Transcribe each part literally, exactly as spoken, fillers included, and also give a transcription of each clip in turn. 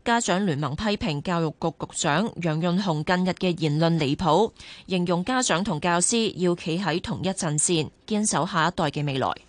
家長聯盟批評教育局局長楊潤雄近日嘅言論離譜，形容家長同教師要企喺同一陣線，堅守下一代嘅未來。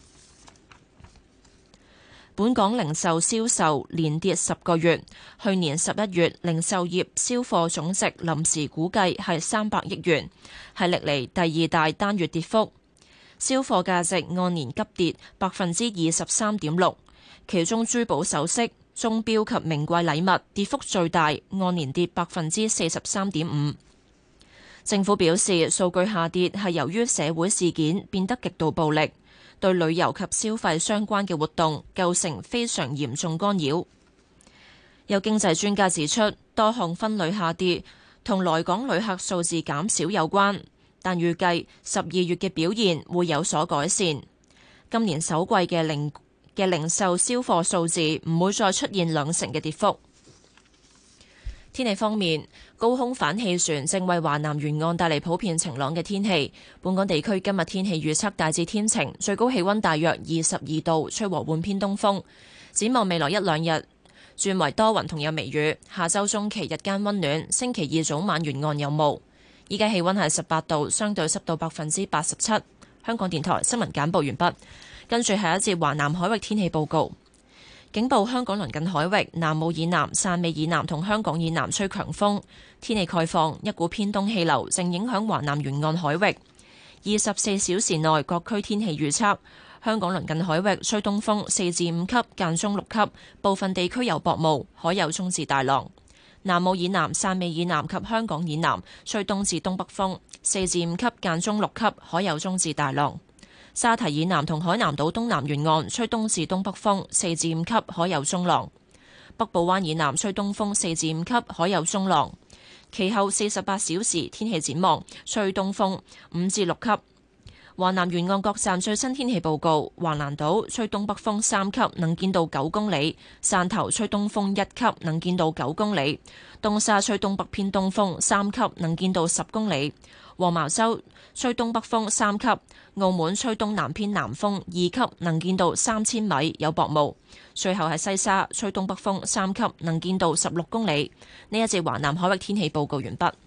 本港零售銷售連跌十個月，去年十一月零售業銷貨總值臨時估計係三百億元，係歷嚟第二大單月跌幅。銷貨價值按年急跌百分之二十三點六，其中珠寶首飾、鐘錶及名貴禮物跌幅最大，按年跌百分之四十三點五。政府表示，數據下跌係由於社會事件變得極度暴力，對旅遊及消費相關嘅活動構成非常嚴重干擾。有經濟專家指出，多項分類下跌同來港旅客數字減少有關，但預計十二月嘅表現會有所改善。今年首季嘅零嘅零售銷貨數字唔會再出現兩成嘅跌幅。天氣方面，高空反氣旋正為華南沿岸帶嚟普遍晴朗嘅天氣。本港地區今日天氣預測大致天晴，最高氣溫大約二十二度，吹和緩偏東風。展望未來一兩日轉為多雲同有微雨，下周中期日間溫暖，星期二早晚沿岸有霧。依家氣溫係十八度，相對濕度百分之八十七。香港電台新聞簡報完畢，跟住係一節華南海域天氣報告。警報：香港鄰近海域、南澳以南、汕尾以南同香港以南吹強風。天氣概況：一股偏東氣流正影響華南沿岸海域。二十四小時內各區天氣預測：香港鄰近海域吹東風四至五級，間中六級，部分地區有薄霧，海有中至大浪。南澳以南、汕尾以南及香港以南吹東至東北風四至五級，間中六級，海有中至大浪。沙堤以南同海南島東南沿岸吹東至東北風四至五級，海有中浪。北部灣以南吹東風四至五級，海有中浪。其後四十八小時天氣展望，吹東風五至六級。華南沿岸各站最新天氣報告：華南島吹東北風三級，能見度九公里；汕頭吹東風一級，能見度九公里；東沙吹東北偏東風三級，能見度十公里；黃茅洲吹東北風三級；澳門吹東南偏南風二級，能見度三千米，有薄霧。最後係西沙吹東北風三級，能見度十六公里。呢一節華南海域天氣報告完畢。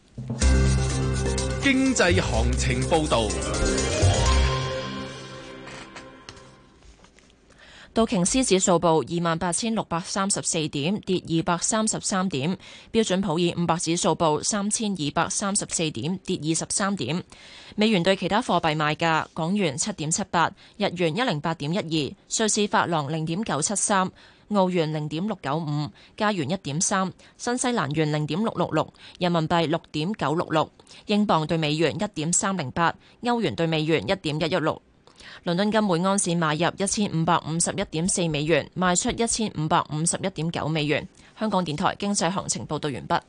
經濟行情報導。 道瓊斯指數報二萬八千六百三十四點，跌二百三十三點。標準普爾五百指數報三千二百三十四點，跌二十三點。美元對其他貨幣賣價：港元七點七八，日元一零八點一二，瑞士法郎零點九七三，澳元零點六九五，加元一點三，新西蘭元零點六六六，人民幣六點九六六，英鎊對美元一點三零八，歐元對美元一點一一六。倫敦金每盎司買入一千五百五十一點四美元，賣出一千五百五十一點九美元。香港電台經濟行情報道完畢。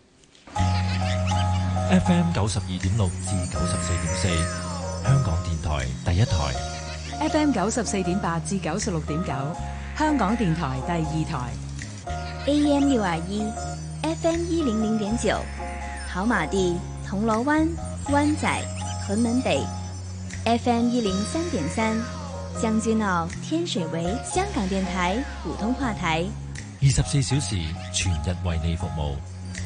F M 九十二點六至九十四點四，香港電台第一台。 F M 九十四點八至九十六點九，香港電台第二台。 A M 六二一，F M 一零零點九，跑馬地、銅鑼灣、灣仔、屯門北。F M 一零三點三，將軍澳、天水圍，香港電台普通話台， 二十四小時全日為你服務。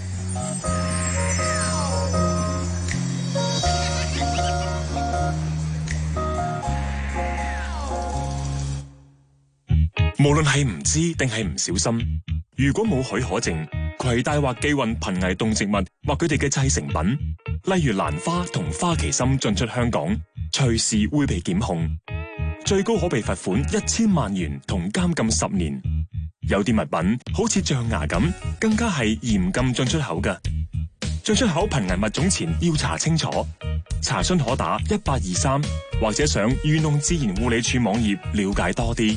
無論係唔知定係唔小心，如果冇許可證，攜帶或寄運瀕危動植物或佢哋嘅製成品，例如蘭花同花旗參進出香港，隨時會被檢控，最高可被罰款一千萬元同監禁十年。有啲物品好似象牙咁，更加係嚴禁進出口嘅。進出口瀕危物種前要查清楚。查詢可打一八二三，或者上漁農自然護理署網頁了解多啲。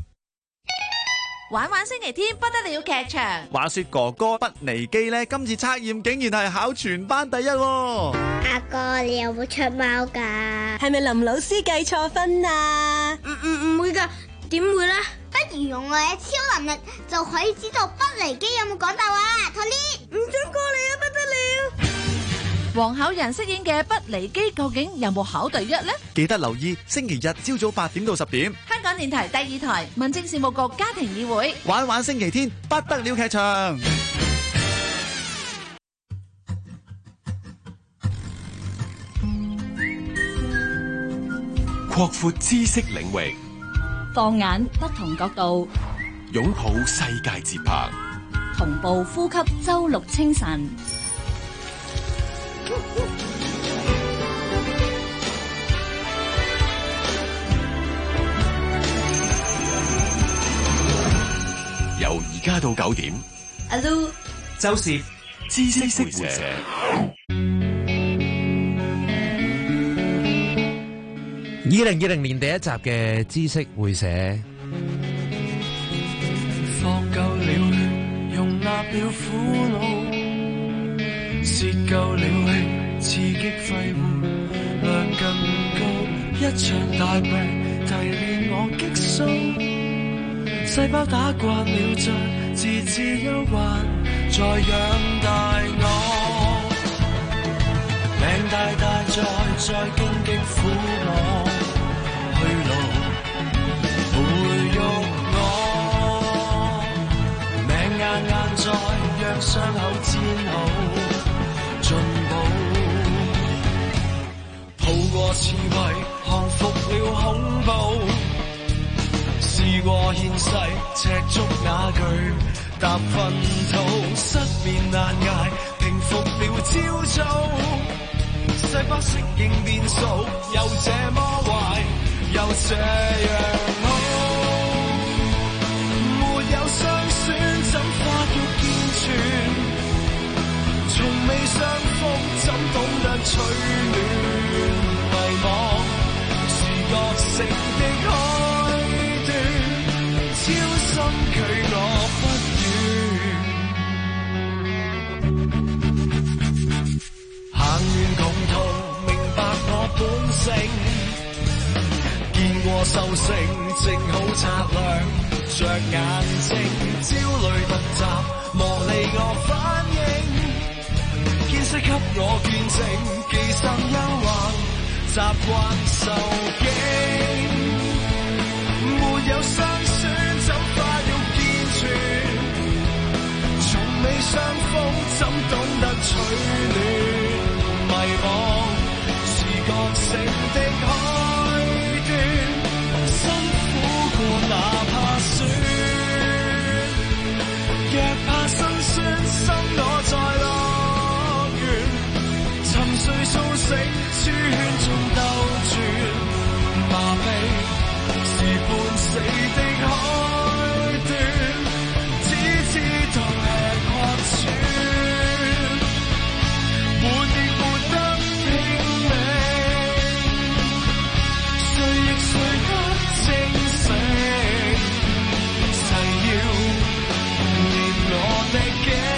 玩玩星期天不得了劇場， 話說哥哥畢尼基呢，今次測驗竟然係考全班第一喎。 阿哥，你有冇出貓噶？ 係咪林老師計錯分啊？ 唔唔唔會噶，點會呢？不如用我嘅超能力就可以知道畢尼基有冇講大話。托尼，唔想過嚟啊，不得了！ 黃巧仁飾演嘅畢尼基究竟有冇考第一呢？ 記得留意星期日朝早八點到十點。 香港電台第二台民政事務局家庭議會， 玩玩星期天不得了劇場。 擴闊知識領域， 放眼不同角度， 擁抱世界節拍， 同步呼吸周六清晨。 由而家到九點， 阿 Lu、 周攝知識會社。 二零二零年第一集嘅知識會社， 放夠了血，容納了苦惱，泄夠了氣，刺激肺活量更高，一場大病提煉我激素，細胞打慣了仗，自治憂患，再養大我，命大大在，再荊棘苦我。去路培育我，命硬硬在，讓傷口煎好，進步。抱過刺蝟，降服了恐怖，試過獻世，赤足瓦具，踏糞土，失眠難捱，平復了焦躁，細胞適應變數，又這麼壞。又這樣好，沒有傷損，怎發育健全？從未傷風，怎懂得取暖？迷茫是覺醒的開端，超深距我不遠，行完窮途，明白我本性。見過獸性，正好擦亮着眼睛，焦慮突襲，磨利我反應，見識給我見證，寄生憂患，習慣受驚，沒有傷損，怎發育健全？從未傷風，怎懂得取暖？迷茫是覺醒的開。辛苦過哪怕酸，若怕辛酸，生我在樂園，沉睡蘇醒，豬圈中兜轉，麻痹是半死的開端，只知道吃或穿，活亦活得拼命，睡亦睡得清醒，誓要練我的頸。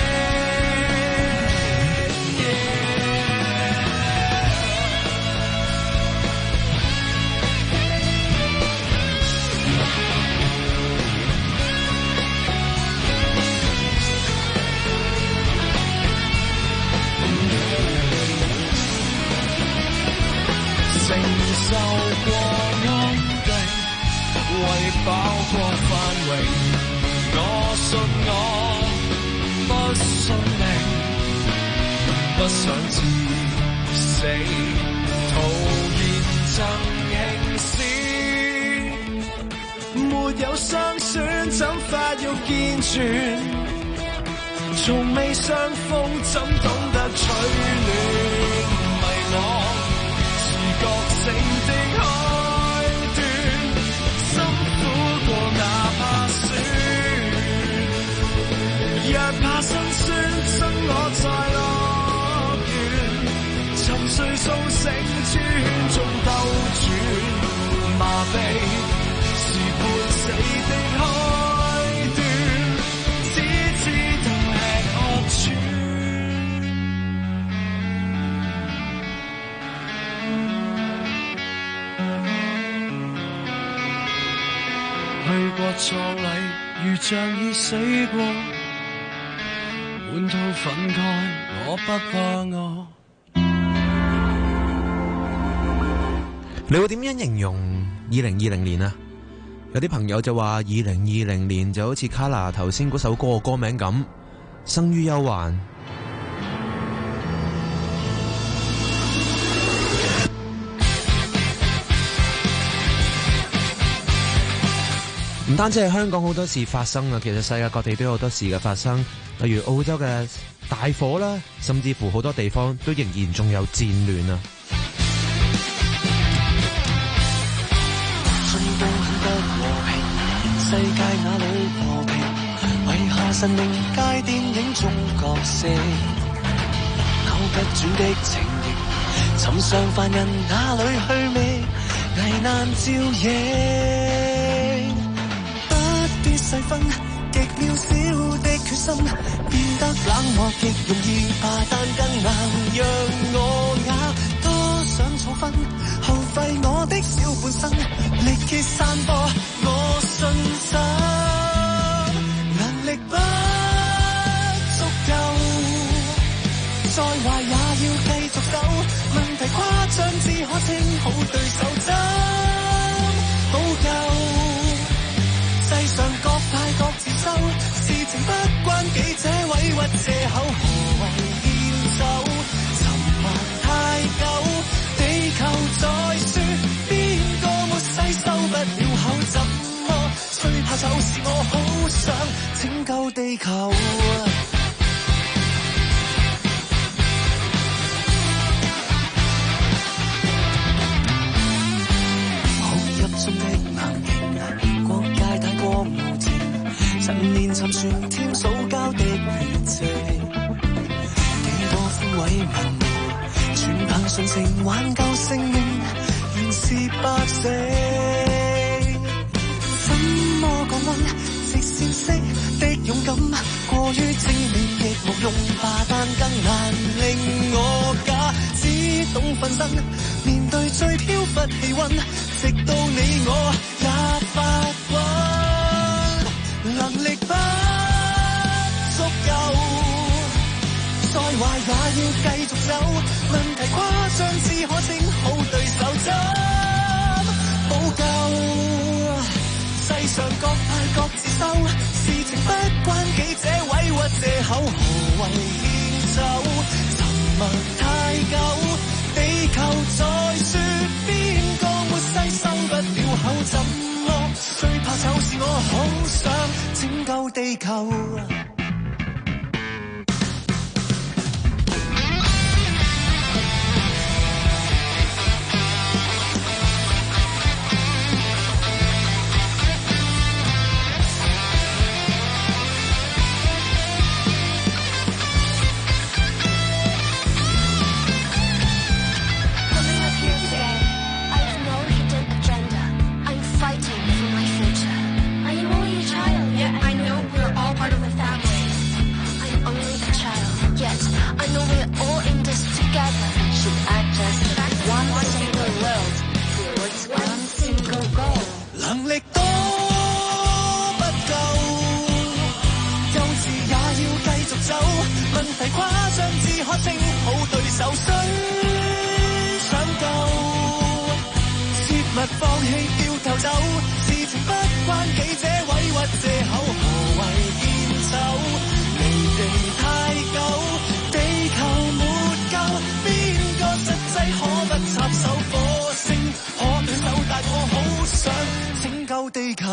承受過安定，為飽過繁榮，我信我不信命，不想自死，徒然贈輕詩，沒有傷損，怎發育健全？從未傷風，怎懂得取暖？迷惘覺醒的開端，辛苦過哪怕酸，若怕辛酸，生我在樂園，沉睡蘇醒，豬圈中兜轉，麻痹是半死的開端，只知道吃喝穿。去過葬禮，如像已死過，滿肚憤慨，我不怕我。 你會點樣形容二零二零年啊？ 有啲朋友就話二零二零年就好似卡娜頭先嗰首歌嘅歌名咁，生於憂患。唔單止係香港好多事發生啊，其實世界各地都有好多事嘅發生，例如澳洲嘅大火啦，甚至乎好多地方都仍然仲有戰亂啊。 進步很不和平，世界哪裏和平？為何神明界電影中角色扭不轉的情形？尋常凡人哪裏去覓？危難照應。細分極渺小的決心，變得冷漠極容易，怕但更難讓我也多想錯分，耗費我的小半生，力竭散播我信心，能力不足夠，再壞也要繼續走，問題誇張只可稱好對手，怎補救？世上各派各自收，事情不關記者委屈借口，何謂獻醜？沉默太久，地球在說邊個沒勢收不了口，怎麼最怕就是我好想拯救地球。哭泣中的冷凝，國界太過無情，陳年沉船添數交的血跡，幾多寬毀文明，全憑純情挽救性命，原是百姓。怎麼降溫？直線式的勇敢，過於精美亦無用，怕但更難令我假，只懂分身，面對最飄忽氣溫，直到你我也發滾，能力不足夠，再壞也要繼續走，問題誇張只可稱好對手，怎補救？世上各派各自收，事情不關記者委屈借口，何謂獻醜？沉默太久，地球在說邊個沒勢收不了口，怎麼最怕就是我好想拯救地球。能力多不夠，幼稚也要繼續走，問題誇張只可稱好對手，誰想救？切勿放棄掉頭走，事情不關記者委屈借口，何謂獻醜？離地太久，地球沒救，邊個實際可不插手？火星可兩手，但我好想拯救地球。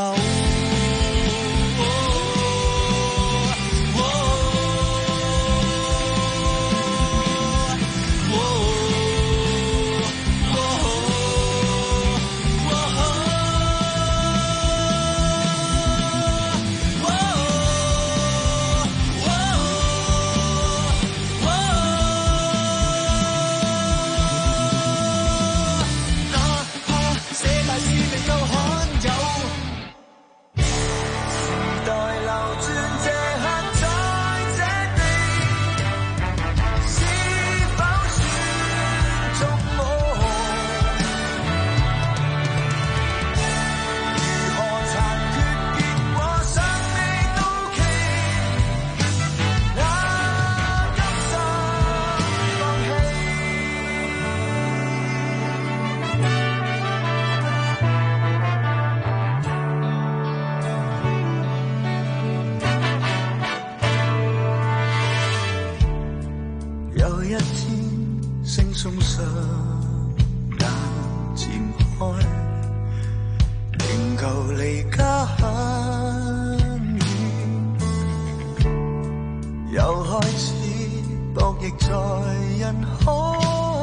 一天惺忪上眼漸開，仍舊離家很遠，又開始博弈在人海，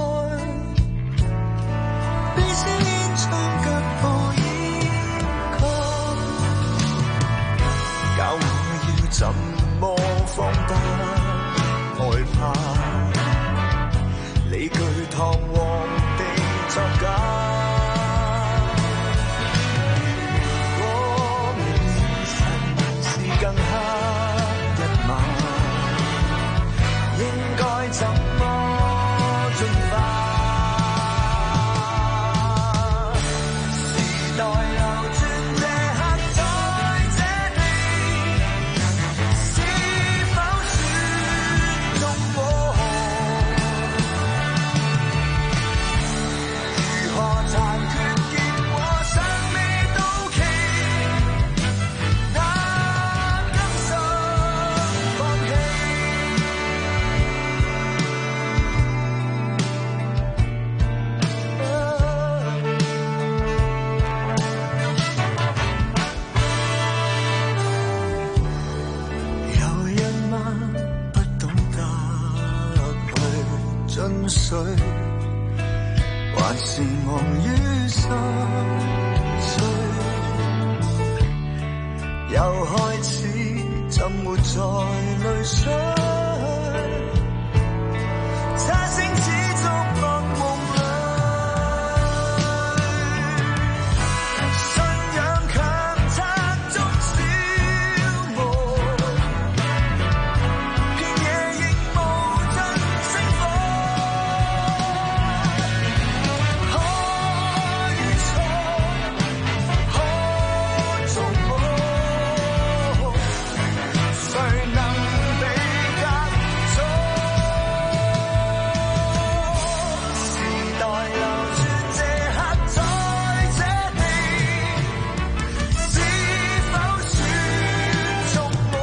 被硝煙中腳步掩蓋，教我要怎麼放不害怕，理據堂皇地作假。如果明晨是更黑一晚，應該怎麼進化？時代流轉這刻在這地，是否算中國？如何殘缺結果尚未到期，哪甘心放棄？有人嗎不懂得去進取，還是忙於心碎，又開始浸沒在淚水，差聲似觸碰夢裏，信仰強拆中消磨，遍野亦無盡星火。可與錯，可做夢，誰能比隔阻？時代流轉這刻在這地，是否算觸摸？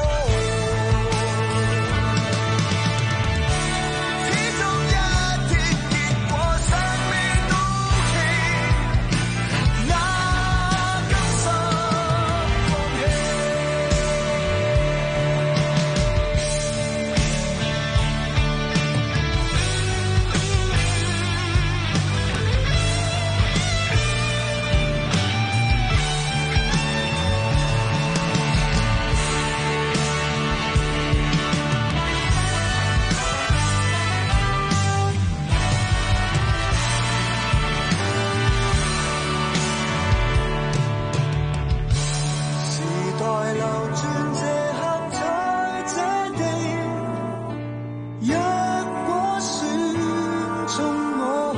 始終一天結果尚未到期，哪甘心放棄？時代流轉這刻在這地，若果選中我，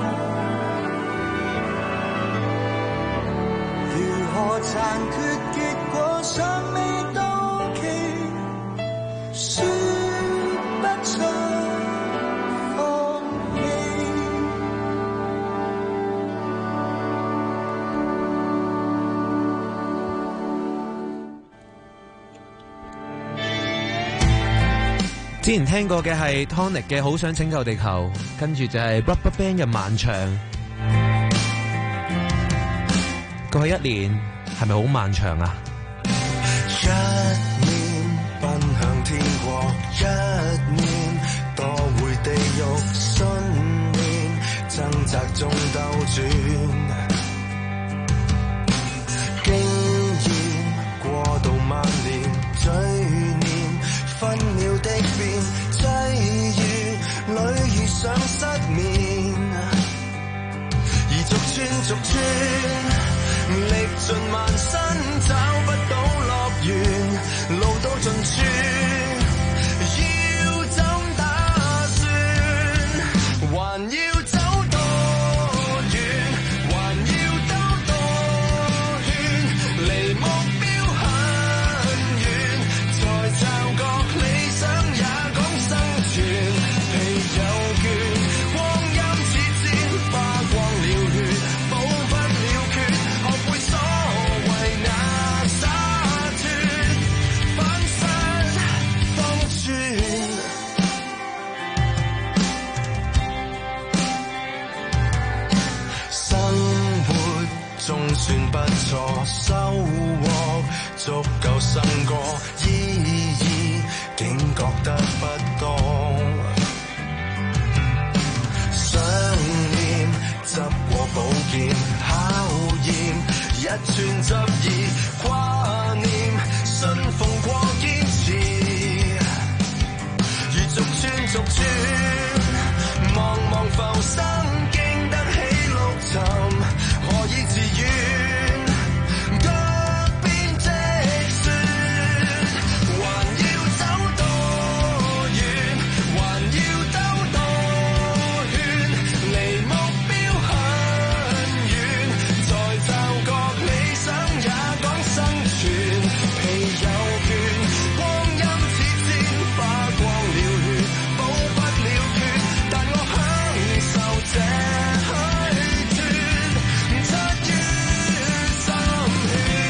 如何殘缺結果尚未到期，說不出放棄。 之前聽過嘅係 Tonic 嘅《好想拯救地球》，跟住就係 RubberBand 嘅《漫長》。過去一年係咪好漫長啊？ 一年奔向天國，一年墮回地獄，信念掙扎中兜轉，經驗過度萬年，罪念分秒的變，際遇裏遇上失眠，而逐寸逐寸歷盡萬辛找不到樂園，路到盡處要怎打算，還要走多遠，還要兜多圈，離目標很遠，才驟覺理想也講生存，疲有倦，光陰似箭，花光了血，補不了缺，學會所謂那灑脫，反身算不錯，收穫足夠勝過，意義竟覺得不多。想念執過寶劍，考驗一寸執意，掛念信奉過堅持，如逐寸逐寸，茫茫浮生經得起陸沉，何以自願腳邊積雪，還要走多遠，還要兜多圈，離目標很遠，在驟覺理想也講生存，疲有倦，光陰似箭，花光了血，補不了缺，但我享受這虛脫，出於心血。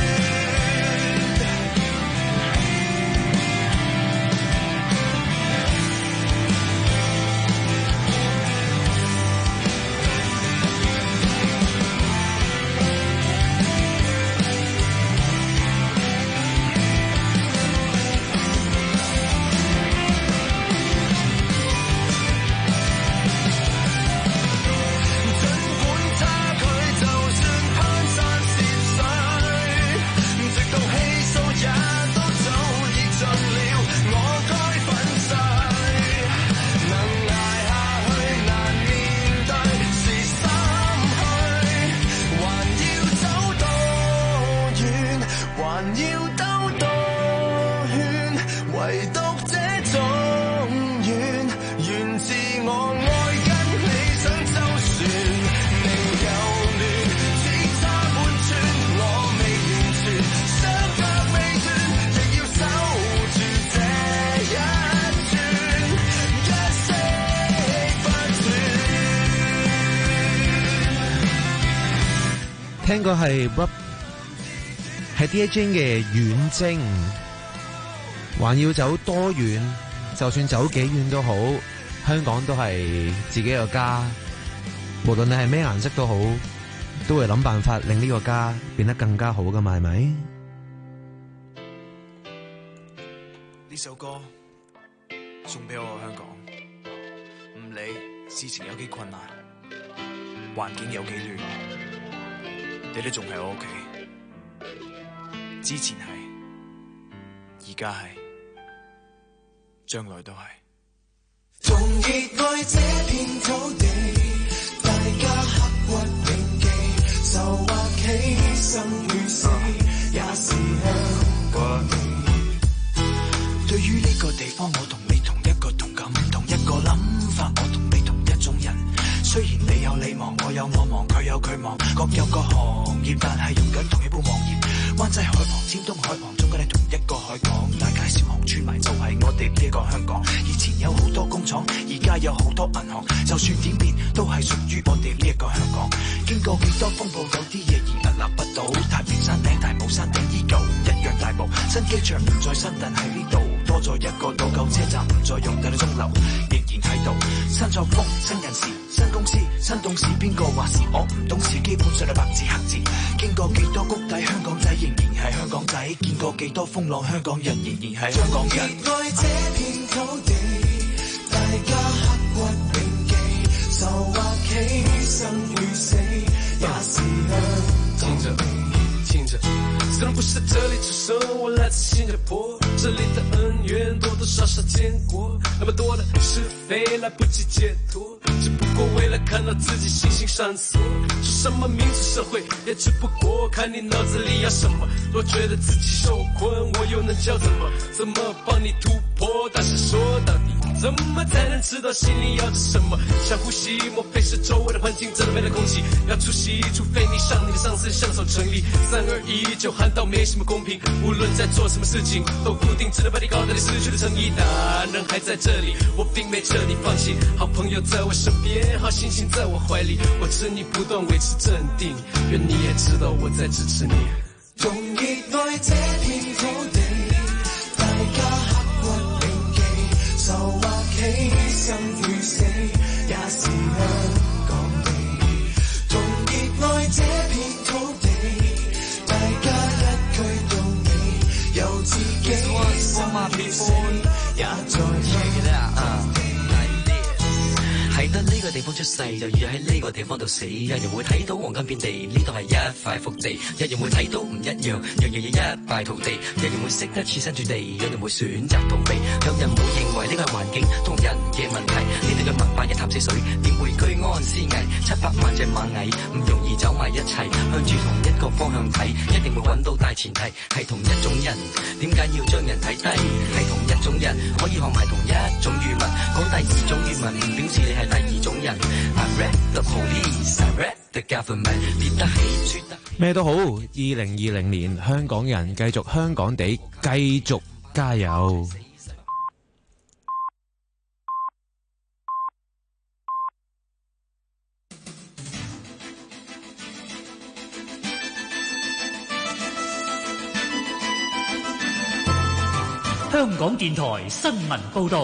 儘管差距就算攀山涉水，直到氣數也都早已盡了，我該粉碎。能捱下去，難面對是心虛，還要走多遠，還要兜多圈，唯獨這種緣，源自我愛跟理想周旋，命有亂，只差半寸，我未完全，雙腳未斷，亦要守住這一寸，一息不斷。 聽過係 Rob 係 D J 嘅遠征，還要走多遠，就算走幾遠都好，香港都係自己個家，無論你係咩顏色都好，都會諗辦法令呢個家變得更加好㗎嘛，係咪？ 呢首歌送俾我香港，唔理事情有幾困難，環境有幾亂，你都仲係我屋企。之前係，而家係，將來都係。 仲熱愛這片土地，大家刻骨銘記，受或犧牲與死，也是香港地。對於呢個地方，我同你同一個同感，同一個諗法，我同你同一種人。雖然你有你忙，我有我忙，佢有佢忙，各有各行業，但係用緊同一本網頁。灣仔海旁、尖東海旁，中間係同一個海港，大街小巷串埋就係我哋呢個香港。以前有好多工廠，而家有好多銀行，就算點變都係屬於我哋呢一個香港。經過幾多風暴，有啲嘢而屹立不倒。太平山頂、大帽山頂依舊一樣大霧。新機場唔再新，但喺呢度多咗一個老舊車站，唔再用，但係鐘樓仍然喺度。新作風、新人事、新公司、新董事，邊個話事我唔懂事，基本上係白紙黑字。經過幾多谷底，香港仔仍然係香港仔。見過幾多風浪，香港人仍然係香港人。熱愛這片土地，大家刻骨銘記，受或犧牲與死，也是香港地。 聽着，雖然不是這裡出生，我來自新加坡，這裡的恩怨多多少少見過，那麼多的是非來不及解脫，只不過為了看到自己星星閃爍。說什麼民主社會，也只不過看你腦子裡要什麼。若覺得自己受困，我又能教怎麼怎麼幫你突破。但是說到底，怎麼才能知道心裡要着什麼？想呼吸，莫非是周圍的環境真的沒了空氣？要出席，除非你向你的上司相守成立。三二一，就喊到沒什麼公平。無論在做什麼事情，都固定只能把你搞得你失去了誠意。大人還在這裡，我並沒徹底放棄。好朋友在我身邊，好心情在我懷裡。我知你不斷維持鎮定，願你也知道我在支持你。 仲熱愛這片土地，大家刻骨銘記，受或犧牲與死，也是香港地。仲熱愛這片土地。 個地方出世，就要喺呢個地方度死。有人會睇到黃金遍地，呢度係一塊福地。有人會睇到唔一樣，樣樣嘢一敗塗地。有人會識得設身處地，有人會選擇逃避。有人會認為呢個係環境同人嘅問題。呢度嘅文化一潭死水，點會居安思危？七百萬隻螞蟻唔容易走埋一齊，向住同一個方向睇，一定會揾到大前提係同一種人。點解要將人睇低？係同一種人可以學埋同一種語文，講第二種語文唔表示你係第二種人。I read the police, I read the government， 跌得起輸得咩都好，二零二零年香港人繼續香港地，繼續加油。 香港電台新聞報導。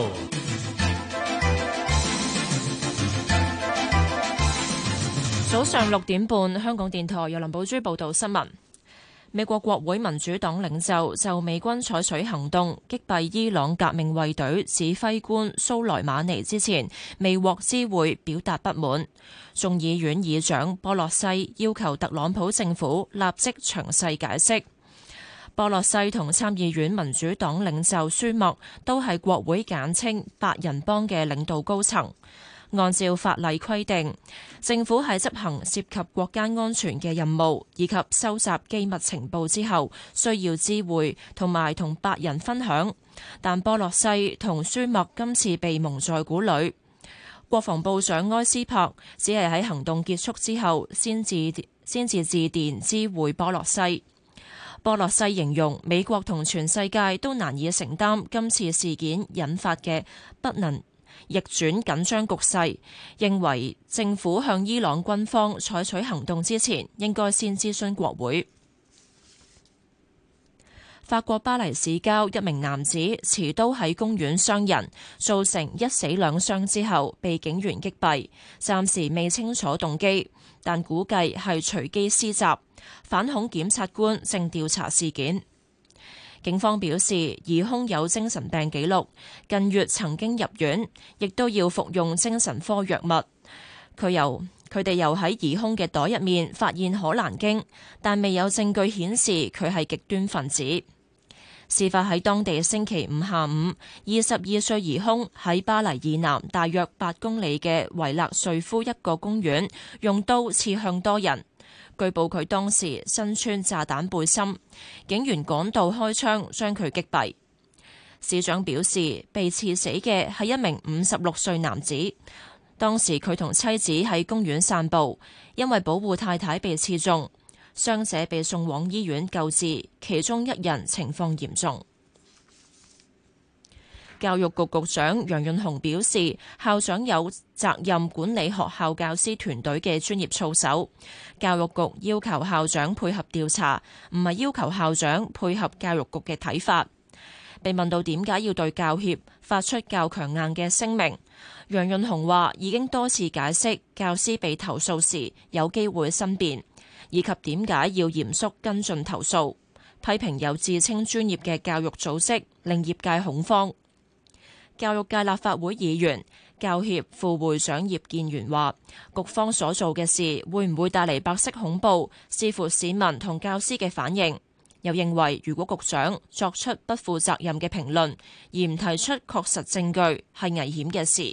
早上六點半，香港電台由林寶珠報道新聞。美國國會民主黨領袖就美軍採取行動擊斃伊朗革命衛隊指揮官蘇萊馬尼之前未獲知會表達不滿。眾議院議長波洛西要求特朗普政府立即詳細解釋。波洛西同參議院民主黨領袖舒默都係國會簡稱八人幫嘅領導高層。按照法例規定，政府喺執行涉及國家安全嘅任務以及收集機密情報之後，需要知會同埋同八人分享。但波洛西同舒默今次被蒙在鼓裏。國防部長埃斯珀只係喺行動結束之後先至先至致電知會波洛西。波洛西形容美國同全世界都難以承擔今次事件引發嘅不能逆轉緊張局勢，認為政府向伊朗軍方採取行動之前，應該先諮詢國會。法國巴黎市郊一名男子持刀喺公園傷人，造成一死兩傷之後，被警員擊斃，暫時未清楚動機，但估計係隨機施襲。反恐檢察官正調查事件。警方表示，疑兇有精神病記錄，近月曾經入院，亦都要服用精神科藥物。佢由佢哋又喺疑兇嘅袋入面發現可蘭經，但未有證據顯示佢係極端分子。事發喺當地星期五下午，二十二歲疑兇喺巴黎以南大約八公里嘅維勒瑞夫一個公園，用刀刺向多人。據報佢當時身穿炸彈背心，警員趕到開槍將佢擊斃。市長表示，被刺死嘅係一名五十六歲男子，當時佢同妻子喺公園散步，因為保護太太被刺中，傷者被送往醫院救治，其中一人情況嚴重。教育局局長楊潤雄表示，校長有責任管理學校教師團隊嘅專業操守。教育局要求校長配合調查，唔係要求校長配合教育局嘅睇法。被問到點解要對教協發出較強硬嘅聲明，楊潤雄話已經多次解釋教師被投訴時有機會申辯，以及點解要嚴肅跟進投訴，批評有自稱專業嘅教育組織令業界恐慌。教育界立法會議員、教協副會長葉建源話，局方所做嘅事會唔會帶嚟白色恐怖，視乎市民同教師嘅反應。又認為，如果局長作出不負責任嘅評論，而唔提出確實證據，係危險嘅事。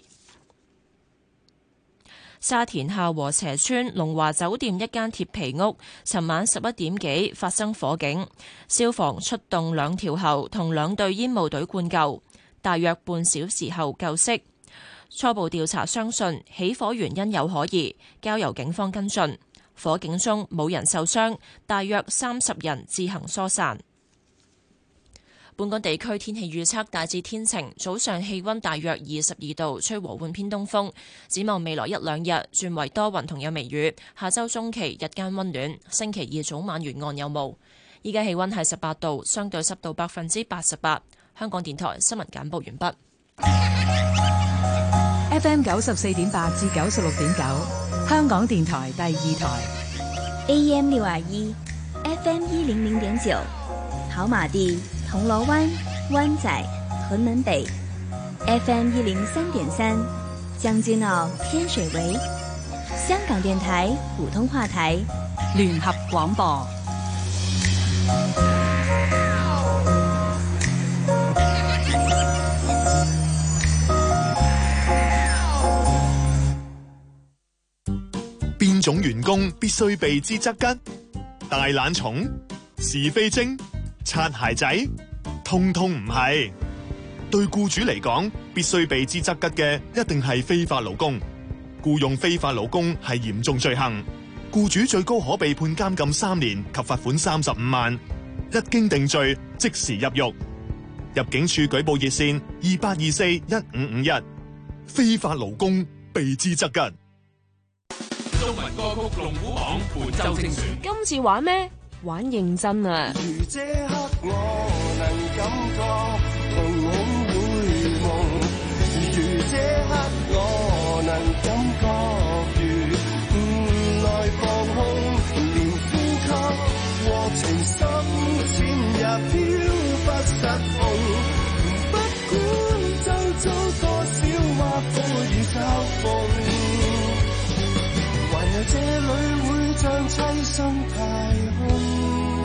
沙田下禾輋村龍華酒店一間鐵皮屋，尋晚十一點幾發生火警，消防出動兩條喉同兩隊煙霧隊灌救。大約半小時後救熄。初步調查相信起火原因有可疑，交由警方跟進。火警中冇人受傷，大約三十人自行疏散。本港地區天氣預測大致天晴，早上氣溫大約二十二度，吹和緩偏東風。展望未來一兩日轉為多雲同有微雨，下周中期日間溫暖，星期二早晚沿岸有霧。依家氣溫係十八度，相對濕度百分之八十八。香港電台新聞簡報完畢。 F M 九十四點八至九十六點九，香港電台第二台。 A M 六二一，F M 一零零點九，跑馬地、銅鑼灣、灣仔、屯門北。F M 一零三點三， 將軍澳天水圍，香港電台普通話台聯合廣播。 邊種員工必須避之則吉？大懶蟲、是非精、擦鞋仔，通通唔係。對僱主嚟講，必須避之則吉嘅一定係非法勞工。僱用非法勞工係嚴重罪行，僱主最高可被判監禁三年及罰款三十五萬。一經定罪，即時入獄。入境處舉報熱線二八二四一五五一。非法勞工避之則吉。 中文歌曲龍虎榜本周精選。 今次玩咩？玩認真啊！ 如這刻我能感覺瞳孔會夢，如這刻我能感覺如唔來放空，連呼吸和情深淺也飄不失控。不管周遭多少挖苦與嘲諷，還有這裏會像棲身太空。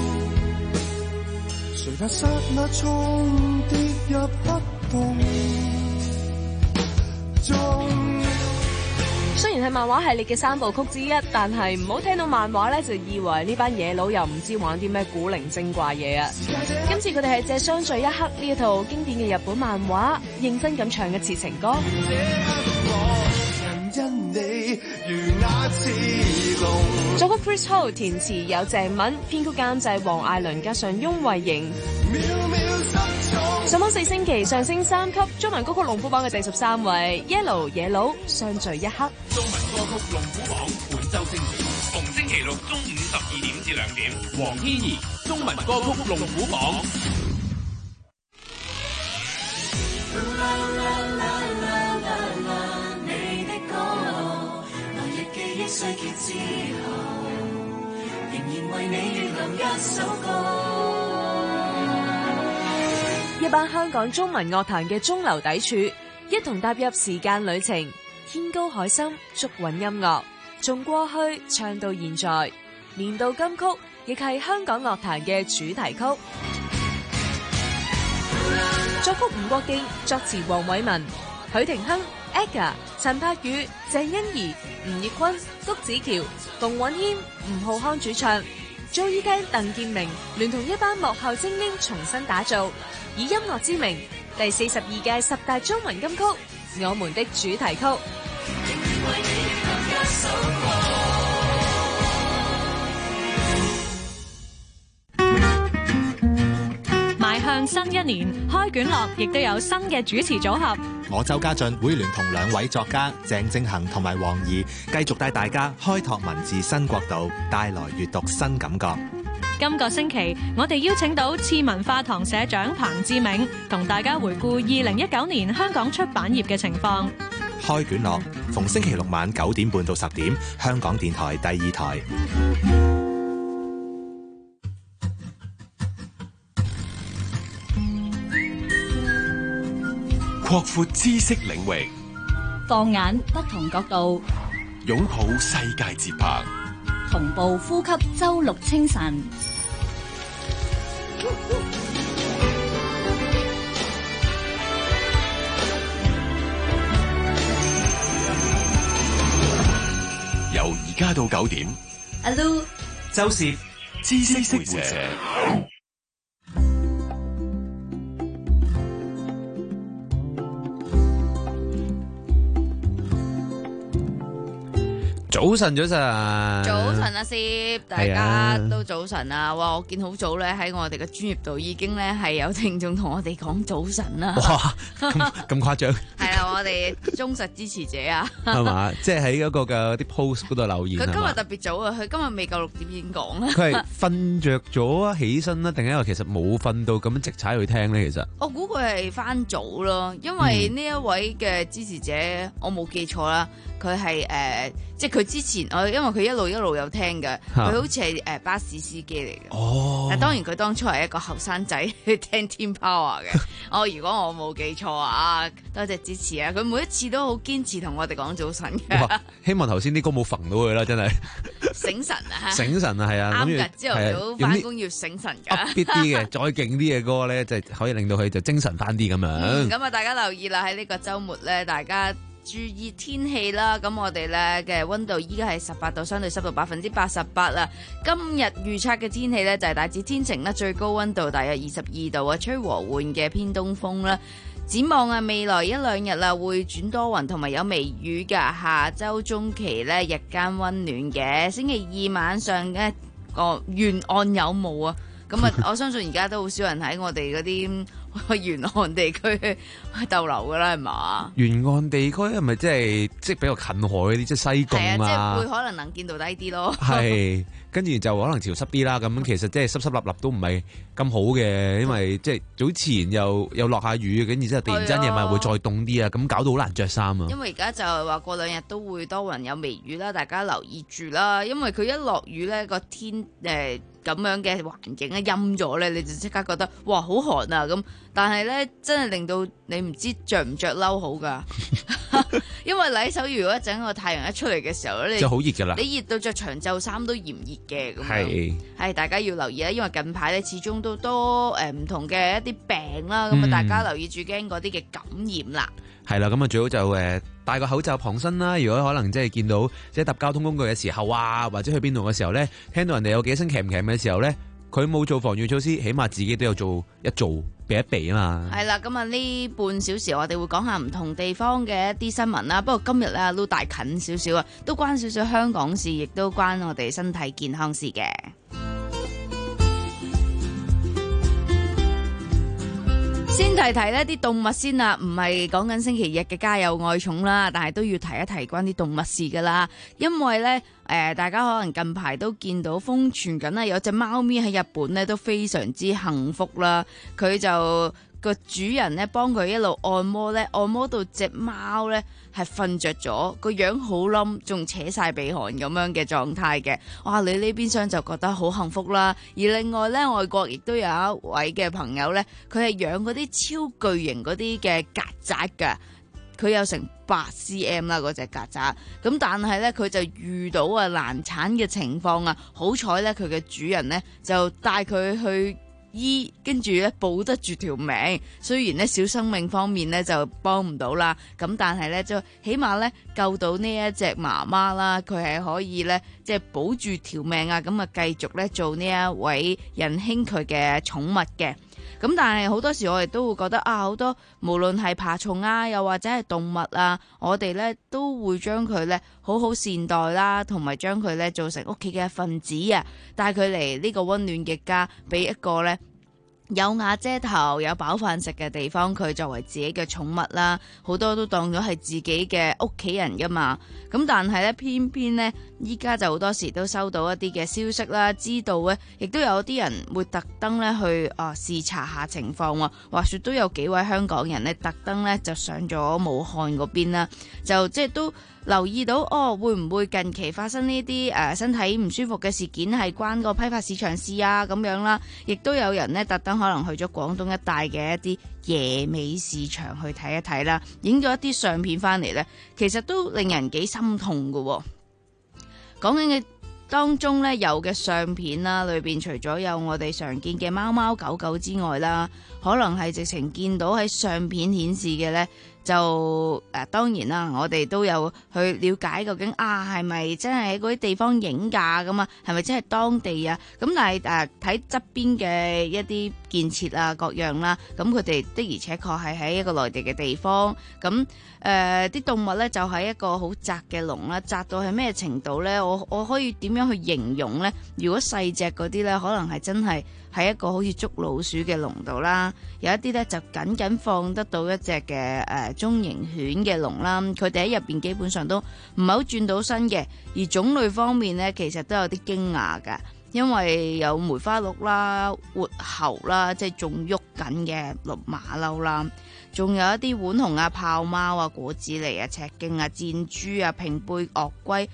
誰怕剎那衝跌入黑洞中。 雖然係漫畫系列嘅三部曲之一，但係唔好聽到漫畫咧就以為呢班野佬又唔知玩啲咩古靈精怪嘢啊！今次佢哋係借相聚一刻呢一套經典嘅日本漫畫，認真咁唱一次情歌。作曲 Chris Ho， 填詞有鄭敏，編曲監製黃艾倫，加上翁慧瑩。上榜四星期上升三級，中文歌曲龍虎榜嘅第十三位 Yellow 野佬相聚一刻。 中文歌曲龍虎榜本周精選，逢星期六中午十二點至兩點，黃天怡中文歌曲龍虎榜。 衰竭之後，仍然為你預留一首歌。 一班香港中文樂壇嘅中流砥柱，一同踏入時間旅程，天高海深，足韻音樂，從過去唱到現在，年度金曲亦係香港樂壇嘅主題曲。作曲吳國敬，作詞黃偉文、許廷鏗、Aga、陳柏宇、鄭欣宜、吳業坤、谷子喬、馮允謙、吳浩康主唱，早已聽鄧建明聯同一班幕後精英重新打造，以音樂之名第四十二屆十大中文金曲《我們的主題曲》。 邁向新一年，開卷樂亦都有新嘅主持組合。 我周家俊會聯同兩位作家鄭正恒同埋黃怡，繼續帶大家開拓文字新國度，帶來閱讀新感覺。 今個星期，我哋邀請到次文化堂社長彭志銘，同大家回顧二零一九年香港出版業嘅情況。 開卷樂逢星期六晚九點半到十點，香港電台第二台。 擴闊知識領域， 放眼不同角度， 擁抱世界節拍， 同步呼吸周六清晨。 由而家到九點， 阿 Lu、 周攝知識會社。 早晨，早晨， 早晨啊，攝，大家都早晨啊！哇，我見好早咧喺我哋嘅專業度已經咧係有聽眾同我哋講早晨啦。 哇，咁咁誇張？ 係啊，我哋忠實支持者啊， 係嘛？即係喺嗰個嘅啲 post 嗰度留言。 佢今日特別早啊，佢今日未夠六點已經講啦。 佢係瞓着咗啊，起身啦，定係因為其實冇瞓到咁樣直踩去聽咧？其實我估佢係翻早咯，因為呢一位嘅支持者，嗯、我冇記錯啦，佢係誒，即係佢。 佢之前我因為佢一路一路有聽嘅，佢好似係誒巴士司機嚟嘅。 哦， 但當然佢當初係一個後生仔去聽 Team Power 嘅。哦，如果我冇記錯啊，多謝支持啊！佢每一次都好堅持同我哋講早晨嘅。 希望頭先啲歌冇揈到佢啦，真係醒神啊！ 醒神啊，係啊， 啱㗎，朝頭早翻工要醒神㗎。 upbeat啲嘅，再勁啲嘅歌咧，就係可以令到佢就精神翻啲咁樣。 咁啊，大家留意啦，喺呢個週末咧，大家注意天氣啦。咁我哋咧嘅溫度依家係十八度，相對濕度百分之八十八啦。今日預測嘅天氣咧就係大致天晴啦，最高溫度大約二十二度啊，吹和緩嘅偏東風啦。展望啊，未來一兩日啦會轉多雲同埋有微雨㗎。下週中期咧日間溫暖嘅，星期二晚上咧個沿岸有霧啊。咁啊，我相信而家都好少人喺我哋嗰啲沿岸地區逗留噶啦，係嘛？ 沿岸地區係咪即係即係比較近海嗰啲，即係西貢啊？ 係啊，即係會可能能見度低啲咯。 係，跟住就可能潮濕啲啦。咁其實即係濕濕立立都唔係咁好嘅，因為即係早前又又落下雨，跟住之後突然間夜晚會再凍啲啊，咁搞到好難着衫啊。 因為而家就係話過兩日都會多雲有微雨啦，大家留意住啦。因為佢一落雨咧，個天誒。呃咁樣嘅環境咧陰咗咧，你就即刻覺得哇好寒啊咁，但係咧真係令到你唔知着唔着褸好噶，因為禮手如果一陣個太陽一出嚟嘅時候咧，你就好熱噶啦， 你熱到着長袖衫都嫌熱嘅咁樣，係係大家要留意啦，因為近排咧始終都多誒唔同嘅一啲病啦，咁啊、嗯、大家留意住驚嗰啲嘅感染啦。 係啦，咁啊最好就誒戴個口罩傍身啦。如果可能即係見到即係搭交通工具嘅時候啊，或者去邊度嘅時候咧，聽到人哋有幾聲鉗鉗嘅時候咧，佢冇做防禦措施，起碼自己都有做一做避一避啊嘛。係啦，咁啊呢半小時我哋會講下唔同地方嘅一啲新聞啦。不過今日咧都大近少少啊，都關少少香港事，亦都關我哋身體健康事嘅。先提提呢啲動物先啦，唔係講緊星期日嘅家有愛寵啦，但係都要提一提關啲動物事噶啦。因為呢，誒、呃，大家可能近排都見到瘋傳緊啦，有隻貓咪喺日本呢都非常之幸福啦，佢就。個主人咧幫佢一路按摩咧，按摩到隻貓咧係瞓着咗，個樣好冧，仲扯晒鼻鼾咁樣嘅狀態嘅。哇！你呢邊廂就覺得好幸福啦。而另外咧，外國亦都有一位嘅朋友咧，佢係養嗰啲超巨型嗰啲嘅曱甴㗎，佢有成八 cm 啦嗰隻曱甴。咁但係咧，佢就遇到啊難產嘅情況啊，好彩咧佢嘅主人咧就帶佢去醫，跟住咧保得住條命，雖然咧小生命方面咧就幫唔到啦，咁但係咧就起碼咧救到呢一隻媽媽啦，佢係可以咧即係保住條命啊，咁啊繼續咧做呢一位仁兄佢嘅寵物嘅。咁但係好多時我哋都會覺得啊，好多無論係爬蟲啊，又或者係動物啊，我哋咧都會將佢咧好好善待啦，同埋將佢咧做成屋企嘅一份子啊，帶佢嚟呢個溫暖嘅家，俾一個咧有瓦遮頭、有飽飯食嘅地方，佢作為自己嘅寵物啦，好多都當咗係自己嘅屋企人噶嘛。咁但係咧，偏偏咧，依家就好多時都收到一啲嘅消息啦，知道咧，亦都有啲人會特登咧去啊視察下情況喎。話說都有幾位香港人咧，特登咧就上咗武漢嗰邊啦，就即係都留意到哦，會唔會近期發生呢啲誒身體唔舒服嘅事件係關個批發市場事啊咁樣啦？亦都有人咧特登可能去咗廣東一帶嘅一啲野味市場去睇一睇啦，影咗一啲相片翻嚟咧，其實都令人幾心痛㗎喎。講緊嘅當中咧有嘅相片啦，裏邊除咗有我哋常見嘅貓貓狗狗之外啦，可能係直情見到喺相片顯示嘅咧。就誒、啊、當然啦，我哋都有去了解究竟啊係咪真係喺嗰啲地方影㗎咁啊？係咪真係當地啊？咁但係誒睇側邊嘅一啲建設啊各樣啦，咁佢哋的而且確係喺一個內地嘅地方。咁誒啲動物咧就喺、是、一個好窄嘅籠啦，窄到係咩程度咧？我我可以點樣去形容咧？如果細隻嗰啲咧，可能係真係喺一個好似捉老鼠嘅籠度啦。有一啲咧就僅僅放得到一隻嘅誒。呃中型犬嘅籠啦，佢哋喺入邊基本上都唔係好轉到身嘅，而種類方面呢，其實都有啲驚訝㗎，因為有梅花鹿啦、活猴啦，即係仲喐緊嘅綠馬騮啦，仲有一啲浣熊啊、豹貓啊、果子狸啊、赤徑啊、箭豬啊、平背鱷龜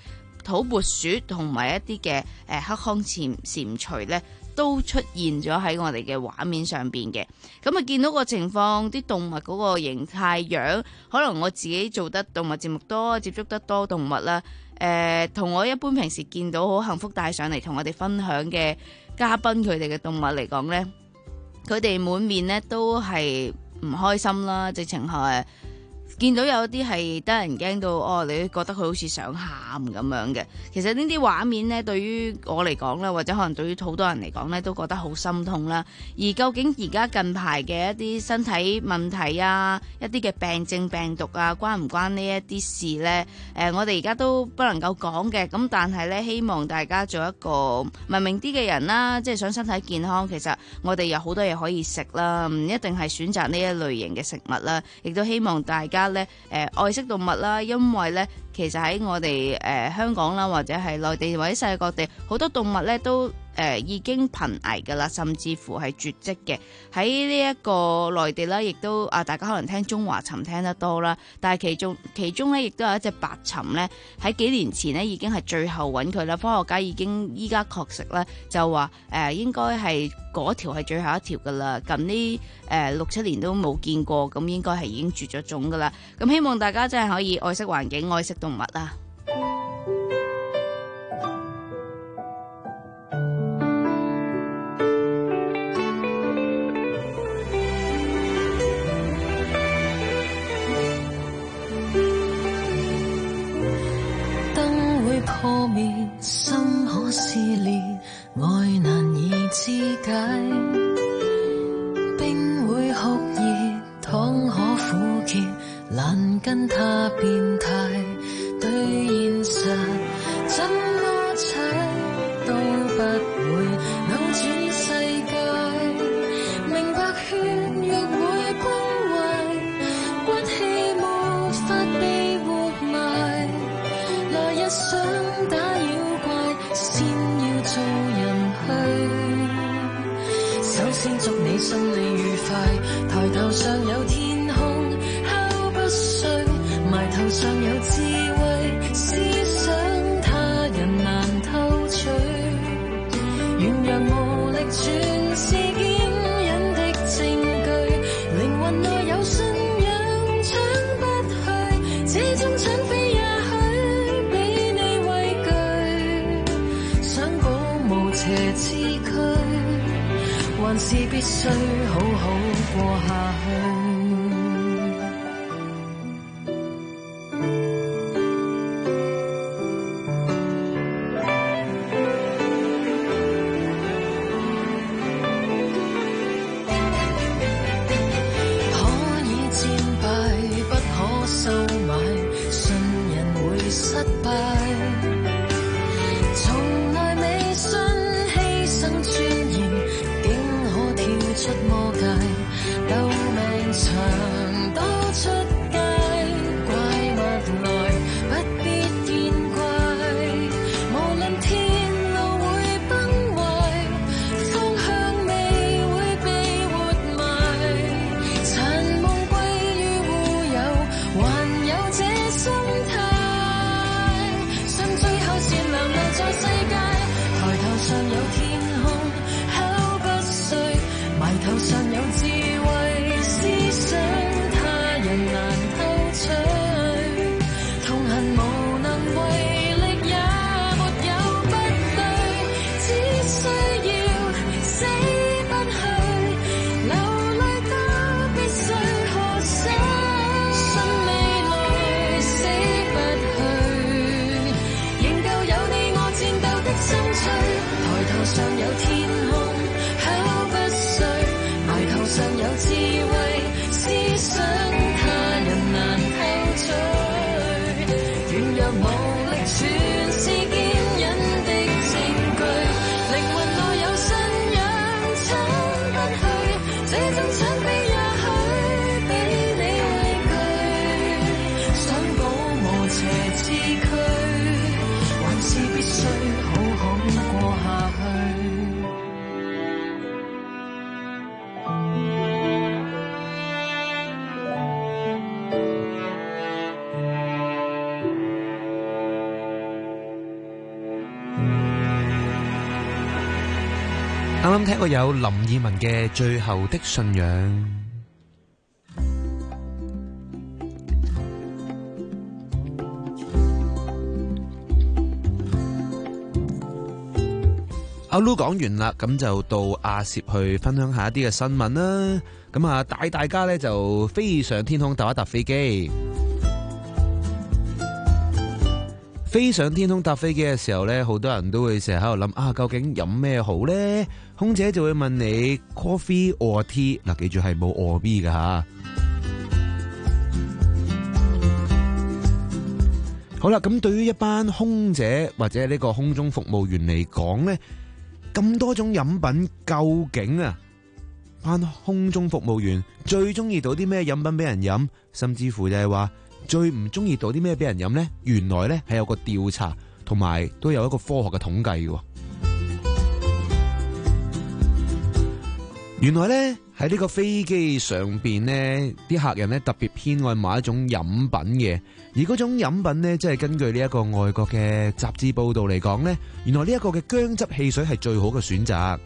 土撥鼠同埋一啲嘅誒黑康蟾蟾蜍咧，都出現咗喺我哋嘅畫面上邊嘅。咁啊，見到個情況，啲動物嗰個形態樣，可能我自己做得動物節目多，接觸得多動物啦。誒、呃，同我一般平時見到好幸福帶上嚟同我哋分享嘅嘉賓，佢哋嘅動物嚟講呢，佢哋滿面呢都係唔開心啦，直情係見到有啲係得人驚到，哦，你覺得佢好似想喊咁樣嘅。其實呢啲畫面呢，對於我嚟講啦，或者可能對於好多人嚟講呢，都覺得好心痛啦。而究竟而家近排嘅一啲身體問題啊，一啲嘅病症病毒啊，關唔關呢一啲事呢？誒、呃，我哋而家都不能夠講嘅。咁但係呢，希望大家做一個文明啲嘅人啦，即係想身體健康。其實我哋有好多嘢可以食啦，唔一定係選擇呢一類型嘅食物啦。亦都希望大家咧，誒、呃、愛惜動物啦，因為咧，其實喺我哋誒、呃、香港啦，或者係內地或者世界各地，好多動物咧都誒、呃、已經瀕危噶啦，甚至乎係絕跡嘅。喺呢一個內地啦，亦都啊，大家可能聽中華鱘聽得多啦，但係其中其中咧，亦都有一隻白鱘咧，喺幾年前呢已經係最後揾佢啦。科學家已經依家確實咧就話誒、呃、應該係嗰條係最後一條噶啦。近呢誒六七年都冇見過，咁應該係已經絕咗種噶啦。咁希望大家真係可以愛惜環境、愛惜動物啦。 燈會破滅，心可撕裂，愛難以肢解。冰會酷熱，糖可苦澀，難跟他變態。對現實怎麼踩都不會扭轉世界。明白血肉會崩壞，骨氣沒法被活埋。來日想打妖怪，先要做人去。首先祝你心理愉快，抬頭上有天空，敲不碎，埋頭上有智慧，思想他人難偷取。軟弱無力全是堅忍的證據，靈魂內有信仰搶不去，這種搶飛也許俾你畏懼。想保無邪之軀，還是必須好好過下去。 啱聽過有林二汶嘅《最後的信仰》。阿 Lu 講完啦，咁就到阿攝去分享下一啲嘅新聞啦。咁啊，帶大家咧就飛上天空搭一搭飛機。飛上天空搭飛機嘅時候咧，好多人都會成日喺度諗啊，究竟飲咩好呢？空姐就會問你 coffee or tea， 嗱，記住係冇 or B 噶吓。好啦，咁對於一班空姐或者呢個空中服務員嚟講呢，咁多種飲品，究竟啊班空中服務員最中意倒啲咩飲品俾人飲，甚至乎就係話最唔中意倒啲咩俾人飲呢？原來呢係有個調查，同埋都有一個科學嘅統計嘅。原來呢喺呢個飛機上邊呢，啲客人呢特別偏愛買一種飲品嘅，而嗰種飲品呢，即係根據呢一個外國嘅雜誌報道嚟講呢，原來呢一個嘅薑汁汽水係最好嘅選擇。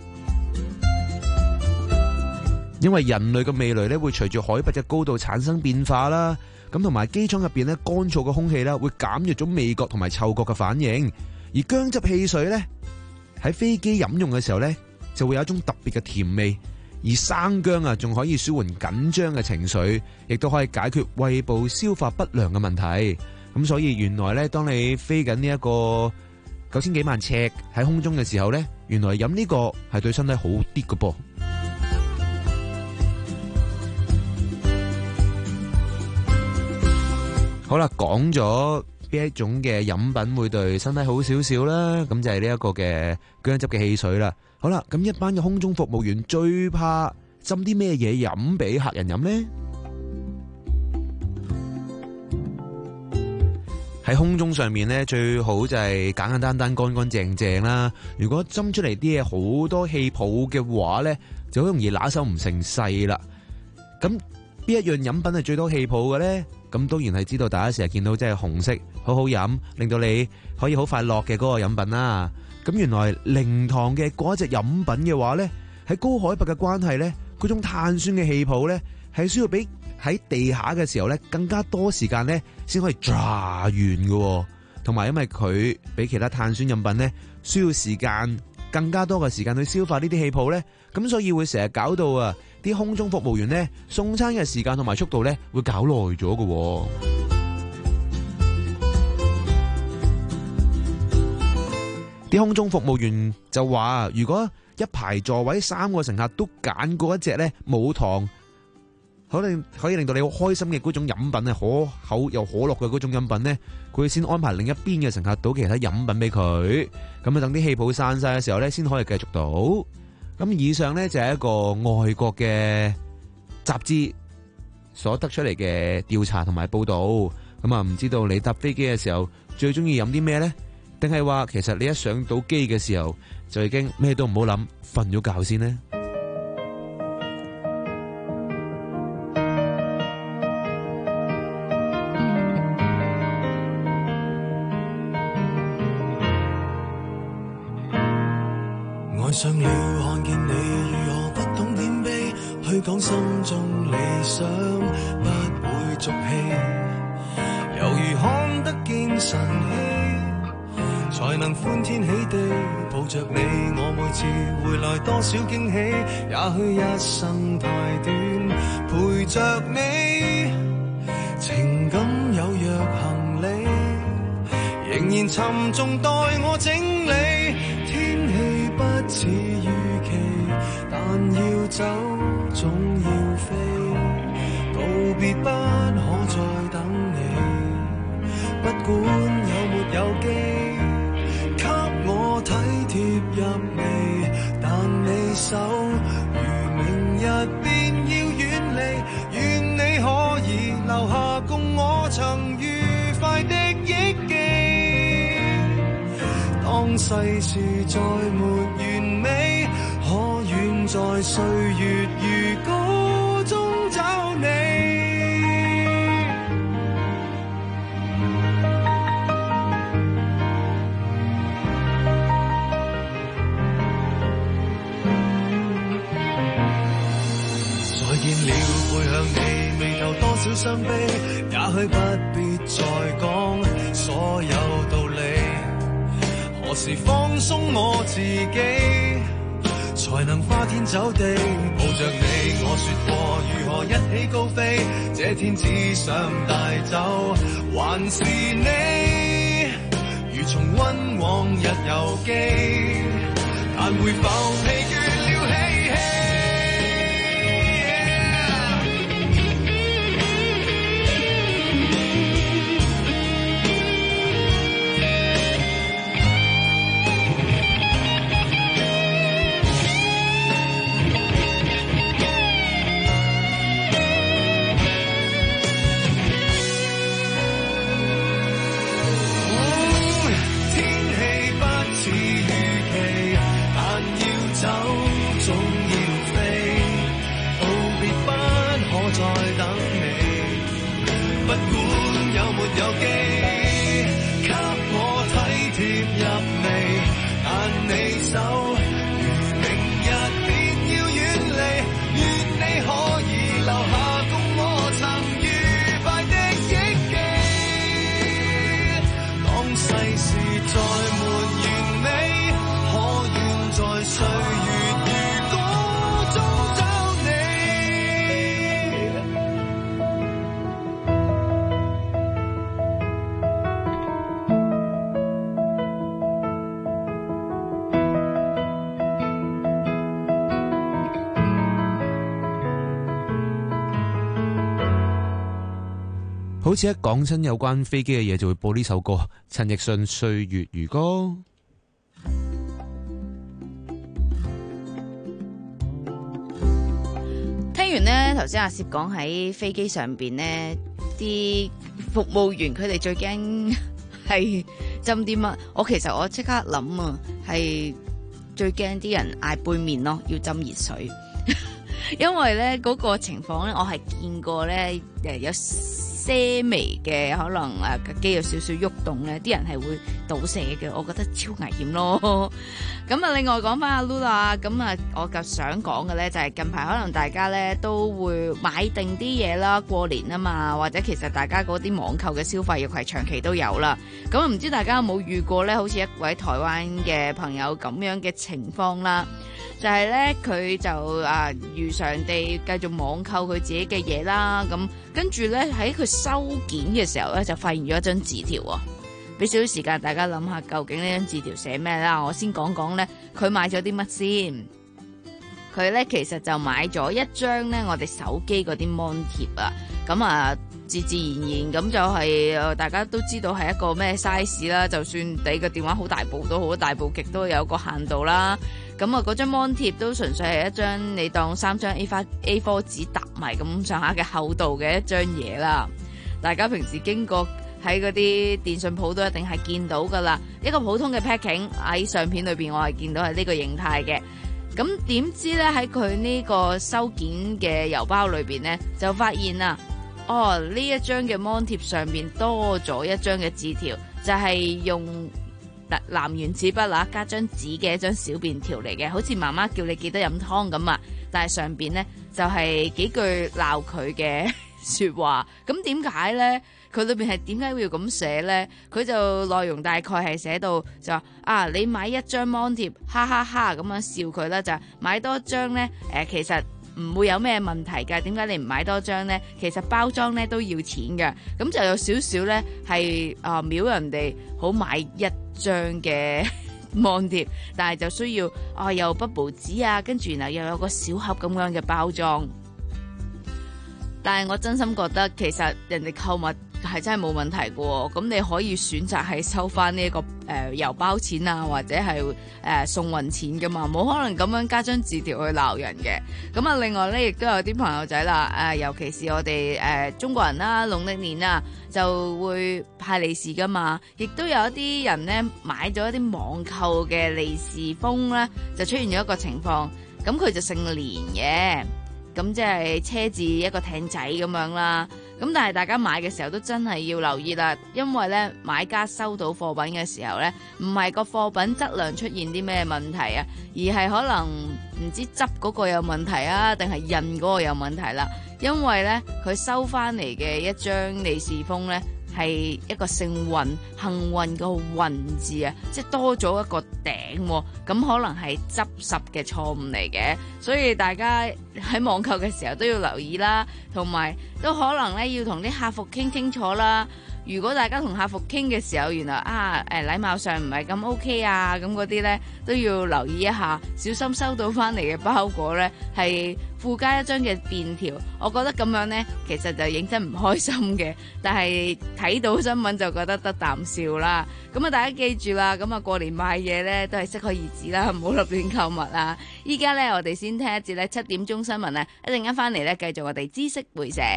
因為人類嘅味蕾咧會隨住海拔嘅高度產生變化啦，咁同埋機艙入邊咧乾燥嘅空氣啦會減弱咗味覺同埋嗅覺嘅反應，而薑汁汽水咧喺飛機飲用嘅時候咧就會有一種特別嘅甜味，而生薑啊仲可以舒緩緊張嘅情緒，亦都可以解決胃部消化不良嘅問題。咁所以原來咧當你飛緊呢一個九千幾萬尺喺空中嘅時候咧，原來飲呢個係對身體好啲嘅噃。好啦，講咗邊一種嘅飲品會對身體好少少啦，咁就係呢一個嘅薑汁嘅汽水啦。好啦，咁一班嘅空中服務員最怕斟啲咩嘢飲俾客人飲呢？喺空中上面呢，最好就係簡簡單單、乾乾淨淨啦。如果斟出嚟啲嘢好多氣泡嘅話呢，就好容易拿手唔成勢啦。咁邊一樣飲品係最多氣泡嘅呢？咁當然係知道大家成日見到即係紅色好好飲，令到你可以好快樂嘅嗰個飲品啦。咁原來零糖嘅嗰一隻飲品嘅話呢，喺高海拔嘅關係呢，嗰種碳酸嘅氣泡呢，係需要比喺地下嘅時候呢更加多時間呢先可以抓完嘅。同埋因為佢比其他碳酸飲品呢需要時間更加多嘅時間去消化呢啲氣泡呢，咁所以會成日搞到啊啲空中服務員呢送餐嘅時間同埋速度呢會搞耐咗嘅。啲空中服務員就話，如果一排座位三個乘客都揀過一隻呢冇糖，可能可以令到你好開心嘅嗰種飲品啊，可口又可樂嘅嗰種飲品呢，佢先安排另一邊嘅乘客倒其他飲品俾佢，咁啊等啲氣泡散晒嘅時候呢先可以繼續倒。咁以上呢，就係一個外國嘅雜誌所得出嚟嘅調查同埋報道。咁啊，唔知道你搭飛機嘅時候最中意飲啲咩呢？定係話其實你一上到機嘅時候就已經咩都唔好諗，瞓咗覺先呢？ 愛上了看見你如何不懂謙卑，去講心中理想不會俗氣，猶如看得見晨曦，才能歡天喜地抱着你。我每次回來多少驚喜，也許一生太短，陪着你，情感有若行李，仍然沉重待我整理。天氣不似預期，但要走總要飛，道別不可再等你，不管有沒有機，給我體貼入微，但你手如明日便要遠離，願你可以留下共我曾愉快的憶記。當世事再沒完美，可遠在歲月如歌中找你。 傷悲，也許不必再講所有道理。何時放鬆我自己，才能花天酒地抱着你？我說過如何一起高飛，這天只想帶走還是你，如重溫往日遊記，但會否疲倦了嬉戲？ 好似一講親有關飛機嘅嘢，就會播呢首歌，陳奕迅《歲月如歌》。 聽完呢頭先阿攝講喺飛機上邊呢啲服務員佢哋最驚係斟啲乜？我其實我即刻諗啊，係最驚啲人嗌杯麵咯，要斟熱水，因為咧嗰、嗰個情況咧，我係見過咧誒有些微嘅可能誒架機有少少喐動咧，啲人係會倒瀉嘅，我覺得超危險咯。咁啊，另外講翻阿 Lula，咁啊，我就想講嘅咧就係近排可能大家咧都會買定啲嘢啦，過年啊嘛，或者其實大家嗰啲網購嘅消費亦係長期都有啦。咁唔知大家有冇遇過咧，好似一位台灣嘅朋友咁樣嘅情況啦？就係咧，佢就啊如常地繼續網購佢自己嘅嘢啦。咁跟住咧喺佢收件嘅時候咧，就發現咗一張字條喎。俾少少時間大家諗下，究竟呢張字條寫咩啦？我先講講咧，佢買咗啲乜先。佢咧其實就買咗一張咧我哋手機嗰啲 mon 貼啊。咁啊，自自然然咁就係、是、大家都知道係一個咩 size 啦。就算你個電話好大部都好，大部極都有個限度啦。咁啊，嗰張 mon 貼都純粹係一張你當三張 A 四 A 四 紙搭埋咁上下嘅厚度嘅一張嘢啦。大家平時經過喺嗰啲電信鋪都一定係見到噶啦。一個普通嘅 packing 喺相片裏邊，我係見到係呢個形態嘅。咁點知咧喺佢呢個收件嘅郵包裏邊咧，就發現啊，哦呢一張嘅 mon 貼上邊多咗一張嘅字條，就係、是、用藍原子筆啦，加張紙嘅一張小便條嚟嘅，好似媽媽叫你記得飲湯咁啊！但係上邊呢，就係、是、幾句鬧佢嘅說話。咁點解呢？佢裏邊係點解要咁寫呢？佢就內容大概係寫到就話啊，你買一張 mon 貼，哈哈哈咁樣笑佢啦，就買多張呢。誒、呃，其實唔會有咩問題㗎。點解你唔買多張呢？其實包裝呢都要錢嘅。咁就有少少呢係啊秒人哋好買一張嘅 mon 貼，但係就需要啊又 bubble 紙啊，跟住然後又有個小盒咁樣嘅包裝。但係我真心覺得其實人哋購物係真係冇問題嘅喎，咁你可以選擇係收翻呢一個誒、呃、郵包錢啊，或者係誒、呃、送運錢噶嘛，冇可能咁樣加張字條去鬧人嘅。咁啊，另外咧亦都有啲朋友仔啦，誒、呃、尤其是我哋誒、呃、中國人啦，農曆年啊就會派利是噶嘛，亦都有一啲人咧買咗一啲網購嘅利是封咧，就出現咗一個情況，咁佢就姓連嘅。咁即係車字一個艇仔咁樣啦， 咁但係大家買嘅時候都真係要留意啦，因為咧買家收到貨品嘅時候咧，唔係個貨品質量出現啲咩問題啊，而係可能唔知執嗰個有問題啊，定係印嗰個有問題啦。因為咧佢收翻嚟嘅一張利是封咧，係一個姓運幸運個運字啊，即係多咗一個頂，咁可能係執拾嘅錯誤嚟嘅，所以大家喺網購嘅時候都要留意啦，同埋都可能咧要同啲客服傾清楚啦。如果大家同客服傾嘅時候，原來啊誒禮貌上唔係咁 OK 啊，咁嗰啲咧都要留意一下，小心收到翻嚟嘅包裹咧係附加一張嘅便條。我覺得咁樣咧其實就認真唔開心嘅，但係睇到新聞就覺得得啖笑啦。咁啊大家記住啦，咁啊過年買嘢咧都係適可而止啦，唔好立亂購物啊！依家咧我哋先聽一節咧七點鐘新聞啊，一陣間翻嚟咧繼續我哋知識會社。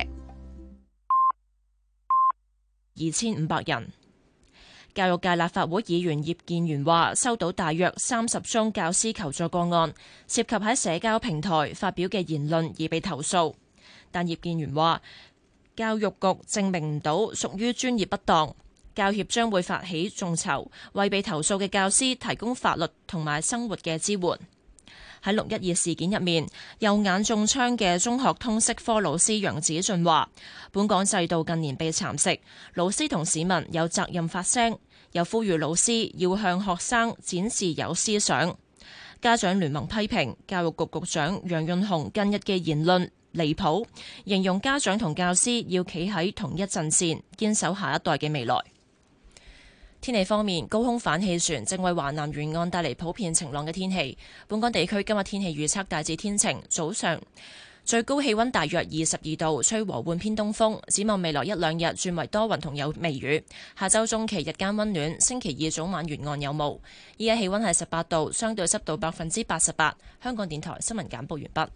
二千五百人。教育界立法會議員葉建源話，收到大約三十宗教師求助個案，涉及喺社交平台發表嘅言論而被投訴。但葉建源話，教育局證明唔到屬於專業不當，教協將會發起眾籌，為被投訴嘅教師提供法律同埋生活嘅支援。喺六一二事件入面，右眼中槍嘅中學通識科老師楊子俊話，本港制度近年被蠶食，老師同市民有責任發聲，又呼籲老師要向學生展示有思想。家長聯盟批評教育局局長楊潤雄近日嘅言論離譜，形容家長同教師要企喺同一陣線，堅守下一代嘅未來。天氣方面，高空反氣旋正為華南沿岸帶嚟普遍晴朗嘅天氣。本港地區今日天氣預測大致天晴，早上最高氣溫大約二十二度，吹和緩偏東風。展望未來一兩日轉為多雲同有微雨。下周中期日間溫暖，星期二早晚沿岸有霧。依家氣溫係十八度，相對濕度百分之八十八。香港電台新聞簡報完畢。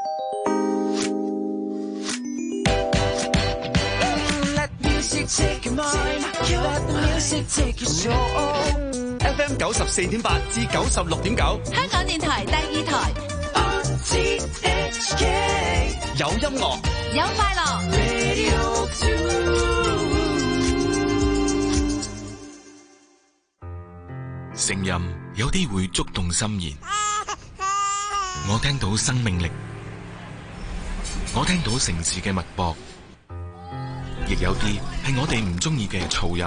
F M 九十四點八至九十六點九， 香港電台第二台。 有音樂， 有快樂。 聲音有啲會觸動心弦，我聽到生命力，我聽到城市嘅脈搏。亦有啲係我哋唔中意嘅噪音，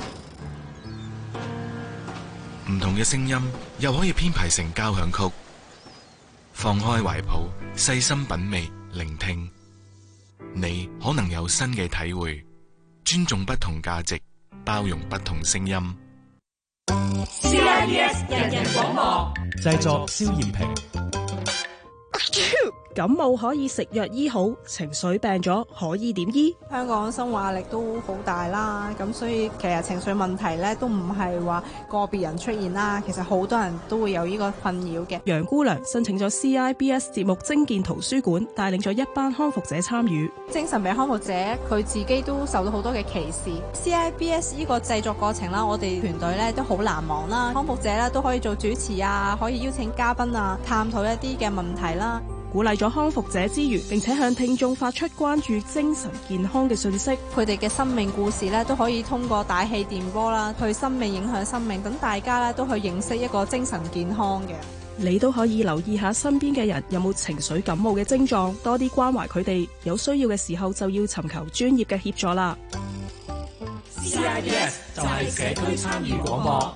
唔同嘅聲音又可以編排成交響曲。放開懷抱，細心品味，聆聽，你可能有新嘅體會。尊重不同價值，包容不同聲音。 C I B S 人人廣播製作蕭艷平。 感冒可以食藥醫好，情緒病咗可以點醫？ 香港生活壓力都好大啦，咁所以其實情緒問題咧都唔係話個別人出現啦，其實好多人都會有呢個困擾嘅。 楊姑娘申請咗 C I B S 節目精健圖書館，帶領咗一班康復者參與。 精神病康復者佢自己都受到好多嘅歧視。C I B S 呢個製作過程啦，我哋團隊咧都好難忘啦，康復者咧都可以做主持啊，可以邀請嘉賓啊，探討一啲嘅問題啦。 鼓勵咗康復者之餘，並且向聽眾發出關注精神健康嘅訊息。 佢哋嘅生命故事咧，都可以通過大氣電波啦，去生命影響生命，等大家咧都去認識一個精神健康嘅。 你都可以留意下身邊嘅人有冇情緒感冒嘅症狀，多啲關懷佢哋。有需要嘅時候就要尋求專業嘅協助啦。 C I B S 就係社區參與廣播。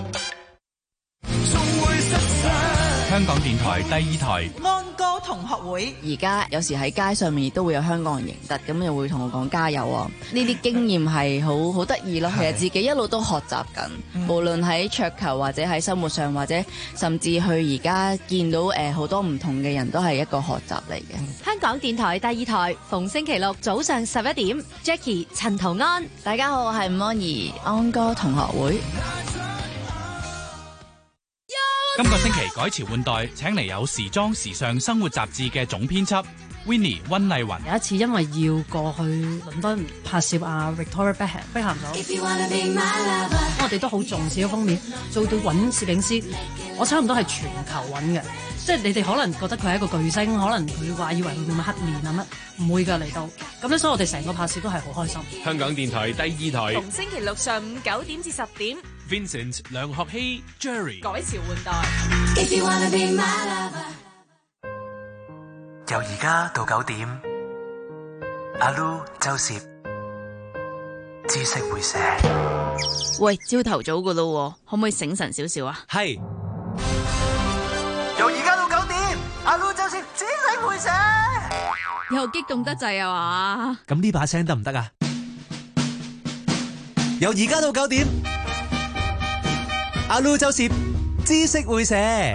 香港電台第二台安歌同學會， 而家有時喺街上面亦都會有香港人認得，咁又會同我講加油啊！呢啲經驗係好好得意咯，其實自己一路都學習緊，嗯、無論喺桌球或者喺生活上，或者甚至去而家見到誒好多唔同嘅人都係一個學習嚟嘅。 嗯、香港電台第二台逢星期六早上十一點 ，Jackie 陳桃安， 大家好，我係吳安儀，安歌同學會。 今個星期改朝換代，請嚟有時裝時尚生活雜誌嘅總編輯 Winnie 溫麗雲。 有一次因為要過去倫敦拍攝啊 Victoria Beckham 碧咸咗，我哋都好重視個封面，做到揾攝影師，我差唔多係全球揾嘅。即係你哋可能覺得佢係一個巨星，可能佢話以為佢會唔會黑面啊乜，唔會㗎嚟到。咁咧，所以我哋成個拍攝都係好開心。 香港電台第二台， 逢星期六上午九點至十點 ，Vincent 梁學希 Jerry 改朝換代。If you wanna be my lover 由而家到九點，阿 Lu 周攝知識會寫。 喂，朝頭早噶咯，可唔可以醒神少少啊？ 係。由而家到九點，阿 Lu 周攝知識會寫。 又激動得滯啊嘛！ 咁呢把聲得唔得啊？由而家到九點，阿 Lu 周攝知識會寫。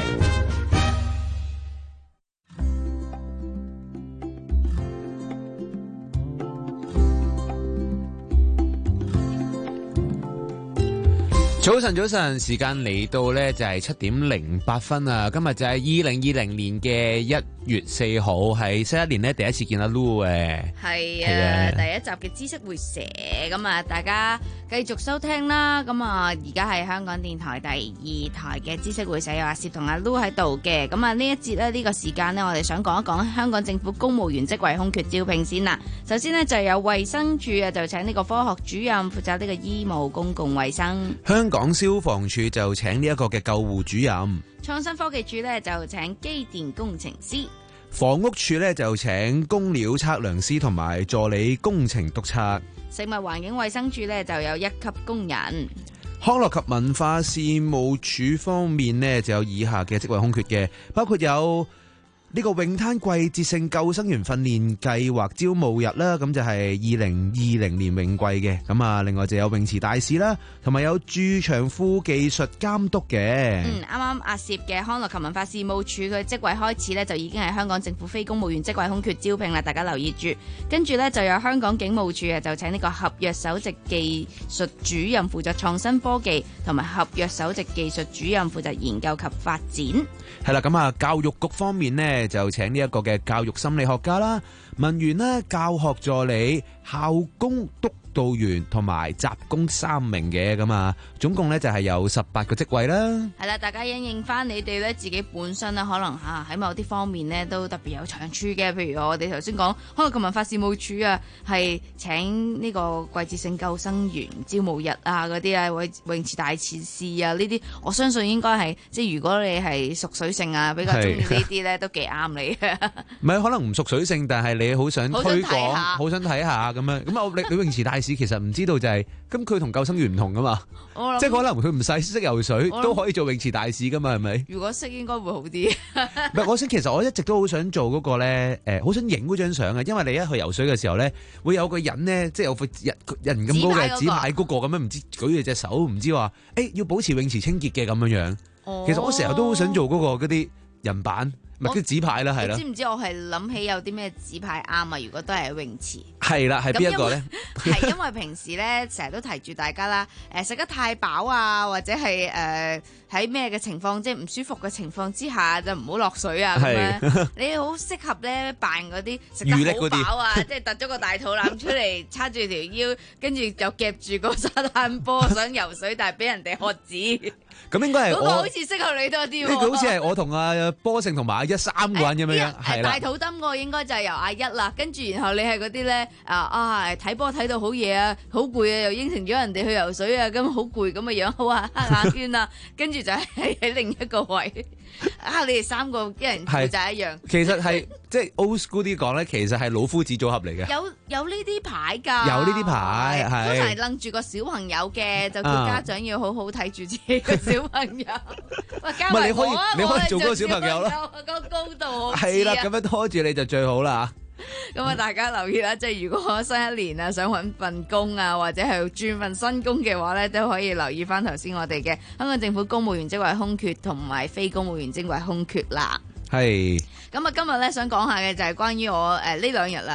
早晨，早晨，時間嚟到呢就係七點零八分啊！今日就係二零二零年嘅一月四號，係新一年呢第一次見阿 Lu 誒， 係啊，第一集嘅知識會寫，咁啊，大家繼續收聽啦。咁啊，而家係香港電台第二台嘅知識會寫，有阿攝同阿 Lu 喺度嘅。咁啊，呢一節呢，呢個時間呢，我哋想講一講香港政府公務員職位空缺招聘先啦。首先呢，就有衛生署啊，就請呢個科學主任負責呢個醫務公共衛生。 香港消防處就請呢一個嘅救護主任， 創新科技處呢就請機電工程師， 房屋處呢就請工料測量師同埋助理工程督察， 食物環境衛生處呢就有一級工人。 康樂及文化事務處方面呢就有以下嘅職位空缺嘅，包括有呢個泳灘季節性救生員訓練計劃招募日啦，咁就係二零二零年泳季嘅。咁啊，另外就有泳池大使啦，同埋有駐場副技術監督嘅。 嗯，啱啱阿攝嘅康樂及文化事務處佢職位開始呢，就已經係香港政府非公務員職位空缺招聘啦，大家留意住。跟住呢，就有香港警務處啊，就請呢個合約首席技術主任負責創新科技，同埋合約首席技術主任負責研究及發展。 係啦，咁啊，教育局方面呢，就請呢一個嘅教育心理學家啦、文員啦、教學助理、校工督導員同埋雜工三名嘅，咁啊，總共咧就係有十八個職位啦。 係啦，大家因應翻你哋咧自己本身咧，可能嚇喺某啲方面咧都特別有長處嘅。譬如我哋頭先講康樂及文化事務處啊，係請呢個季節性救生員招募日啊嗰啲啊，泳泳池大使啊呢啲，我相信應該係即係如果你係熟水性啊，比較中意呢啲咧，都幾啱你嘅。 唔係可能唔熟水性，但係你好想推廣，好想睇下咁樣。咁啊，你你泳池大使其實唔知道就係、是，咁佢同救生員唔同噶嘛，即係可能佢唔使識游水都可以做泳池大使噶嘛，係咪？ 如果識應該會好啲。 唔係，我想其實我一直都好想做嗰個咧，誒、呃，好想影嗰張相嘅，因為你一去游水嘅時候咧，會有個人咧，即係有副人人咁高嘅紙牌嗰個咁樣，唔知舉住隻手，唔知話，誒、欸，要保持泳池清潔嘅咁樣樣。哦、其實我成日都好想做嗰、那個嗰啲人版。咪啲紙牌啦，係啦。 你知唔知我係諗起有啲咩紙牌啱啊？如果都係泳池， 係啦，係邊一個咧？ 係因為平時咧成日都提住大家啦，誒、呃、食得太飽啊，或者係誒喺咩嘅情況，即係唔舒服嘅情況之下，就唔好落水啊咁樣。你好適合咧扮嗰啲食得好飽啊，即係突咗個大肚腩出嚟，叉住條腰，跟住就夾住個沙灘波想游水，但係俾人哋喝止。 咁應該係我，嗰個好似適合你多啲喎。 呢個好似係我同阿波勝同埋阿一三個人咁樣樣，係啦。 大肚燈嗰個應該就係由阿一啦，跟住然後你係嗰啲咧啊啊睇波睇到好夜啊，好攰啊，又應承咗人哋去游水啊，咁好攰咁嘅樣，好啊黑眼圈啊，跟住就係喺另一個位啊，你哋三個一人負責一樣。 其實係即係 old school 啲講咧，其實係老夫子組合嚟嘅。 有有呢啲牌㗎， 有呢啲牌係。 通常係擸住個小朋友嘅，就叫家長要好好睇住自己個小朋友。喂，加埋我啊！ 你可以做嗰個小朋友啦， 個高度係啦，咁樣拖住你就最好啦。 咁啊，大家留意啦，即係如果新一年啊想揾份工啊，或者係轉份新工嘅話咧，都可以留意翻頭先我哋嘅香港政府公務員職位空缺同埋非公務員職位空缺啦。 係。 咁啊，今日咧想講下嘅就係關於我誒呢兩日啦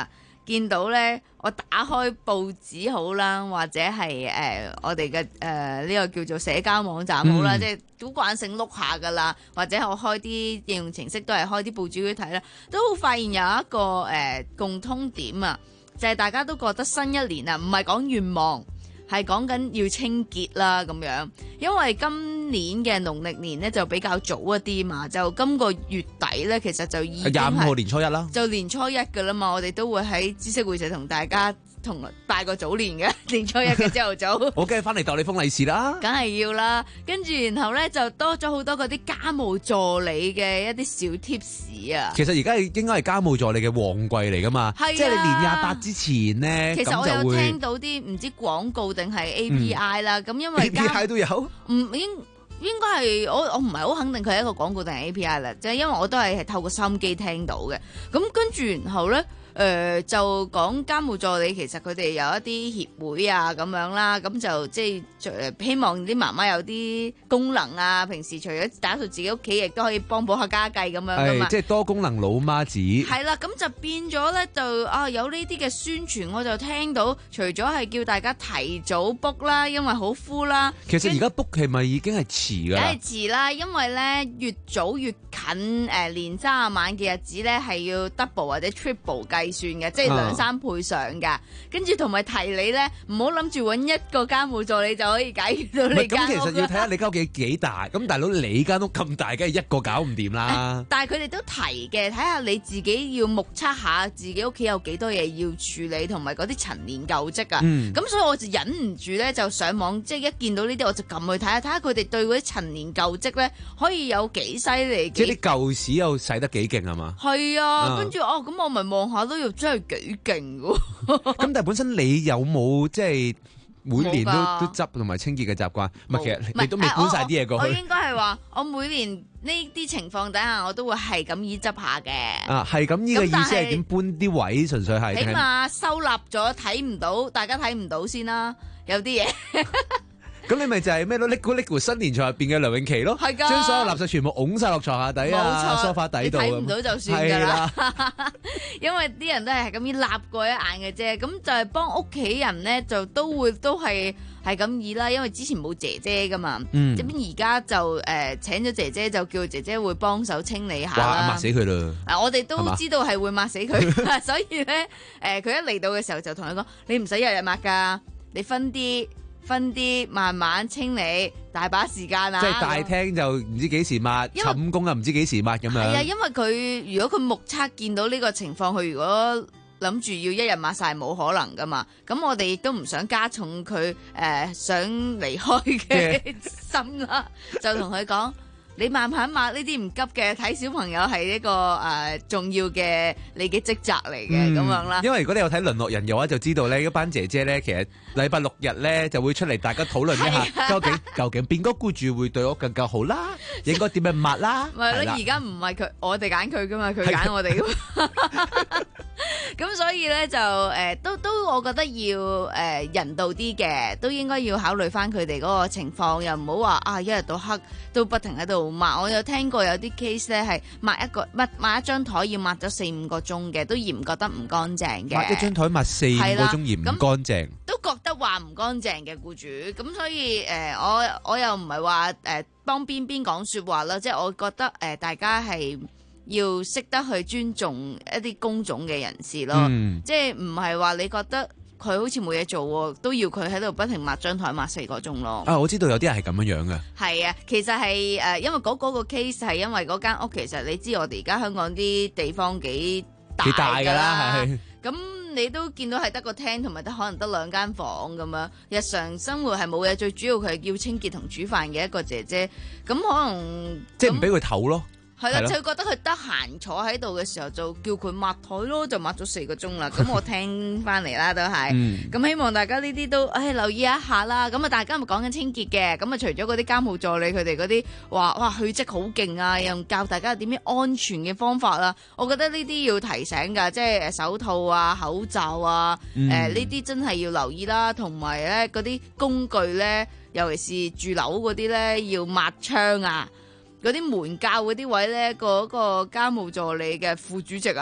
見到咧，我打開報紙好啦，或者係誒、呃、我哋嘅誒呢個叫做社交網站好啦， 嗯、 即係都慣性碌下噶啦，或者我開啲應用程式都係開啲報紙去睇啦，都發現有一個誒、呃、共通點啊，就係、是、大家都覺得新一年啊，唔係講願望。係講緊要清潔啦咁樣，因為今年嘅農曆年呢就比較早一啲嘛，就今個月底呢，其實就已經廿五號年初一啦， 就年初一噶啦嘛，我哋都會喺知識會社同大家同拜個早年嘅年初一嘅朝頭早， 我梗係翻嚟逗你封利是啦， 梗係要啦，跟住然後呢，就多咗好多嗰啲家務助理嘅一啲小貼士啊。 其實而家應該係家務助理嘅旺季嚟噶嘛， 係啊、 即係你年廿八之前呢， 其實我有咁就會聽到啲唔知廣告定係 A P I 啦、嗯，咁因為 A P I 都有， 唔應應該係我我唔係好肯定佢係一個廣告定係 A P I 啦，就係因為我都係係透過收音機聽到嘅，咁跟住然後咧。誒、呃、就講家務助理，其實佢哋有一啲協會啊咁樣啦，咁就即係希望啲媽媽有啲功能啊，平時除咗打掃自己屋企，亦都可以幫補下家計咁樣噶嘛。 即係多功能老媽子。 係啦，咁就變咗咧，就啊有呢啲嘅宣傳，我就聽到，除咗係叫大家提早 book 啦，因為好 full 啦。 其實而家 book 係咪已經係遲㗎？ 梗係遲啦，因為咧越早越近誒、呃、年卅晚嘅日子咧，係要 double 或者 triple 計算嘅，即係兩三倍上噶。跟住同埋提你咧，唔好諗住揾一個家務助理就可以解決到你間屋。 咁其實要睇下你間屋幾幾大。咁大佬你間屋咁大，梗係一個搞唔掂啦。 但係佢哋都提嘅，睇下你自己要目測下自己屋企有幾多嘢要處理，同埋嗰啲陳年舊積啊。咁、嗯、所以我就忍唔住咧，就上網，即係一見到呢啲我就撳去睇下，睇下佢哋對嗰啲陳年舊積咧可以有幾犀利。 即係啲舊屎又洗得幾勁係嘛？ 係啊，跟住哦，咁我咪望下都要真係幾勁喎。 咁但係本身你有冇即係每年都都執同埋清潔嘅習慣？唔係，其實你都未搬晒啲嘢過去。 我應該係話，我每年呢啲情況底下，我都會係咁依執下嘅。 啊，係咁依個意思係點搬啲位？純粹係起碼收納咗睇唔到，大家睇唔到先啦。有啲嘢。 咁你咪就係咩咯？拎個拎個新年床入邊嘅梁詠琪咯，將所有垃圾全部拱晒落床下底啊，梳化底度， 睇唔到就算噶啦。因為啲人都係咁依立過一眼嘅啫，咁就係幫屋企人咧，就都會都係係咁依啦。因為之前冇姐姐噶嘛，咁而家就誒、呃、請咗姐姐，就叫姐姐會幫手清理下啦。 哇！抹死佢啦！ 嗱，我哋都知道係會抹死佢，所以咧誒，佢、呃、一嚟到嘅時候就同佢講：你唔使日日抹噶，你分啲。分啲慢慢清理，大把時間啊！ 即係大廳就唔知幾時抹，寢宮又唔知幾時抹咁樣。係啊，因為佢如果佢目測見到呢個情況，佢如果諗住要一日抹晒，冇可能噶嘛。咁我哋亦都唔想加重佢誒、呃、想離開嘅心啦，就同佢講。你慢慢抹呢啲唔急嘅，睇小朋友係一個誒、呃、重要嘅你嘅職責嚟嘅咁樣啦。 因為如果你有睇《淪落人》嘅話，就知道咧一班姐姐咧，其實禮拜六日咧就會出嚟，大家討論一下究竟究竟邊個僱主會對我更加好啦，應該點樣抹啦。 係咯，而家唔係佢我哋揀佢噶嘛，佢揀我哋噶嘛。咁所以咧就誒、呃、都都我覺得要誒、呃、人道啲嘅，都應該要考慮翻佢哋嗰個情況，又唔好話啊一日到黑都不停喺度抹。我有聽過有啲 case 咧係抹一個抹抹一張台要抹咗四五個鐘嘅，都嫌覺得唔乾淨嘅。 抹一張台抹四五個鐘嫌唔乾淨， 都覺得話唔乾淨嘅僱主。咁所以誒、呃、我我又唔係話誒幫邊邊講說話啦，即係我覺得誒、呃、大家係要識得去尊重一啲工種嘅人士咯，嗯、即係唔係話你覺得佢好似冇嘢做，都要佢喺度不停抹張台抹四個鐘咯。 啊，我知道有啲人係咁樣樣嘅。 係啊，其實係誒、呃，因為嗰嗰個 case 係因為嗰間屋，其實你知我哋而家香港啲地方幾大㗎啦，幾大㗎啦，係。咁你都見到係得個廳同埋得可能得兩間房咁樣，日常生活係冇嘢，最主要佢係要清潔同煮飯嘅一個姐姐，咁可能即係唔俾佢唞咯。 係啦，佢覺得佢得閒坐喺度嘅時候，就叫佢抹台咯，就抹咗四個鐘啦。咁我聽翻嚟啦，都係。咁、嗯、希望大家呢啲都，誒留意一下啦。咁啊，大家咪講緊清潔嘅。咁啊，除咗嗰啲家務助理佢哋嗰啲話，哇去漬好勁啊，又教大家點樣安全嘅方法啦。我覺得呢啲要提醒㗎，即係手套啊、口罩啊，誒呢啲真係要留意啦。同埋咧嗰啲工具咧，尤其是住樓嗰啲咧，要抹窗啊。嗰啲門鉸嗰啲位咧，嗰、嗰個家務助理嘅副主席啊，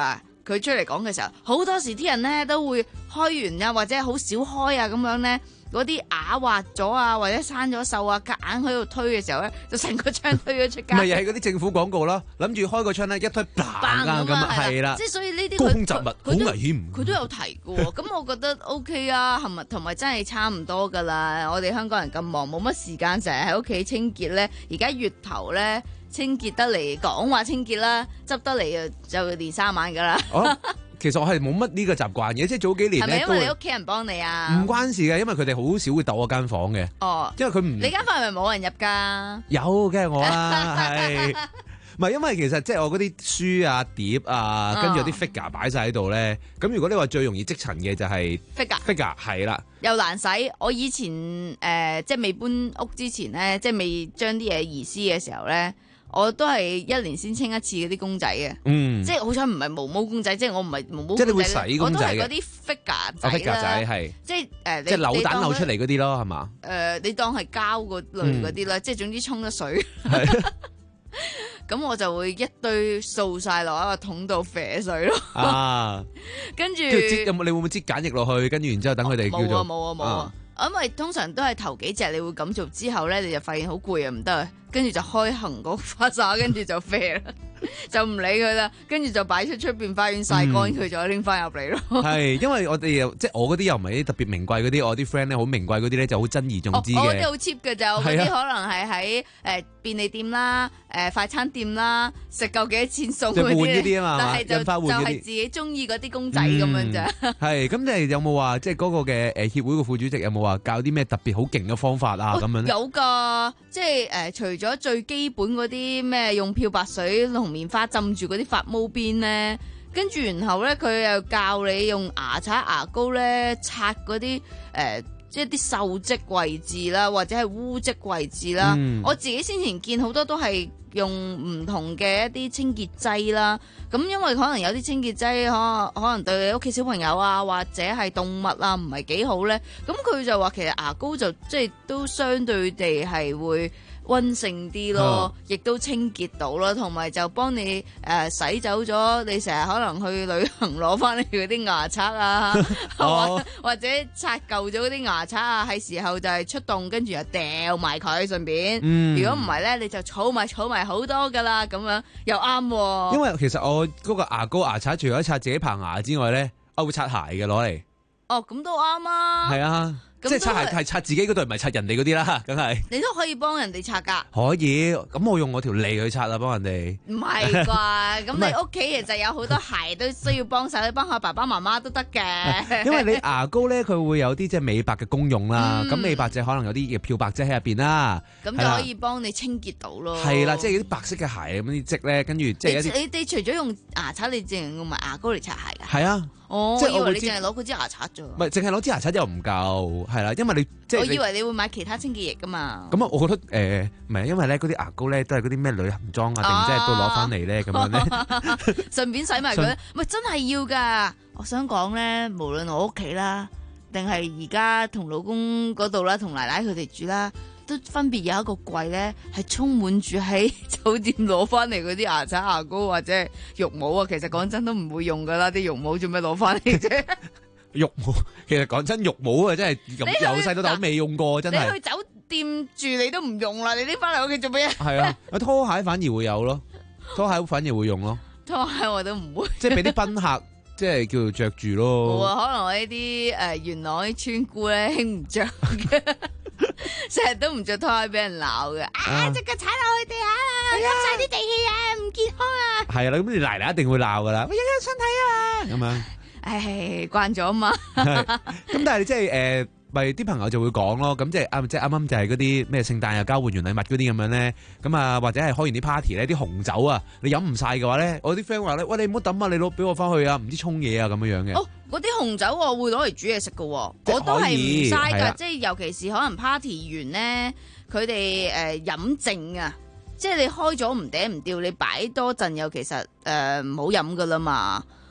佢出嚟講嘅時候，好多時啲人咧都會開完啊，或者好少開啊咁樣咧。嗰啲牙滑咗啊，或者生咗銹啊，夾硬喺度推嘅時候咧，就成個窗推咗出街。 咪又係嗰啲政府廣告咯，諗住開個窗咧，一推 bang 啊咁啊，係啦。 即係所以呢啲高空雜物好危險。 佢都有提嘅喎，咁我覺得 OK 啊，係咪同埋真係差唔多㗎啦？我哋香港人咁忙，冇乜時間成日喺屋企清潔咧。而家月頭咧清潔得嚟講話清潔啦，執得嚟就連三晚㗎啦。 哦其實我係冇乜呢個習慣嘅，即係早幾年咧， 係咪因為你屋企人幫你啊？ 唔關事嘅，因為佢哋好少會鬥我間房嘅。 哦， 因為佢唔你間房係咪冇人入㗎？ 有嘅我啊，係唔係因為其實即係我嗰啲書啊、碟啊，跟住有啲 figure 擺晒喺度咧。咁如果你話最容易積塵嘅就係 figure figure 係啦， 又難洗。我以前誒、呃、即係未搬屋之前咧，即係未將啲嘢移師嘅時候咧。我都係一年先清一次嗰啲公仔嘅， 嗯， 即係好彩唔係毛毛公仔，即係我唔係毛毛公仔， 即係你會洗公仔嘅， 我都係嗰啲 figure 仔啦 ，figure 仔係， 即係誒， 即係扭蛋扭出嚟嗰啲咯，係嘛？ 誒，你當係膠嗰類嗰啲啦，即係總之沖咗水，咁我就會一堆掃晒落一個桶度啡水咯。啊，跟住有冇你會唔會擠梘液落去？跟住然之後等佢哋叫做冇啊冇啊冇啊，因為通常都係頭幾隻你會咁做，之後咧你就發現好攰啊，唔得啊。跟住就開行個花灑，跟住就啡啦，就唔理佢啦。跟住就擺出出邊花園曬乾佢，再拎翻入嚟咯。 係，因為我哋又即係我嗰啲又唔係啲特別名貴嗰啲，我啲 friend 咧好名貴嗰啲咧就好珍而重之嘅。 我啲好 cheap 嘅就，嗰啲可能係喺誒便利店啦、誒快餐店啦，食夠幾多錢送嗰啲啊嘛。但係就就係自己中意嗰啲公仔咁樣咋。 係，咁你係有冇話即係嗰個嘅誒協會嘅副主席有冇話教啲咩特別好勁嘅方法啊？咁樣咧有㗎，即係誒除咗最基本嗰啲咩用漂白水同棉花浸住嗰啲發毛邊咧，跟住然後咧佢又教你用牙刷牙膏咧刷嗰啲誒即係啲鏽跡位置啦，或者係污跡位置啦。嗯、我自己先前見好多都係用唔同嘅一啲清潔劑啦。咁因為可能有啲清潔劑可可能對你屋企小朋友啊或者係動物啊唔係幾好咧，咁佢就話其實牙膏就即係都相對地係會溫性啲咯，亦都清潔到咯，同埋就幫你誒、呃、洗走咗你成日可能去旅行攞翻嚟嗰啲牙刷啊，哦、或者刷舊咗嗰啲牙刷啊，係時候就係出動跟住又掉埋佢順便。嗯、如果唔係咧，你就儲埋儲埋好多噶啦，咁樣又啱、啊。 因為其實我嗰個牙膏牙刷除咗刷自己棚牙之外咧，我會刷鞋嘅攞嚟。 哦，咁都啱啊。係啊。即係擦鞋係擦自己嗰對，唔係擦人哋嗰啲啦，梗係。 你都可以幫人哋擦噶。 可以，咁我用我條脷去擦啦，幫人哋。 唔係啩？咁你屋企其實有好多鞋都需要幫手，你幫下爸爸媽媽都得嘅。 因為你牙膏咧，佢會有啲即係美白嘅功用啦。咁、嗯、美白劑可能有啲嘅漂白劑喺入邊啦。 咁就可以幫你清潔到咯。 係啦，即係啲白色嘅鞋咁啲漬咧，跟住即係一啲。 你你除咗用牙刷，你淨係用埋牙膏嚟擦鞋㗎？ 係啊。 哦， 即係我以為你淨係攞嗰支牙刷啫。 唔係，淨係攞支牙刷又唔夠，係啦，因為你即係。 我以為你會買其他清潔液噶嘛。 咁啊，我覺得誒，唔係，因為咧嗰啲牙膏咧都係嗰啲咩旅行裝啊，定即係都攞翻嚟咧咁樣咧。 順便洗埋佢，喂，真係要噶。我想講咧，無論我屋企啦，定係而家同老公嗰度啦，同奶奶佢哋住啦。都分別有一個櫃咧，係充滿住喺酒店攞翻嚟嗰啲牙刷、牙膏或者浴帽啊。其實講真都唔會用噶啦，啲浴帽做咩攞翻嚟啫？ 浴帽其實講真，浴帽啊真係由細到大都未用過，真係。 你去酒店住你都唔用啦，你拎翻嚟屋企做咩啊？ 係啊，拖鞋反而會有咯，拖鞋反而會用咯。 拖鞋我都唔會， 即係俾啲賓客。即係叫做着住咯。 冇啊，可能我呢啲誒元朗啲村姑咧興唔着嘅，成日都唔着拖鞋俾人鬧嘅。啊，隻腳踩落去地下啦，吸晒啲地氣啊，唔健康啊。 係啦，咁你奶奶一定會鬧噶啦，我影響身體啊嘛。咁樣， 唉，慣咗啊嘛。 咁但係即係誒。咪啲朋友就會講咯，咁即係啱，即係啱啱就係嗰啲咩聖誕又交換完禮物嗰啲咁樣咧，咁啊或者係開完啲 party 咧，啲紅酒啊，你飲唔晒嘅話咧，我啲 friend 話咧，喂，你唔好抌啊，你攞俾我翻去啊，唔知沖嘢啊咁樣樣嘅。 哦，嗰啲紅酒我會攞嚟煮嘢食嘅，我都係唔嘥噶，即係尤其是可能 party 完咧，佢哋誒飲剩啊，即係你開咗唔嗲唔掉，你擺多陣又其實誒唔好飲噶啦嘛。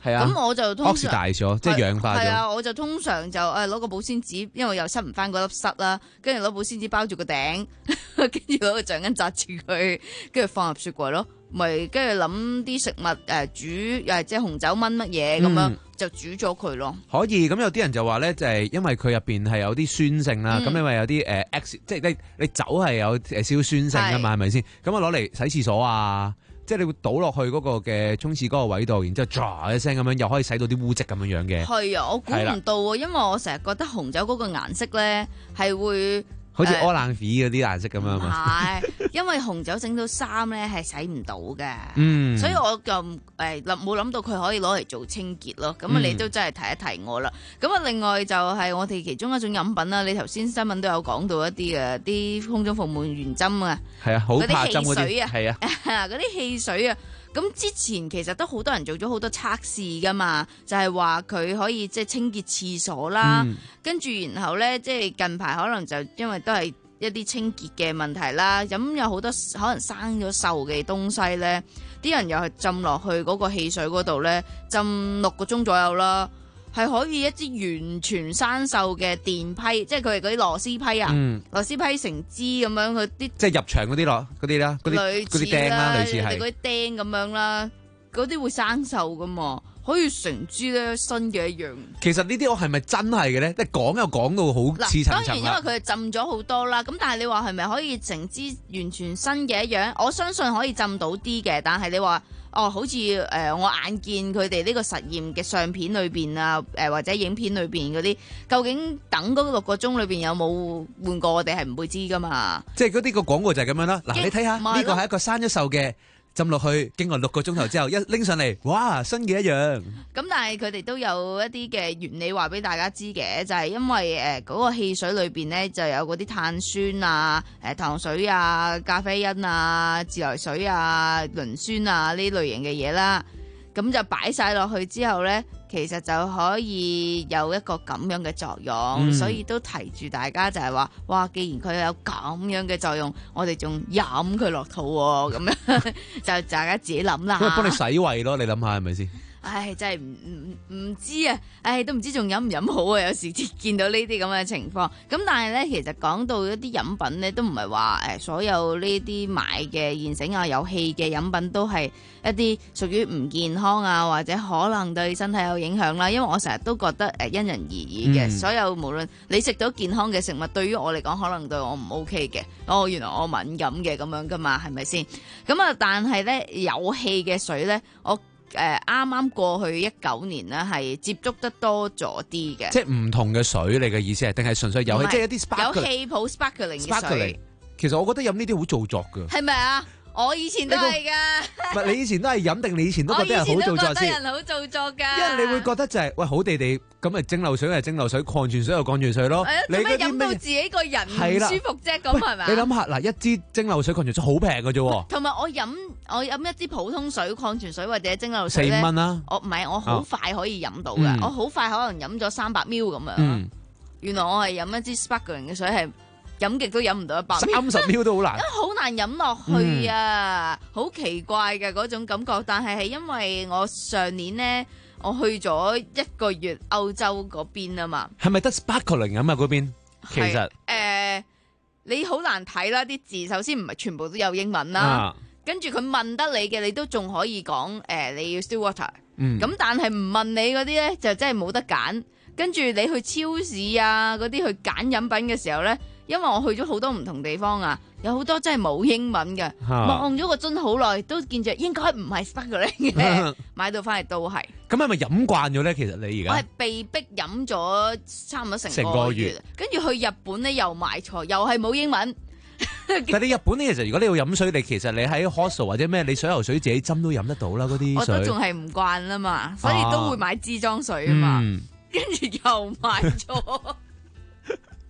係啊， 咁我就通常大咗，即係氧化咗。 係啊，我就通常就誒攞個保鮮紙，因為又塞唔翻嗰粒塞啦，跟住攞保鮮紙包住個頂，跟住攞個橡筋紮住佢，跟住放入雪櫃咯。咪跟住諗啲食物誒、呃、煮誒即係紅酒炆乜嘢咁樣、嗯、就煮咗佢咯。 可以咁有啲人就話咧，就係、是、因為佢入邊係有啲酸性啦，咁、嗯、因為有啲誒 X， 即係你你酒係有誒少少酸性噶嘛，係咪先？咁啊攞嚟洗廁所啊，即係你會倒落去嗰個嘅沖廁嗰個位度，然之後唰一聲咁樣，又可以洗到啲污漬咁樣樣嘅。係啊，我估唔到啊，因為我成日覺得紅酒嗰個顏色咧係會。好似柯冷啡嗰啲顏色咁樣嘛， 係，因為紅酒整到衫咧係洗唔到嘅， 嗯， 所以我就誒諗冇諗到佢可以攞嚟做清潔咯。咁啊，你都真係提一提我啦。咁啊，另外就係我哋其中一種飲品啦。你頭先新聞都有講到一啲嘅啲空中服務員針啊，係啊，好怕針嗰啲，係啊，嗰啲汽水啊。咁之前其實都好多人做咗好多測試噶嘛，就係話佢可以即係清潔廁所啦，嗯、跟住然後咧即係近排可能就因為都係一啲清潔嘅問題啦，咁有好多可能生咗鏽嘅東西咧，啲人又係浸落去嗰個汽水嗰度咧，浸六個鐘左右啦。係可以一支完全生鏽嘅電批，即係佢係嗰啲螺絲批啊，嗯、螺絲批成支咁樣，佢啲即係入場嗰啲咯，嗰啲啦，嗰啲嗰啲釘啦，類似係嗰啲釘咁樣啦，嗰啲會生鏽噶嘛，可以成支咧新嘅一樣。其實呢啲我係咪真係嘅咧？即係講又講到好似層層啦。當然因為佢係浸咗好多啦，咁但係你話係咪可以成支完全新嘅一樣？我相信可以浸到啲嘅，但係你話。哦，好似誒、呃，我眼見佢哋呢個實驗嘅相片裏邊啊，誒、呃、或者影片裏邊嗰啲，究竟等嗰六個鐘裏邊有冇換過，我哋係唔會知噶嘛。即係嗰啲個廣告就係咁樣啦。嗱，你睇下呢個係一個生咗鏽嘅。浸落去，經過六個鐘頭之後，一拎上嚟，哇，新嘅一樣。咁但係佢哋都有一啲嘅原理話俾大家知嘅，就係、是、因為誒嗰、呃那個汽水裏邊咧就有嗰啲碳酸啊、誒、呃、糖水啊、咖啡因啊、自來水啊、磷酸啊呢類型嘅嘢啦。咁就擺晒落去之後咧，其實就可以有一個咁樣嘅作用，嗯、所以都提住大家就係話，哇！既然佢有咁樣嘅作用，我哋仲飲佢落肚喎，咁樣就大家自己諗啦。咁幫你洗胃咯，你諗下係咪先？唉，真係唔唔唔知啊！唉，都唔知仲飲唔飲好啊！有時見到呢啲咁嘅情況，咁但係咧，其實講到一啲飲品咧，都唔係話誒所有呢啲買嘅現成啊有氣嘅飲品都係一啲屬於唔健康啊，或者可能對身體有影響啦。因為我成日都覺得誒因人而異嘅，嗯、所有無論你食到健康嘅食物，對於我嚟講可能對我唔 OK 嘅。哦，原來我敏感嘅咁樣噶嘛，係咪先？咁啊，但係咧有氣嘅水咧，我。誒啱啱過去一九年咧，係接觸得多咗啲嘅，即係唔同嘅水，你嘅意思係定係純粹有氣，即係一啲 sparkling 有氣泡 sparkling 嘅水。其實我覺得飲呢啲好做作㗎，係咪啊？我以前都係噶，唔係你以前都係飲定？你以前都覺得人好做作先？我以前都覺得人好做作噶，因為你會覺得就係喂好地地咁咪蒸餾水係蒸餾水，礦泉水又礦泉水咯。你做咩飲到自己個人唔舒服啫？咁係咪？你諗下嗱，一支蒸餾水礦泉水好平㗎啫。同埋我飲我飲一支普通水礦泉水或者蒸餾水四蚊啦。我唔係我好快可以飲到㗎，我好快可能飲咗三百 ml 咁樣。原來我係飲一支 sparkling 嘅水係。飲極都飲唔到一百，三十秒都好難，好難飲落去啊！好、嗯、奇怪嘅嗰種感覺，但係係因為我上年呢，我去咗一個月歐洲嗰邊啊嘛，係咪得 sparkling 啊嘛嗰邊？其實誒、呃，你好難睇啦啲字，首先唔係全部都有英文啦，啊、跟住佢問得你嘅，你都仲可以講誒、呃，你要 still water，咁、嗯、但係唔問你嗰啲咧，就真係冇得揀。跟住你去超市啊嗰啲去揀飲品嘅時候咧。因為我去咗好多唔同地方啊，有好多真係冇英文嘅，望咗個樽好耐，都見著應該唔係 sparkling 嘅，買到翻嚟都係。咁係咪飲慣咗咧？其實你而家我係被逼飲咗差唔多成個月，跟住去日本咧又買錯，又係冇英文。但係你日本咧，其實如果你要飲水，你其實你喺 hostel 或者咩，你水喉水自己斟都飲得到啦。嗰啲我都仲係唔慣啦嘛，所以都會買支裝水啊嘛，跟住又買錯。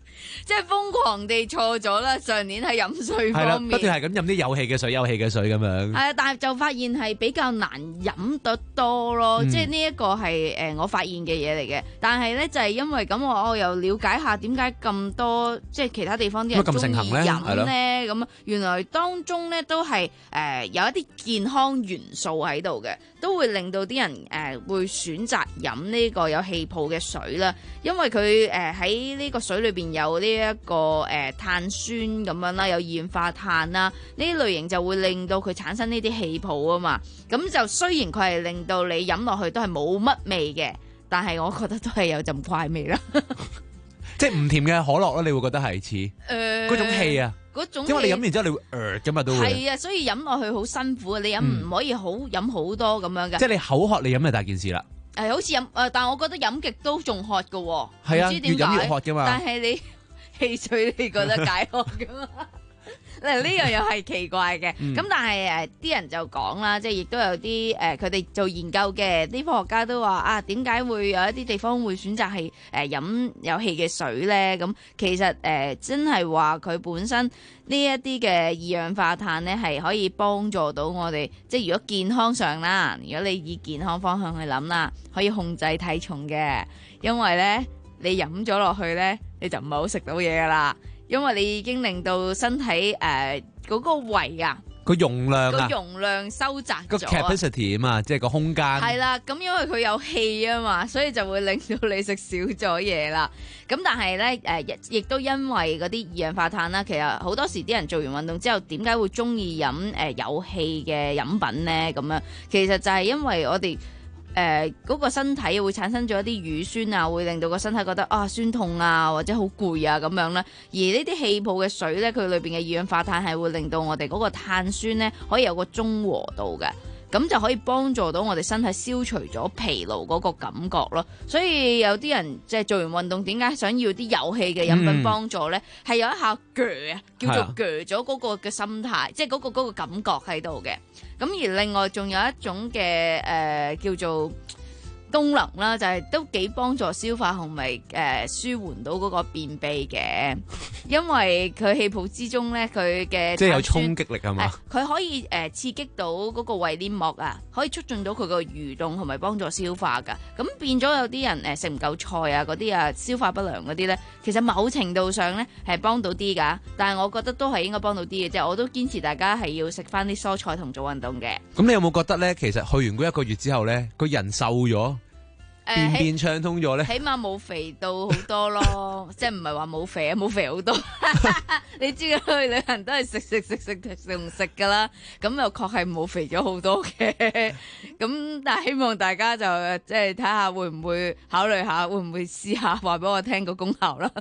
即係瘋狂地錯咗啦。上年喺飲水係啦， 方面， 不斷係咁飲啲有氣嘅水，有氣嘅水咁樣。 係啊，但係就發現係比較難飲得多咯， 嗯、 即係呢一個係誒我發現嘅嘢嚟嘅。但係咧就係因為咁，我我又了解下點解咁多即係其他地方啲人中意飲咧？咁原來當中咧都係誒、呃、有一啲健康元素喺度嘅，都會令到啲人誒、呃、會選擇飲呢個有氣泡嘅水啦。因為佢誒喺呢個水裏邊有呢、這、一個誒、呃、碳酸咁樣啦，有二氧化碳啦，呢類型就會令到佢產生呢啲氣泡啊嘛。咁就雖然佢係令到你飲落去都係冇乜味嘅，但係我覺得都係有陣怪味啦。 即係唔甜嘅可樂咧，你會覺得係似誒嗰種氣啊， 嗰種因為你飲完之後你會呃㗎嘛都會係啊，所以飲落去好辛苦啊！你飲唔可以好飲好多咁樣嘅， 即係你口渴你飲係大件事啦。 係好似飲誒，但係我覺得飲極都仲渴㗎喎， 係啊， 唔知點解越飲越渴㗎嘛。 但係你汽水你覺得解渴㗎嘛？嗱，呢樣又係奇怪嘅，咁、嗯、但係誒啲人就講啦，即係亦都有啲誒佢哋做研究嘅啲科學家都話啊，點解會有一啲地方會選擇係誒飲有氣嘅水咧？咁其實誒、呃、真係話佢本身呢一啲嘅二氧化碳咧係可以幫助到我哋，即係如果健康上啦，如果你以健康方向去諗啦，可以控制體重嘅，因為咧你飲咗落去咧你就唔係好食到嘢噶啦。因為你已經令到身體誒嗰、呃那個胃啊個容量啊個容量收窄咗，個 capacity 啊嘛，即係個空間係啦。咁因為佢有氣啊嘛，所以就會令到你食少咗嘢啦。咁但係咧誒，亦都因為嗰啲二氧化碳啦，其實好多時啲人做完運動之後，點解會中意飲誒有氣嘅飲品咧？咁樣其實就係因為我哋。誒嗰、呃那個身體會產生咗一啲乳酸啊，會令到個身體覺得啊酸痛啊，或者好攰啊咁樣咧。而呢啲氣泡嘅水咧，佢裏邊嘅二氧化碳係會令到我哋嗰個碳酸咧可以有個中和度嘅，咁就可以幫助到我哋身體消除咗疲勞嗰個感覺咯。所以有啲人即係做完運動，點解想要啲有氣嘅飲品幫助咧？係、嗯、有一下鋸啊，叫做鋸咗嗰個嘅心態，即係嗰個嗰個感覺喺度嘅。咁而另外仲有一種嘅誒、呃、叫做功能啦，就係、是、都幾幫助消化同埋誒舒緩到嗰個便秘嘅，因為佢氣泡之中咧，佢嘅即係有衝擊力係嘛？ 佢可以誒、呃、刺激到嗰個胃黏膜啊，可以促進到佢個蠕動同埋幫助消化噶。咁變咗有啲人誒食唔夠菜啊，嗰啲啊消化不良嗰啲咧，其實某程度上咧係幫到啲噶，但係我覺得都係應該幫到啲嘅，即係我都堅持大家係要食翻啲蔬菜同做運動嘅。 咁你有冇覺得咧？其實去完嗰一個月之後咧，個人瘦咗？便便暢通咗咧， 起碼冇肥到好多咯，即係唔係話冇肥啊，冇肥好多。你知嘅，去旅行都係食食食食食食噶啦，咁又確係冇肥咗好多嘅。咁但係希望大家就即係睇下會唔會考慮下，會唔會試下話俾我聽個功效啦。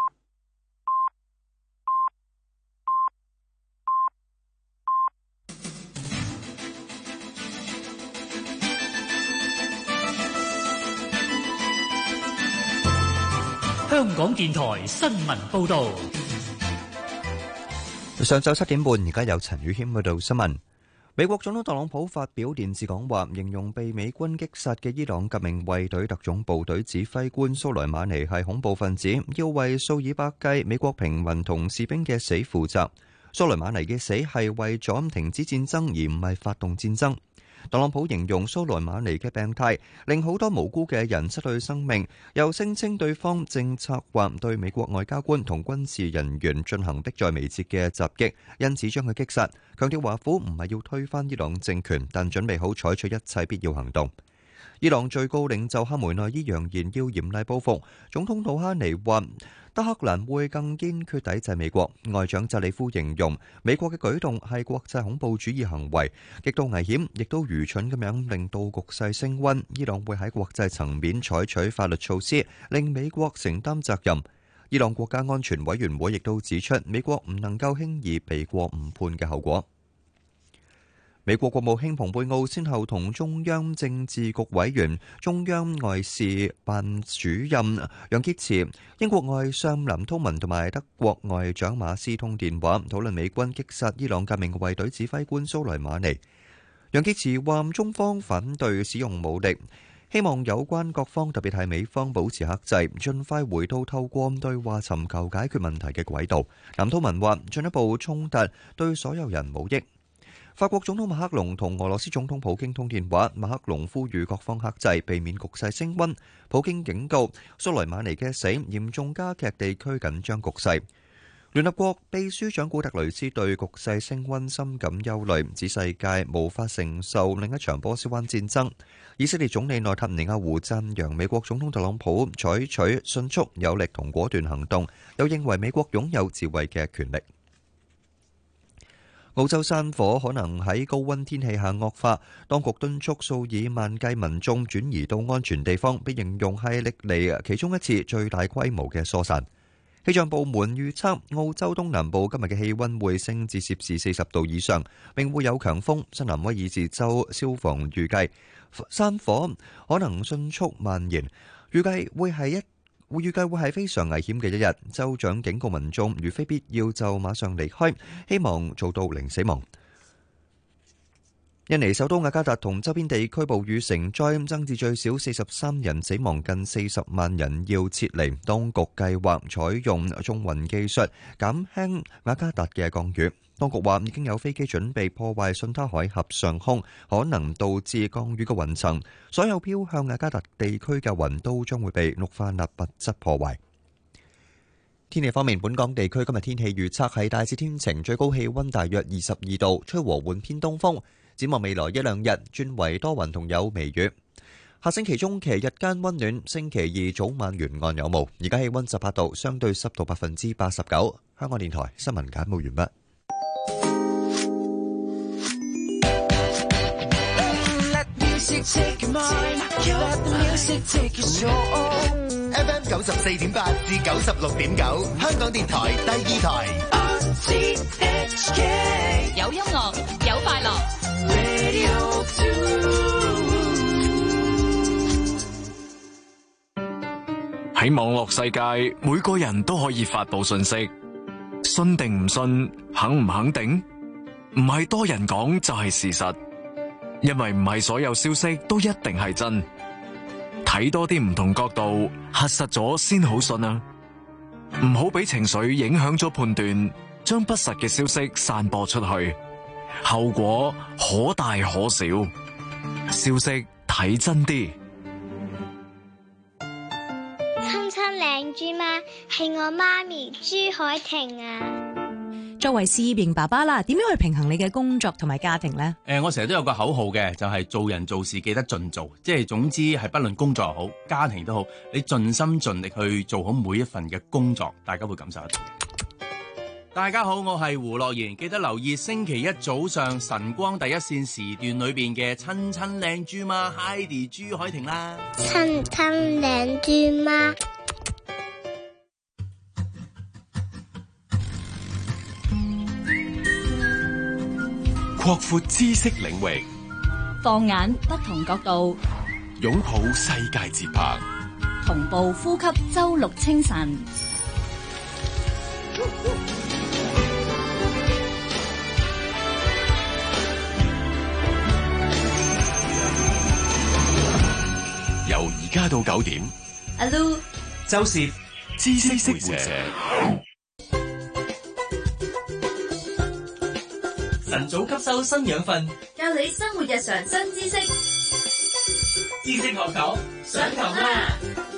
香港電台新聞報道， 上晝七點半，而家有陳宇謙報道新聞。美國總統特朗普發表電視講話，形容被美軍擊殺嘅伊朗革命衛隊特種部隊指揮官蘇萊馬尼係恐怖分子，要為數以百計美國平民同士兵嘅死負責。蘇萊馬尼嘅死係為咗停止戰爭，而唔係發動戰爭。特朗普形容蘇萊馬尼嘅病態令好多無辜嘅人失去生命，又聲稱對方正策劃對美國外交官同軍事人員進行迫在眉睫嘅襲擊，因此將佢擊殺。強調華府唔係要推翻伊朗政權，但準備好採取一切必要行動。伊朗最高領袖哈梅內伊揚言要嚴厲報復，總統魯哈尼話德黑蘭會更堅決抵制美國。外長扎里夫形容美國嘅舉動係國際恐怖主義行為，極度危險，亦都愚蠢咁樣令到局勢升溫。伊朗會喺國際層面採取法律措施，令美國承擔責任。伊朗國家安全委員會亦都指出，美國唔能夠輕易避過誤判嘅後果。美國國務卿蓬佩奧先後同中央政治局委員、中央外事辦主任楊潔篪、英國外相藍韜文同埋德國外長馬斯通電話，討論美軍擊殺伊朗革命衛隊指揮官蘇萊馬尼。楊潔篪話中方反對使用武力， 希望有關各方，特別係美方保持克制，盡快回到透過對話尋求解決問題嘅軌道。藍韜文話：進一步衝突對所有人冇益。法國總統馬克龍同俄羅斯總統普京通電話，馬克龍呼籲各方克制，避免局勢升溫。普京警告蘇萊馬尼嘅死嚴重加劇地區緊張局勢。聯合國秘書長古特雷斯對局勢升溫深感憂慮，指世界無法承受另一場波斯灣戰爭。以色列總理內塔尼亞胡讚揚美國總統特朗普採取迅速、有力同果斷行動，又認為美國擁有自衛嘅權力。澳洲山火可能喺高溫天氣下惡化，當局敦促數以萬計民眾轉移到安全地方，被形容係歷嚟其中一次最大規模嘅疏散。氣象部門預測，澳洲東南部今日嘅氣溫會升至攝氏四十度以上，並會有強風。新南威爾士州消防預計，山火可能迅速蔓延，預計會係一會預計會係非常危險嘅一日。州長警告民眾，如非必要就馬上離開，希望做到零死亡。印尼首都雅加達同周邊地區暴雨成災，增至最少四十三人死亡，近四十萬人要撤離。當局計劃採用縱雲技術減輕雅加達嘅降雨。當局話已經有飛機準備破壞信他海峽上空可能導致降雨嘅雲層，所有飄向雅加達地區嘅雲都將會被氯化鈉物質破壞。天氣方面，本港地區今日天氣預測係大致天晴，最高氣溫大約二十二度，吹和緩偏東風。展望未來一兩日轉為多雲同有微雨。下星期中期日間溫暖，星期二早晚沿岸有霧。而家氣溫十八度，相對濕度百分之八十九。香港電台新聞簡報完畢。 F M 九十四點八至九十六點九，香港電台第二台。 有音樂，有快樂。 喺網絡世界，每個人都可以發佈信息，信定唔信，肯唔肯定，唔係多人講就係事實，因為唔係所有消息都一定係真，睇多啲唔同角度，核實咗先好信啊！唔好俾情緒影響咗判斷，將不實嘅消息散播出去，後果可大可小。消息睇真啲。 親親靚豬媽係我媽咪朱海婷啊！ 作為事業型爸爸啦，點樣去平衡你嘅工作同埋家庭呢？ 誒、呃，我成日都有個口號嘅，就係、是、做人做事記得盡做，即係總之係不論工作又好，家庭都好，你盡心盡力去做好每一份嘅工作，大家會感受得到。大家好，我係胡樂賢，記得留意星期一早上晨光第一線時段裏邊嘅親親靚豬媽 Heidi 朱海婷啦。 親親靚豬媽， 擴闊知識領域， 放眼不同角度， 擁抱世界節拍， 同步呼吸周六清晨。 由而家到九點， 阿 Lu、 周涉知識會社， 晨早吸收新養分， 教你生活日常新知識。 知識學堂上堂啦！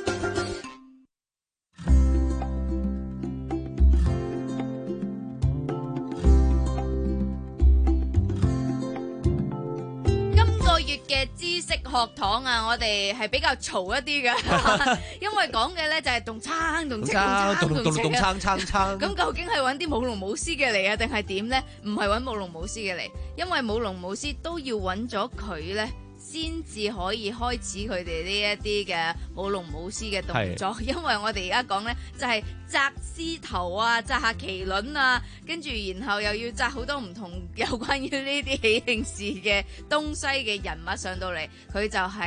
嘅知識學堂啊，我哋係比較嘈一啲嘅，因為講嘅咧就係動撐動戚動撐動戚嘅。咁究竟係揾啲舞龍舞獅嘅嚟啊，定係點咧？唔係揾舞龍舞獅嘅嚟，因為舞龍舞獅都要揾咗佢咧，先至可以開始佢哋呢一啲嘅舞龍舞獅嘅動作。因為我哋而家講咧就係紮獅頭啊，紮下麒麟啊，跟住然後又要紮好多唔同有關於呢啲喜慶事嘅東西嘅人物上到嚟，佢就係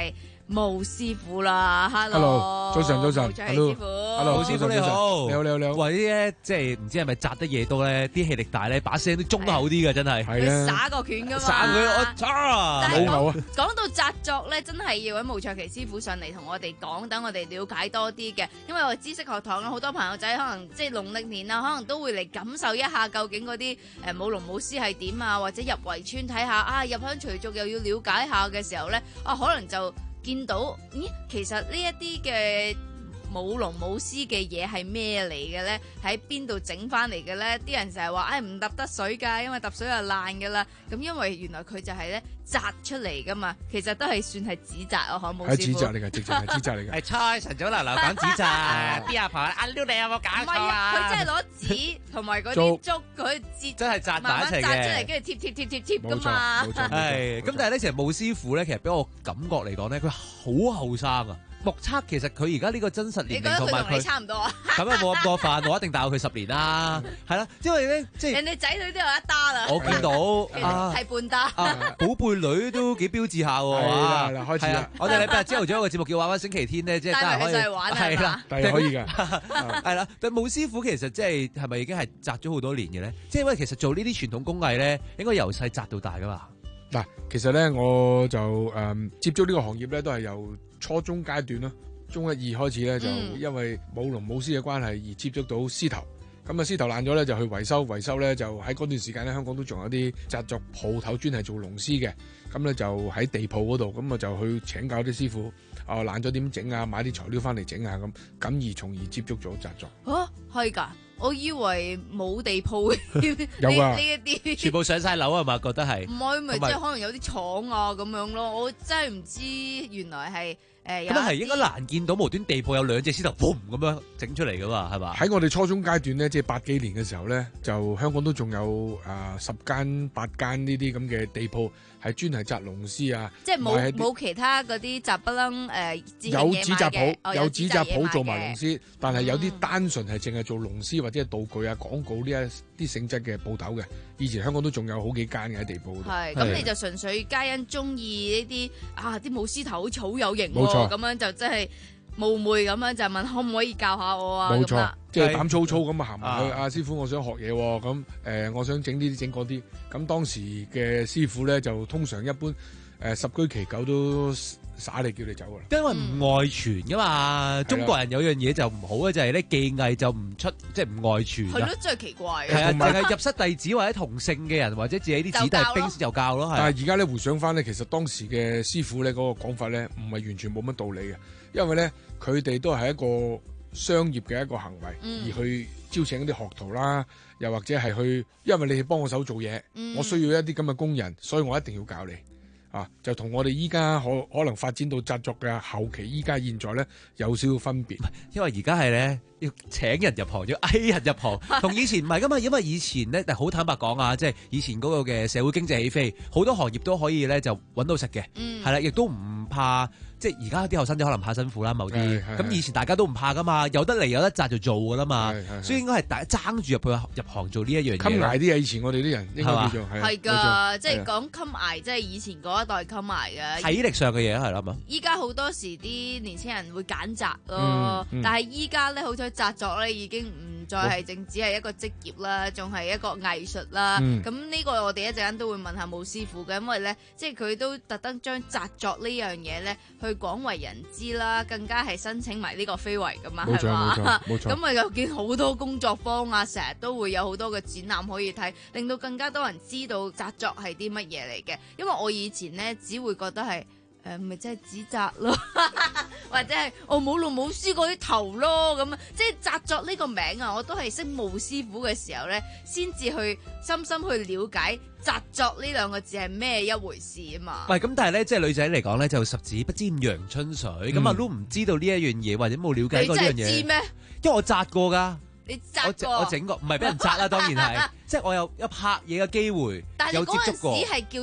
毛師傅啦 ，Hello， 早晨早晨， 毛卓祺師傅 ，Hello， 毛師傅你好， 你好你好你好， 喂咧，即係唔知係咪扎得嘢多咧，啲氣力大咧，把聲都中厚啲嘅，真係。 係啊， 耍個拳噶嘛， 耍佢我叉， 但係冇講講到紮作咧，真係要揾毛卓祺師傅上嚟同我哋講，等我哋了解多啲嘅。因為我哋知識學堂好多朋友仔可能即係農曆年啊，可能都會嚟感受一下究竟嗰啲誒舞龍舞獅係點啊，或者入圍村睇下啊，入鄉隨俗又要了解下嘅時候咧，啊可能就見到，咦，其實呢一啲嘅舞龍舞獅嘅嘢係咩嚟嘅咧？喺邊度整翻嚟嘅咧？啲人成日話，唉唔揼得水㗎，因為揼水就爛㗎啦。咁因為原來佢就係咧紮出嚟㗎嘛，其實都係算係紙紮啊，可冇師傅？ 係紙紮嚟㗎，直情係紙紮嚟㗎。 係猜晨早流流講紙紮，啲阿婆阿撩你有冇搞錯啊？ 佢真係攞紙同埋嗰啲竹佢折， 真係紮埋一齊嘅， 慢慢紮出嚟，跟住貼貼貼貼貼㗎嘛。 冇錯， 係咁，但係咧，其實毛師傅咧，其實俾我感覺嚟講咧，佢好後生啊。目測其實佢而家呢個真實年齡同埋佢差唔多啊， 咁啊冇咁過分，我一定大過佢十年啦，係啦，因為咧即係人哋仔女都有一打啦， 我見到啊係半打， 寶貝女都幾標誌下喎， 係啦，開始啦， 我哋禮拜日朝頭早有個節目叫玩玩星期天咧，即係真係可以係啦， 係可以㗎， 係啦，但毛師傅其實即係係咪已經係紮咗好多年嘅咧？即係因為其實做呢啲傳統工藝咧，應該由細紮到大㗎嘛。 嗱，其實咧我就誒、嗯、接觸呢個行業咧，都係由初中階段啦，中一二開始咧就因為舞龍舞獅嘅關係而接觸到獅頭，咁啊獅頭爛咗咧就去維修，維修咧就喺嗰段時間咧香港都仲有啲紮作鋪頭專係做龍獅嘅，咁咧就喺地鋪嗰度，咁啊就去請教啲師傅，啊爛咗點整啊，買啲材料翻嚟整啊咁，咁而從而接觸咗紮作。 嚇係㗎。我以為冇地鋪有啊， 呢一啲全部上晒樓係嘛？覺得係唔係咪即係可能有啲廠啊咁樣咯？我真係唔知原來係誒。 咁啊係應該難見到無端地鋪有兩隻獅頭 boom 咁樣整出嚟噶嘛？係嘛？ 喺我哋初中階段咧，即係八幾年嘅時候咧，就香港都仲有誒十間八間呢啲咁嘅地鋪係專係紮龍獅啊。 即係冇冇其他嗰啲雜不楞誒。 有紙紮鋪，有紙紮鋪做埋龍獅，但係有啲單純係淨係做龍獅或者係道具啊、廣告呢一啲性質嘅鋪頭嘅。以前香港都仲有好幾間嘅喺地鋪度。 係，咁你就純粹皆因中意呢啲啊啲舞獅頭好似好有型喎， 冇錯， 咁樣就真係冒昧咁樣就問可唔可以教下我啊？ 冇錯，即係膽粗粗咁啊行埋去， 啊阿師傅我想學嘢喎，咁誒我想整呢啲整嗰啲，咁當時嘅師傅咧就通常一般誒十居其九都耍你叫你走噶啦， 因為唔外傳噶嘛，中國人有樣嘢就唔好嘅就係咧技藝就唔出，即係唔外傳。 係咯，真係奇怪。 係啊，淨係入室弟子或者同姓嘅人或者自己啲子弟兵先就教咯。 但係而家咧回想翻咧，其實當時嘅師傅咧嗰個講法咧，唔係完全冇乜道理嘅，因為咧佢哋都係一個商業嘅一個行為， 嗯、 而去招請一啲學徒啦，又或者係去，因為你係幫我手做嘢， 嗯、 我需要一啲咁嘅工人，所以我一定要教你。啊，就同我哋依家可可能發展到紮作嘅後期，依家現在咧有少少分別。 因為而家係咧要請人入行，要嗌人入行，同以前唔係噶嘛。因為以前咧，好坦白講啊，即係以前嗰個嘅社會經濟起飛，好多行業都可以咧就揾到食嘅，係啦、嗯，亦都唔怕。即係而家啲後生仔可能怕辛苦啦，某啲咁以前大家都唔怕噶嘛，有得嚟有得紮就做噶啦嘛，所以應該係大家爭住入去入行做呢一樣嘢。襟捱啲啊！以前我哋啲人應該叫做係㗎，即係講襟捱，即係以前嗰一代襟捱嘅體力上嘅嘢係啦嘛。 依家好多時啲年輕人會揀紮咯， 嗯嗯、 但係依家咧好彩紮作咧已經唔再係淨只係一個職業啦，仲係一個藝術啦。咁呢、嗯、個我哋一陣間都會問下毛師傅嘅，因為咧即係佢都特登將紮作呢樣嘢咧去廣為人知啦，更加係申請埋呢個非遺噶嘛，係嘛？冇錯，咁啊又見好多工作坊啊，成日都會有好多嘅展覽可以睇，令到更加多人知道紮作係啲乜嘢嚟嘅。因為我以前咧只會覺得係誒咪即係紙紮咯，或者係我舞龍舞獅嗰啲頭咯，咁啊即係紮作呢個名啊，我都係識毛師傅嘅時候咧，先至去深深去了解紮作呢兩個字係咩一回事啊嘛。 喂，咁但係咧，即係女仔嚟講咧，就十指不沾陽春水，咁阿 Lu 唔知道呢一樣嘢，或者冇了解過呢樣嘢。 你真係知咩？ 因為我紮過㗎。 你紮過？ 我整過，唔係俾人紮啦，當然係，即係我有有拍嘢嘅機會，有接觸過。 但係嗰陣時係叫紮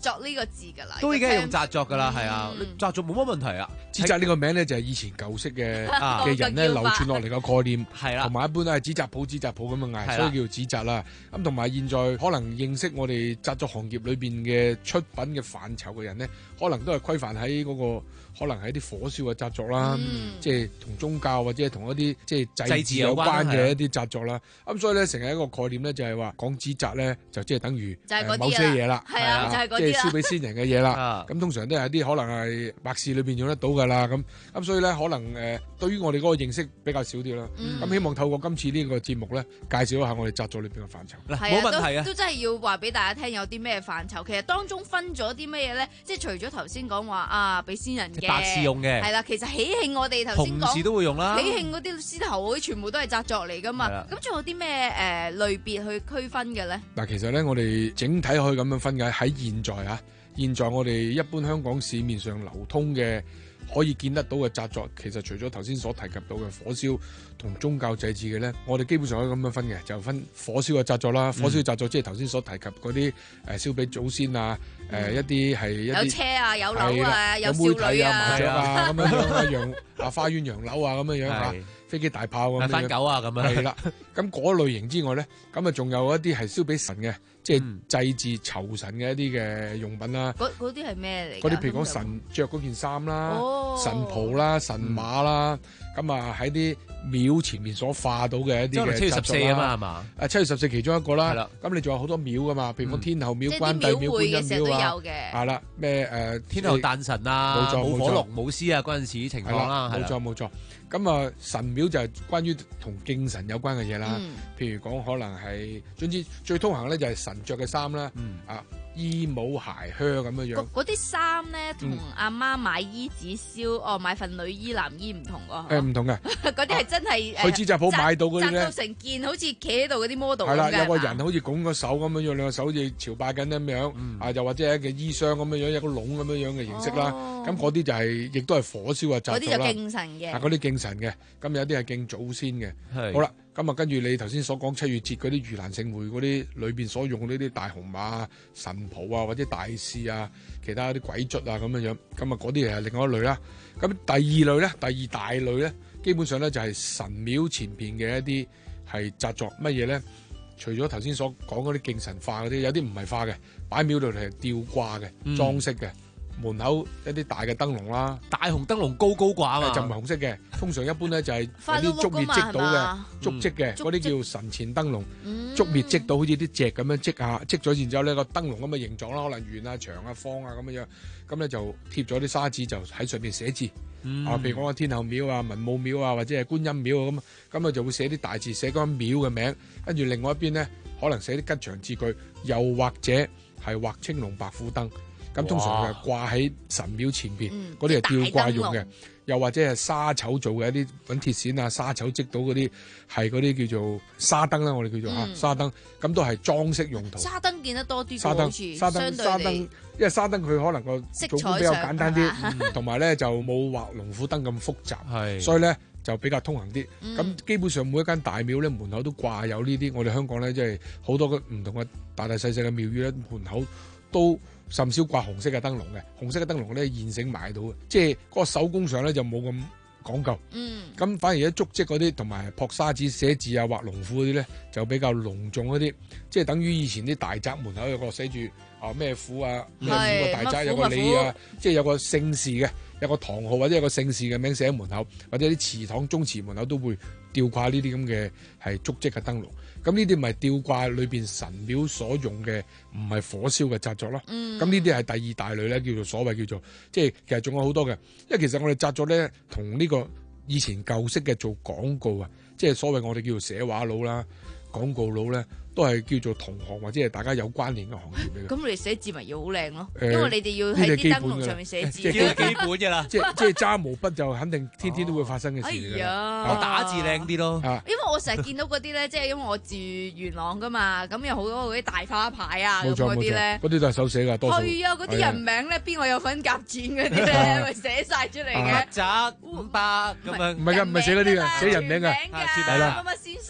作呢個字㗎啦， 都已經係用紮作㗎啦，係啊，紮作冇乜問題啊。 紙紮呢個名咧就係以前舊式嘅嘅人咧流傳落嚟嘅概念， 係啦， 同埋一般都係紙紮鋪、紙紮鋪咁樣嗌，所以叫做紙紮啦。咁同埋現在可能認識我哋紮作行業裏邊嘅出品嘅範疇嘅人咧，可能都係規範喺嗰個可能係啲火燒嘅紮作啦，即係同宗教或者同一啲即係祭祀有關嘅一啲紮作啦。咁所以咧成日一個概念咧就係話講紙紮咧就即係等於某些嘢啦， 係啊，就係嗰啲啦， 即係燒俾先人嘅嘢啦。咁通常都係一啲可能係白事裏邊用得到㗎啦。咁咁所以咧可能誒對於我哋嗰個認識比較少啲啦。咁希望透過今次呢個節目咧介紹一下我哋紮作裏邊嘅範疇。 冇問題啊，都真係要話俾大家聽有啲咩範疇。其實當中分咗啲咩嘢咧？即係除咗頭先講話啊，俾先人嘅白事用嘅係啦。其實喜慶我哋頭先講紅事都會用啦。 喜慶嗰啲獅頭嗰啲全部都係紮作嚟㗎嘛。咁仲有啲咩誒類別去區分嘅咧？ 嗱，其實咧我哋整體可以咁樣分嘅喺現在啊，現在我哋一般香港市面上流通嘅可以見得到嘅紮作，其實除咗頭先所提及到嘅火燒同宗教祭祀嘅咧，我哋基本上可以咁樣分嘅，就分火燒嘅紮作啦。火燒紮作即係頭先所提及嗰啲誒燒俾祖先啊，誒一啲係一啲有車啊，有樓啊，有少女啊， 麻雀啊咁樣樣啊，洋啊花園洋樓啊咁樣樣嚇，飛機大炮咁樣， 番狗啊咁樣。 係啦，咁嗰類型之外咧，咁啊仲有一啲係燒俾神嘅，即係祭祀酬神嘅一啲嘅用品啦。 嗰嗰啲係咩嚟？ 嗰啲譬如講神着嗰件衫啦、神袍啦、神馬啦，咁啊喺啲廟前面所化到嘅一啲嘅七月十四啊嘛，係嘛？ 啊七月十四其中一個啦。咁你仲有好多廟噶嘛？譬如講天后廟、關帝廟、觀音廟啊。係啦，咩誒天后誕辰啊，舞火龍、舞獅啊嗰陣時情況啦。 冇錯冇錯。咁啊神廟就係關於同敬神有關嘅嘢啦。譬如講可能係總之最通行咧就係神着嘅衫啦。啊衣帽鞋靴咁樣樣。 嗰啲衫咧同阿媽買衣紙燒哦買份女衣男衣唔同㗎。 誒唔同嘅。 嗰啲係真係去紙紮鋪買到嗰啲咧， 紮到成件好似企喺度嗰啲 model 咁嘅。 係啦，有個人好似拱個手咁樣樣，兩個手好似朝拜緊咁樣，啊又或者係一個衣箱咁樣樣，一個籠咁樣樣嘅形式啦。咁嗰啲就係亦都係火燒啊紮作啦。 嗰啲就敬神嘅。 啊，嗰啲敬神嘅，咁有啲係敬祖先嘅。好啦，咁啊跟住你頭先所講七月節嗰啲盂蘭勝會嗰啲裏邊所用呢啲大紅馬、神袍啊，或者大士啊，其他啲鬼卒啊咁樣樣，咁啊嗰啲係另外一類啦。咁第二類咧，第二大類咧。基本上咧就係神廟前邊嘅一啲係紮作乜嘢咧？除咗頭先所講嗰啲敬神化嗰啲，有啲唔係化嘅，擺廟度係吊掛嘅、嗯、裝飾嘅。門口一啲大嘅燈籠啦， 大紅燈籠高高掛啊， 就唔係紅色嘅。通常一般咧就係有啲竹篾織到嘅竹織嘅，嗰啲叫神前燈籠。竹篾織到好似啲席咁樣織下，織咗然之後呢個燈籠咁嘅形狀啦，可能圓啊、長啊、方啊咁樣樣。咁咧就貼咗啲沙紙，就喺上面寫字。嗯、啊，譬如講個天后廟啊、文武廟啊，或者係觀音廟啊咁，咁啊就會寫啲大字，寫嗰間廟嘅名。跟住另外一邊咧，可能寫啲吉祥字句，又或者係畫青龍白虎燈。咁通常就係掛喺神廟前邊，嗰啲係吊掛用嘅，又或者係沙丑做嘅一啲揾鐵線啊、沙丑織到嗰啲，係嗰啲叫做沙燈啦，我哋叫做嚇、嗯、沙燈，咁都係裝飾用途。 沙燈見得多啲， 沙燈、沙燈、沙燈，因為沙燈佢可能個做工比較簡單啲，同埋咧就冇畫龍虎燈咁複雜，所以咧就比較通行啲。咁、嗯、基本上每一間大廟咧門口都掛有呢啲，我哋香港咧即係好多個唔同嘅大大細細嘅廟宇咧門口都甚少掛紅色嘅燈籠嘅，紅色嘅燈籠咧現成買到嘅，即係嗰個手工上咧就冇咁講究。嗯，咁反而喺竹織嗰啲同埋撲沙紙寫字啊、畫龍虎嗰啲咧就比較隆重嗰啲，即係等於以前啲大宅門口有個寫住啊咩虎啊咩虎個大宅有個李啊，即係有個姓氏嘅，有個堂號或者有個姓氏嘅名寫喺門口，或者啲祠堂、宗祠門口都會吊掛呢啲咁嘅係竹織嘅燈籠。咁呢啲咪吊掛裏邊神廟所用嘅，唔係火燒嘅紮作咯。咁呢啲係第二大類咧，叫做所謂叫做，即係其實仲有好多嘅。因為其實我哋紮作咧，同呢個以前舊式嘅做廣告啊，即係所謂我哋叫做寫畫佬啦、廣告佬咧，都係叫做同行或者係大家有關聯嘅行業嚟嘅。 咁你寫字咪要好靚咯，因為你哋要喺啲燈籠上面寫字， 即係基本㗎啦。 即即係揸毛筆就肯定天天都會發生嘅事嚟㗎。 我打字靚啲咯。 因為我成日見到嗰啲咧，即係因為我住元朗㗎嘛，咁有好多嗰啲大花牌啊咁嗰啲咧， 嗰啲都係手寫㗎，多數。 係啊，嗰啲人名咧，邊個有份夾錢嗰啲咧，咪寫晒出嚟嘅。 宅五百咁樣。 唔係㗎，唔係寫嗰啲㗎，寫人名㗎。 係啦，乜乜先生啊，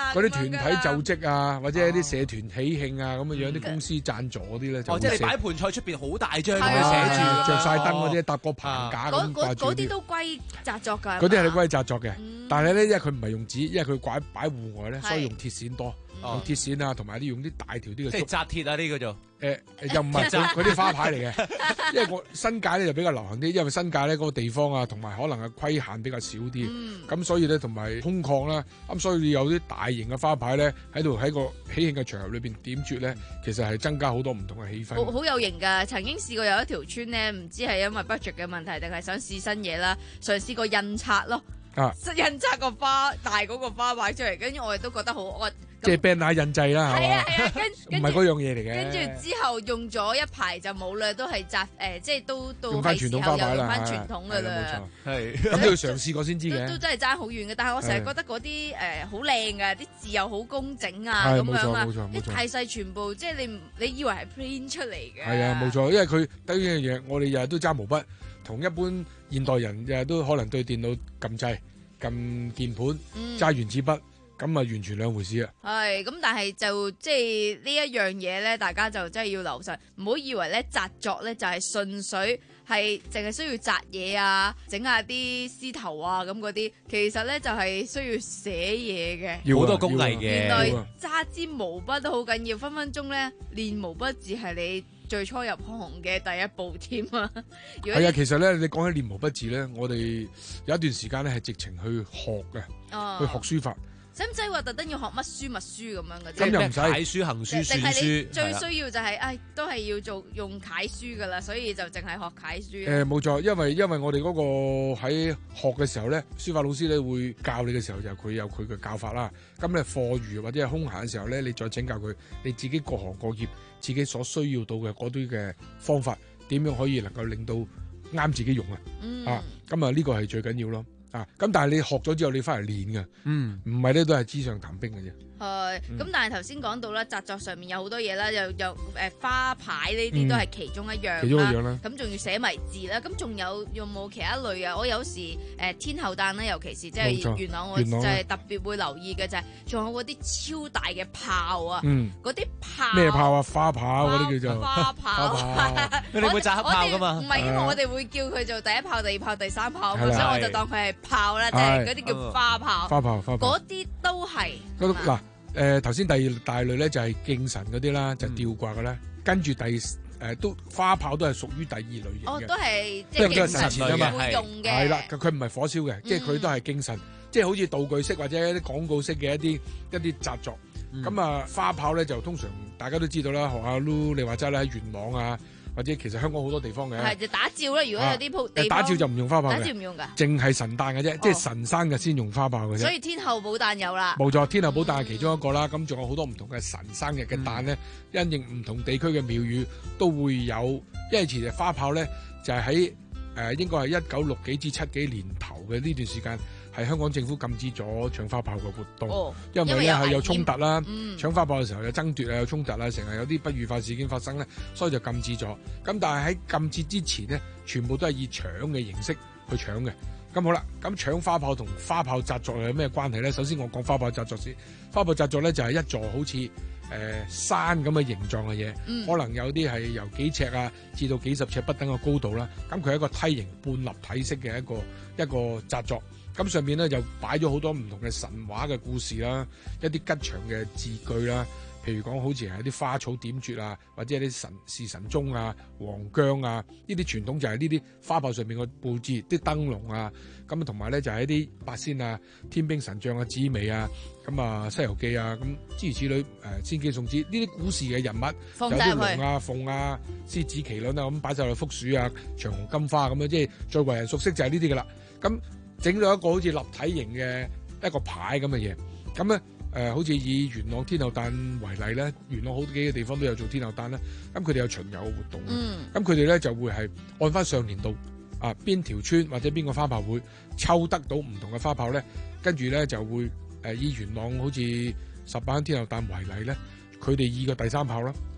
啊， 嗰啲團體就職啊，或者一啲社團喜慶啊咁嘅樣，啲公司贊助嗰啲咧就哦，即係你擺盤菜出邊好大張咁係樣寫住， 啊着晒燈嗰啲搭個棚架咁嗰嗰掛住啲。 嗰啲都歸紮作㗎。 嗰啲係你歸紮作嘅，但係咧，因為佢唔係用紙，因為佢擺擺戶外咧， 係所以用鐵線多，用鐵線啊，同埋啲用啲大條啲嘅竹。 即係紮鐵啊！呢個就誒誒又唔係嗰嗰啲花牌嚟嘅，因為我新界咧就比較流行啲，因為新界咧嗰個地方啊，同埋可能係規限比較少啲，咁、 嗯、 所以咧同埋空曠啦，咁所以有啲大型嘅花牌咧喺度喺個喜慶嘅場合裏邊點綴咧，其實係增加好多唔同嘅氣氛。 好好有型㗎！曾經試過有一條村咧，唔知係因為 budget 嘅問題定係想試新嘢啦，嘗試過印刷咯。 啊！ 印刷個花大嗰個花擺出嚟，跟住我哋都覺得好惡。 即係 banner 印製啦，係係啊係啊，跟唔係嗰樣嘢嚟嘅。 跟住之後用咗一排就冇啦，都係紮誒，即係都到用翻傳統花牌啦， 又用翻傳統㗎啦。 冇錯，係咁都要嘗試過先知嘅。 都真係爭好遠嘅，但係我成日覺得嗰啲誒好靚㗎，啲字又好工整啊， 係咁樣啊， 冇錯冇錯冇錯啲大細全部即係你你以為係 print 出嚟嘅。 係啊，冇錯，因為佢第一樣嘢，我哋日日都揸毛筆，同一般現代人日日都可能對電腦撳掣、撳鍵盤、揸原子筆。咁啊，完全兩回事啊！ 係咁，但係就即係呢一樣嘢咧，大家就真係要留神，唔好以為咧紮作咧就係純粹係淨係需要紮嘢啊，整下啲絲頭啊咁嗰啲，其實咧就係需要寫嘢嘅， 要好多工藝嘅。 原來揸支毛筆都好緊要，分分鐘咧練毛筆字係你最初入行嘅第一步添啊！ 係啊，其實咧，你講起練毛筆字咧，我哋有一段時間咧係直情去學嘅， 哦、 去學書法。 使唔使話特登要學乜書乜書咁樣嘅？ 咁又唔使楷書、行書、篆書， 最需要就係、是，唉，都係要做用楷書噶啦，所以就淨係學楷書。 誒、呃，冇錯，因為因為我哋嗰個喺學嘅時候咧，書法老師咧會教你嘅時候就佢有佢嘅教法啦。咁咧課餘或者係空閒嘅時候咧，你再請教佢你自己各行各業自己所需要到嘅嗰啲嘅方法，點樣可以能夠令到啱自己用啊？嗯、啊，咁啊呢個係最緊要咯。啊！咁但係你學咗之後，你翻嚟練嘅，嗯，唔係咧都係紙上談兵嘅啫。係， 咁但係頭先講到啦，紮作上面有好多嘢啦，又又誒花牌呢啲都係其中一樣啦。 其中一樣啦。 咁仲要寫埋字啦，咁仲有有冇其他類啊？我有時誒天后誕咧，尤其是即係元朗，我就係特別會留意嘅就係，仲有嗰啲超大嘅炮啊，嗰啲炮咩炮啊？花炮嗰啲叫做花炮。 你會紮黑炮噶嘛？ 唔係，因為我哋會叫佢做第一炮、第二炮、第三炮，所以我就當佢係炮啦，即係嗰啲叫花炮。 花炮，花炮。 嗰啲都係。 嗱。誒頭先第二大類咧就係敬神嗰啲啦，就吊掛嘅啦。跟住第誒都花炮都係屬於第二類型嘅。 哦，都係即係神前啊嘛， 會用嘅。 係啦，佢唔係火燒嘅，即係佢都係敬神，即係好似道具式或者一啲廣告式嘅一啲一啲紮作。咁啊花炮咧就通常大家都知道啦，學阿 Lu 你話齋啦，喺元朗啊。或者其實香港好多地方嘅， 係就打醮啦。如果有啲鋪地方打醮就唔用花炮嘅， 打醮唔用㗎， 淨係神誕嘅啫，即係神生嘅先用花炮嘅啫。 所以天后寶誕有啦， 冇錯，天后寶誕係其中一個啦。咁仲有好多唔同嘅神生日嘅誕咧，因應唔同地區嘅廟宇都會有。因為其實花炮咧就係喺誒應該係一九六幾至七幾年頭嘅呢段時間。係香港政府禁止咗搶花炮嘅活動，哦、因為咧係有衝突啦，嗯、搶花炮嘅時候有爭奪啊，有衝突啊，成日有啲不愉快事件發生咧，所以就禁止咗。咁但係喺禁止之前咧，全部都係以搶嘅形式去搶嘅。咁好啦，咁搶花炮同花炮紮作有咩關係咧？首先我講花炮紮作先，花炮紮作咧就係一座好似誒、呃、山咁嘅形狀嘅嘢，嗯、可能有啲係由幾尺啊至到幾十尺不等嘅高度啦。咁佢係一個梯形半立體式嘅一個一個紮作。咁上面咧就擺咗好多唔同嘅神話嘅故事啦，一啲吉祥嘅字句啦，譬如講好似係啲花草點綴啊，或者係啲神事神鐘啊、黃姜啊，呢啲傳統就係呢啲花炮上面嘅佈置，啲燈籠啊，咁同埋咧就係一啲八仙啊、天兵神將啊、紫微啊，咁啊《西遊記》啊，咁諸如此類，誒、呃《千機送子》呢啲古時嘅人物，有啲龍啊、鳳啊、獅子、麒麟啊，咁擺晒落福鼠啊、長虹金花咁樣，即係最為人熟悉就係呢啲噶啦，咁。整咗一個好似立體型嘅一個牌咁嘅嘢，咁咧誒好似以元朗天后誕為例咧，元朗好幾個地方都有做天后誕啦，咁佢哋有巡遊活動，咁佢哋咧就會係按翻上年度啊邊條村或者邊個花炮會抽得到唔同嘅花炮咧，跟住咧就會誒、呃、以元朗好似十八鄉天后誕為例咧，佢哋以個第三炮啦，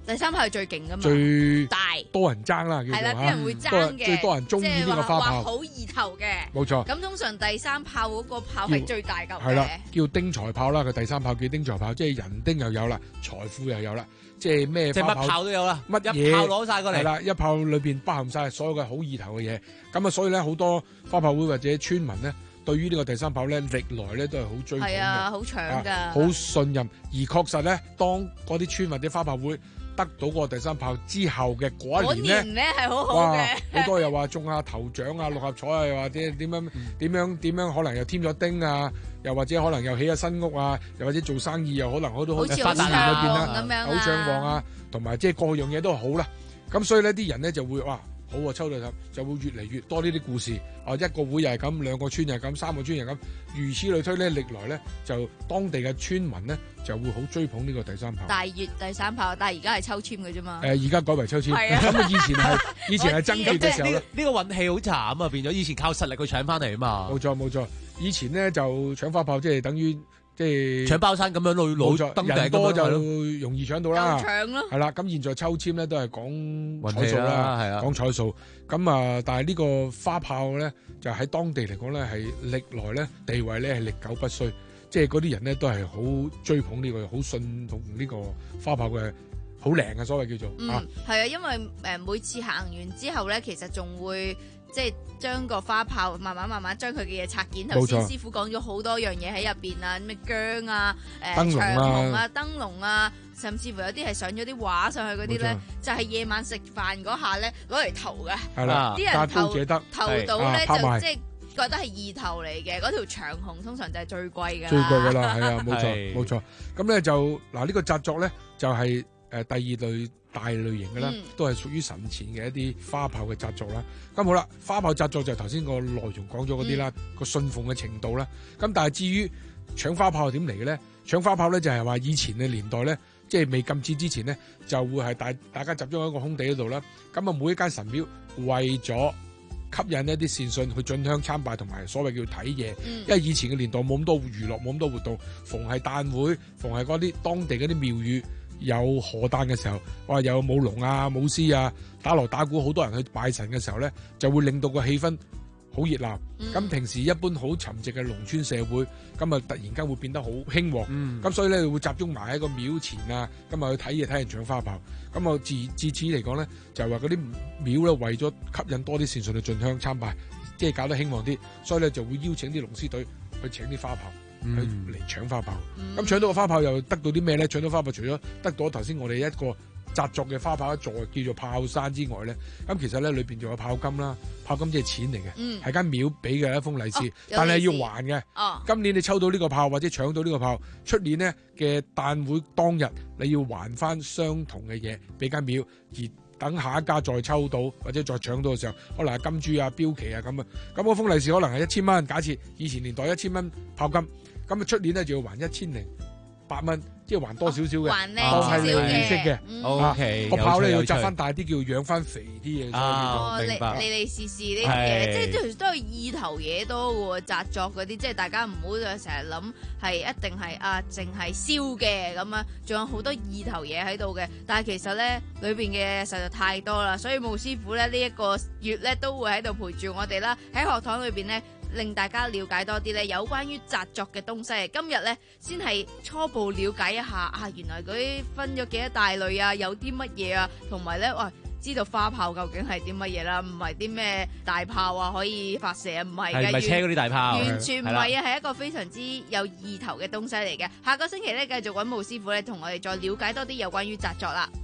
第三炮係最勁噶嘛， 最大多人爭啦， 係啦，啲人會爭嘅， 最多人中意呢個花炮， 好意頭嘅， 冇錯。 咁通常第三炮嗰個炮係最大嚿嘅， 係啦，叫丁財炮啦。佢第三炮叫丁財炮，即係人丁又有啦，財富又有啦，即係咩花炮， 乜炮都有啦， 乜嘢一炮攞晒過嚟， 係啦，一炮裏邊包含晒所有嘅好意頭嘅嘢。咁啊，所以咧好多花炮會或者村民咧，對於呢個第三炮咧，歷來咧都係好追捧嘅， 係啊，好搶㗎， 好信任。而確實咧，當嗰啲村或者花炮會得到個第三炮之後嘅嗰一年咧， 係好好嘅。 好多又話中下頭獎啊、六合彩啊，又或者點樣點樣點樣，可能又添咗丁啊，又或者可能又起咗新屋啊，又或者做生意又可能好多好發達年裏邊啦，好暢旺啊，同埋即係各樣嘢都好啦。咁所以呢啲人咧就會哇好啊，抽到咁就會越嚟越多呢啲故事。啊，一個會又係咁，兩個村又係咁，三個村又係咁，如此類推咧，歷來咧就當地嘅村民咧就會好追捧呢個第三炮。 大月第三炮，但係而家係抽籤嘅啫嘛。 誒、呃，而家改為抽籤。 係啊。 咁啊，以前係以前係爭奪嘅時候咧。 呢、這個運氣好慘啊，變咗以前靠實力去搶翻嚟啊嘛。 冇錯冇錯，以前咧就搶花炮，即係等於即係搶包山咁樣攞攞登頂， 人多就容易搶到啦。 搶咯。 係啦，咁現在抽籤咧都係講彩數啦， 啦， 係啊， 講彩數。咁啊，但係呢個花炮咧，就喺當地嚟講咧，係歷來咧地位咧係歷久不衰，即係嗰啲人咧都係好追捧呢個，好信奉呢個花炮嘅好靈嘅所謂叫做。 嗯，係啊，因為誒每次行完之後咧，其實仲會即係將個花炮慢慢慢慢將佢嘅嘢拆件。頭先師傅講咗好多樣嘢喺入邊啊，咩姜啊、誒長虹啊、燈籠啊。甚至乎有啲係上咗啲畫上去嗰啲咧，就係夜晚食飯嗰下咧攞嚟投嘅。 係啦， 啲人投投到咧就即係覺得係意頭嚟嘅。嗰條長虹通常就係最貴㗎。 最貴㗎啦，係啊，冇錯冇錯。咁咧就嗱呢個紮作咧就係誒第二類大類型嘅啦，都係屬於神前嘅一啲花炮嘅紮作啦。咁好啦，花炮紮作就頭先個內容講咗嗰啲啦，個信奉嘅程度啦。咁但係至於搶花炮係點嚟嘅咧？搶花炮咧就係話以前嘅年代咧。即係未禁止之前咧，就會係大大家集中喺一個空地嗰度啦。咁啊，每一間神廟為咗吸引一啲善信去進香參拜，同埋所謂叫睇嘢。嗯、因為以前嘅年代冇咁多娛樂，冇咁多活動，逢係誕會，逢係嗰啲當地嗰啲廟宇有賀誕嘅時候，哇，有舞龍啊、舞獅啊、打鑼打鼓，好多人去拜神嘅時候咧，就會令到個氣氛好熱鬧，咁、嗯、平時一般好沉寂嘅農村社會，咁啊突然間會變得好興旺，咁、嗯、所以咧會集中埋喺個廟前啊，咁啊去睇嘢睇人搶花炮，咁啊自自此嚟講咧，就係話嗰啲廟咧為咗吸引多啲善信去進香參拜，即係搞得興旺啲，所以咧就會邀請啲龍獅隊去請啲花炮、嗯、去嚟搶花炮，咁、嗯、搶到個花炮又得到啲咩咧？搶到花炮除咗得到頭先我哋一個紮作嘅花炮一座叫做炮山之外咧，咁其實咧裏邊仲有炮金啦，炮金即係錢嚟嘅，係、嗯、間廟俾嘅一封利是，哦、但係要還嘅、哦。今年你抽到呢個炮或者搶到呢個炮，出年呢嘅誕會當日你要還翻相同嘅嘢俾間廟，而等下一家再抽到或者再搶到嘅時候，可能係金珠啊、標旗啊咁啊，咁嗰封利是可能係一千蚊，假設以前年代一千蚊炮金，咁啊出年咧就要還一千零八蚊。即係還多少少嘅，當係利息嘅。O K，個炮咧要紮翻大啲，叫養翻肥啲嘅。 哦，明白。利利是是呢啲嘢，即係都係意頭嘢多嘅喎，紮作嗰啲，即係大家唔好就成日諗係一定係啊，淨係燒嘅咁啊，仲有好多意頭嘢喺度嘅。但係其實咧，裏邊嘅實在太多啦，所以巫師傅咧呢一個月咧都會喺度陪住我哋啦，喺學堂裏邊咧。令大家了解多啲咧，有關於紮作嘅東西。今日咧先係初步了解一下啊，原來嗰啲分咗幾多大類啊，有啲乜嘢啊，同埋咧，哇，知道花炮究竟係啲乜嘢啦？唔係啲咩大炮啊，可以發射啊，唔係嘅， 係咪車嗰啲大炮？ 完全唔係啊，係一個非常之有意頭嘅東西嚟嘅。下個星期咧，繼續揾巫師傅咧，同我哋再了解多啲有關於紮作啦。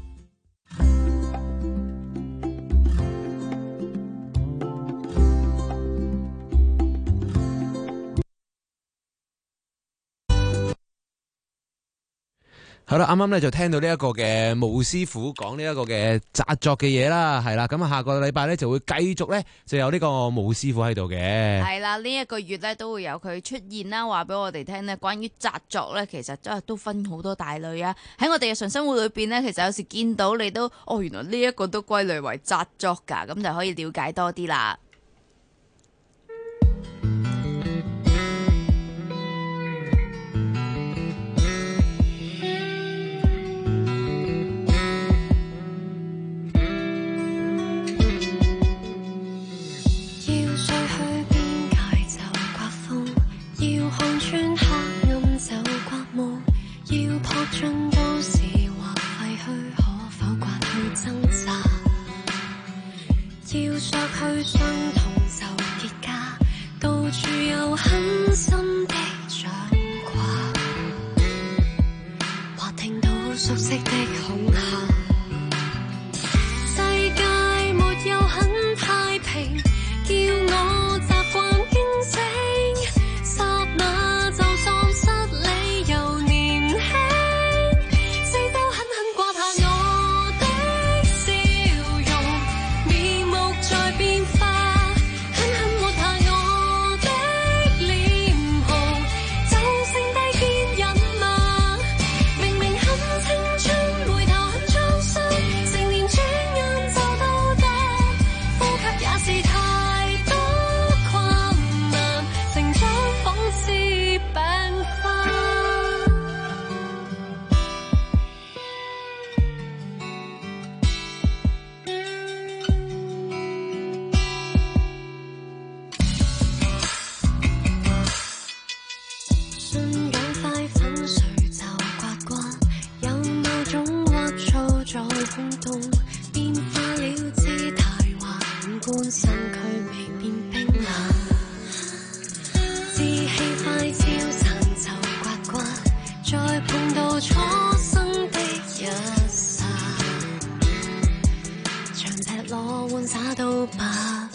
好啦，啱啱咧就聽到呢一個嘅巫師傅講呢一個嘅紮作嘅嘢啦，係啦，咁啊下個禮拜咧就會繼續咧就有呢個巫師傅喺度嘅。 係啦，呢一個月咧都會有佢出現啦，話俾我哋聽咧，關於紮作咧，其實真係都分好多大類啊。喺我哋日常生活裏邊咧，其實有時見到你都，哦，原來呢一個都歸類為紮作噶，咁就可以了解多啲啦。 區相同就結痂，到處有狠心的掌摑，或聽到熟悉的恐嚇。世界沒有很太平，叫我習慣驚醒，剎那就喪失理由年輕，四周狠狠刮下我的笑容，面目在變化，狠狠抹下我的臉紅，就剩低堅忍嗎？明明很青春，回頭很裝修，成年轉眼就到達，呼吸也是太多困難，成長仿似病化。信仰快粉碎就刮慣，有某種聒噪在空洞，變化了姿態或五官身軀未變冰冷，志氣快消散就刮慣，再碰到初生的一剎，長赤裸玩耍都不怕，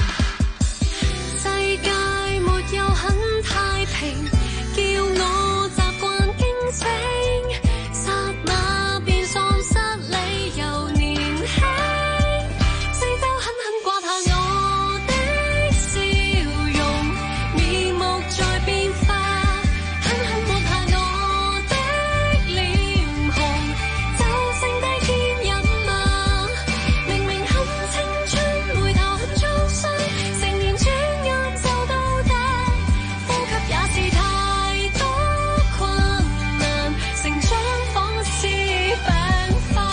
世界沒有很太平，叫我習慣驚醒，剎那便喪失理由年輕，四周狠狠刮下我的笑容，面目在變化，狠狠抹下我的臉紅，就剩低堅忍嗎？明明很青春，回頭很裝修，成年轉眼就到達，呼吸也是太多困難，成長仿似病化，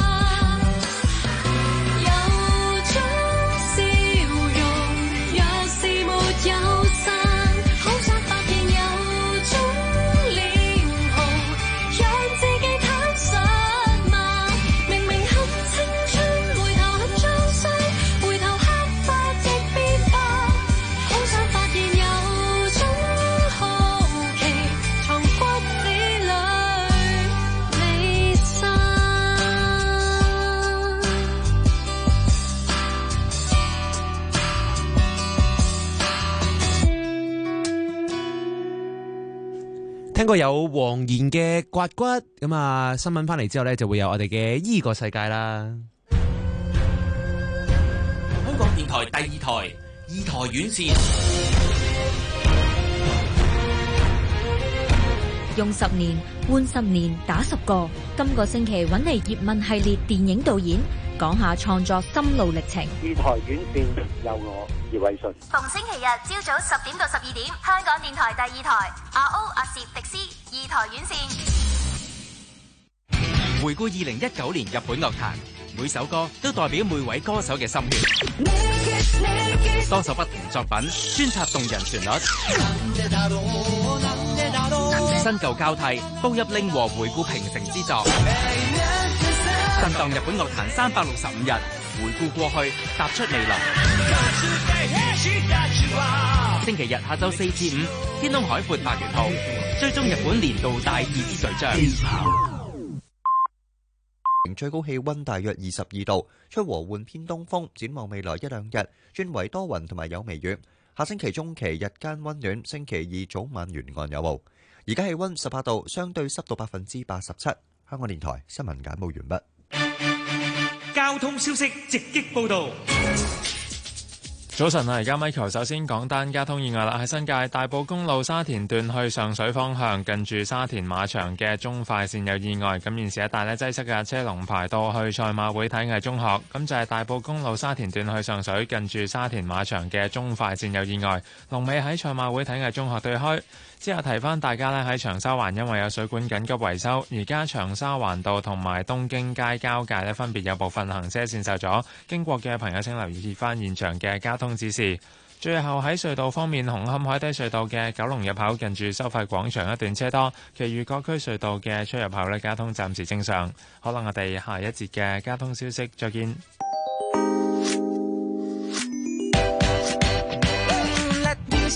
有種笑容，若是沒有散，好想發現有種臉紅，讓自己坦率嗎？明明很青春，回頭很裝修，回頭黑髮亦變白，好想發現有種好奇藏骨子裏離散。 聽過有黃妍嘅刮骨咁啊，新聞翻嚟之後呢，就會有我哋嘅依個世界啦。 香港電台第二台二台院線， 用十年換十年打十個。今個星期揾嚟葉問系列電影導演，講下創作心路歷程。 二台院線有我葉偉信。 逢星期日朝早十點到十二點，香港電台第二台阿 O 阿攝迪斯二台院線。 回顧二零一九年日本樂壇，每首歌都代表每位歌手嘅心血。多首不同作品，專輯動人旋律，新舊交替，步入令和回顧平成之作，震盪日本樂壇三百六十五日，回顧過去，踏出未來。星期日下晝四至五，天空海闊八月號，追蹤日本年度大二之序章。 最高氣溫大約二十二度，吹和緩偏東風。展望未來一兩日，轉為多雲同埋有微雨。下星期中期日間溫暖，星期二早晚沿岸有霧。而家氣溫十八度，相對濕度百分之八十七。香港電台新聞簡報完畢。 交通消息直擊報道。 早晨啊，而家 Michael 首先講單交通意外啦，喺新界大埔公路沙田段去上水方向，近住沙田馬場嘅中快線有意外，咁現時一帶呢擠塞嘅車龍排到去賽馬會體藝中學，咁就係大埔公路沙田段去上水，近住沙田馬場嘅中快線有意外，龍尾喺賽馬會體藝中學對開。之後提翻大家呢，喺長沙灣因為有水管緊急維修，而家長沙灣道同埋東京街交界呢，分別有部分行車線受阻，經過嘅朋友請留意翻現場嘅交通指示。最後喺隧道方面，紅磡海底隧道嘅九龍入口近住收費廣場一段車多，其餘各區隧道嘅出入口呢，交通暫時正常。可能我哋下一節嘅交通消息再見。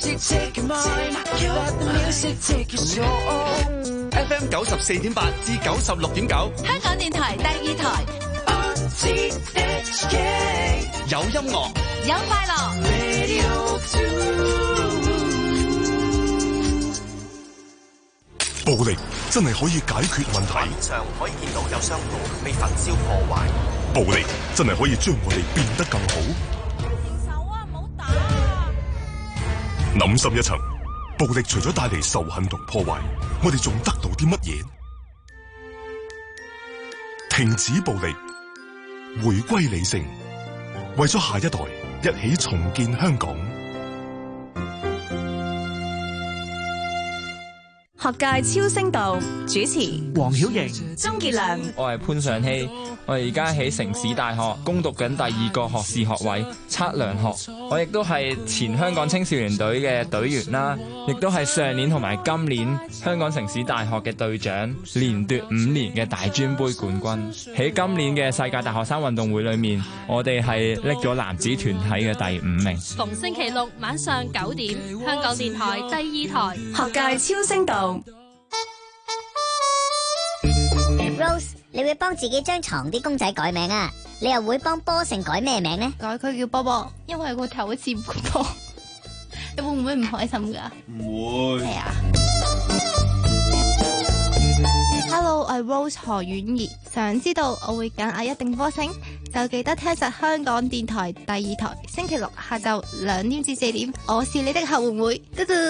F M 九十四點八至九十六點九， 香港電台第二台。 有音樂， 有快樂。 暴力真係可以解決問題。 上可以見到有商鋪被焚燒破壞。 暴力真係可以將我哋變得更好。 停手啊！唔好打啊！ 諗深一層，暴力除咗帶嚟仇恨同破壞，我哋仲得到啲乜嘢？停止暴力，回歸理性，為咗下一代，一起重建香港。 學界超聲道主持黃曉瑩、 鍾傑良。 我係潘尚希，我而家喺城市大學攻讀緊第二個學士學位測量學。我亦都係前香港青少年隊嘅隊員啦，亦都係上年同埋今年香港城市大學嘅隊長，連奪五年嘅大專杯冠軍。喺今年嘅世界大學生運動會裏面，我哋係拎咗男子團體嘅第五名。 逢星期六晚上九點，香港電台第二台學界超聲道。 Rose， 你會幫自己張床啲公仔改名啊？你又會幫波成改咩名呢？ 改佢叫波波，因為個頭好似波。你會唔會唔開心噶？ 唔會。 係啊。Hello， 我係 Rose 何婉儀。想知道我會揀阿一定波星，就記得聽實香港電台第二台，星期六下晝兩點至四點，我是你的後援會。嘟嘟。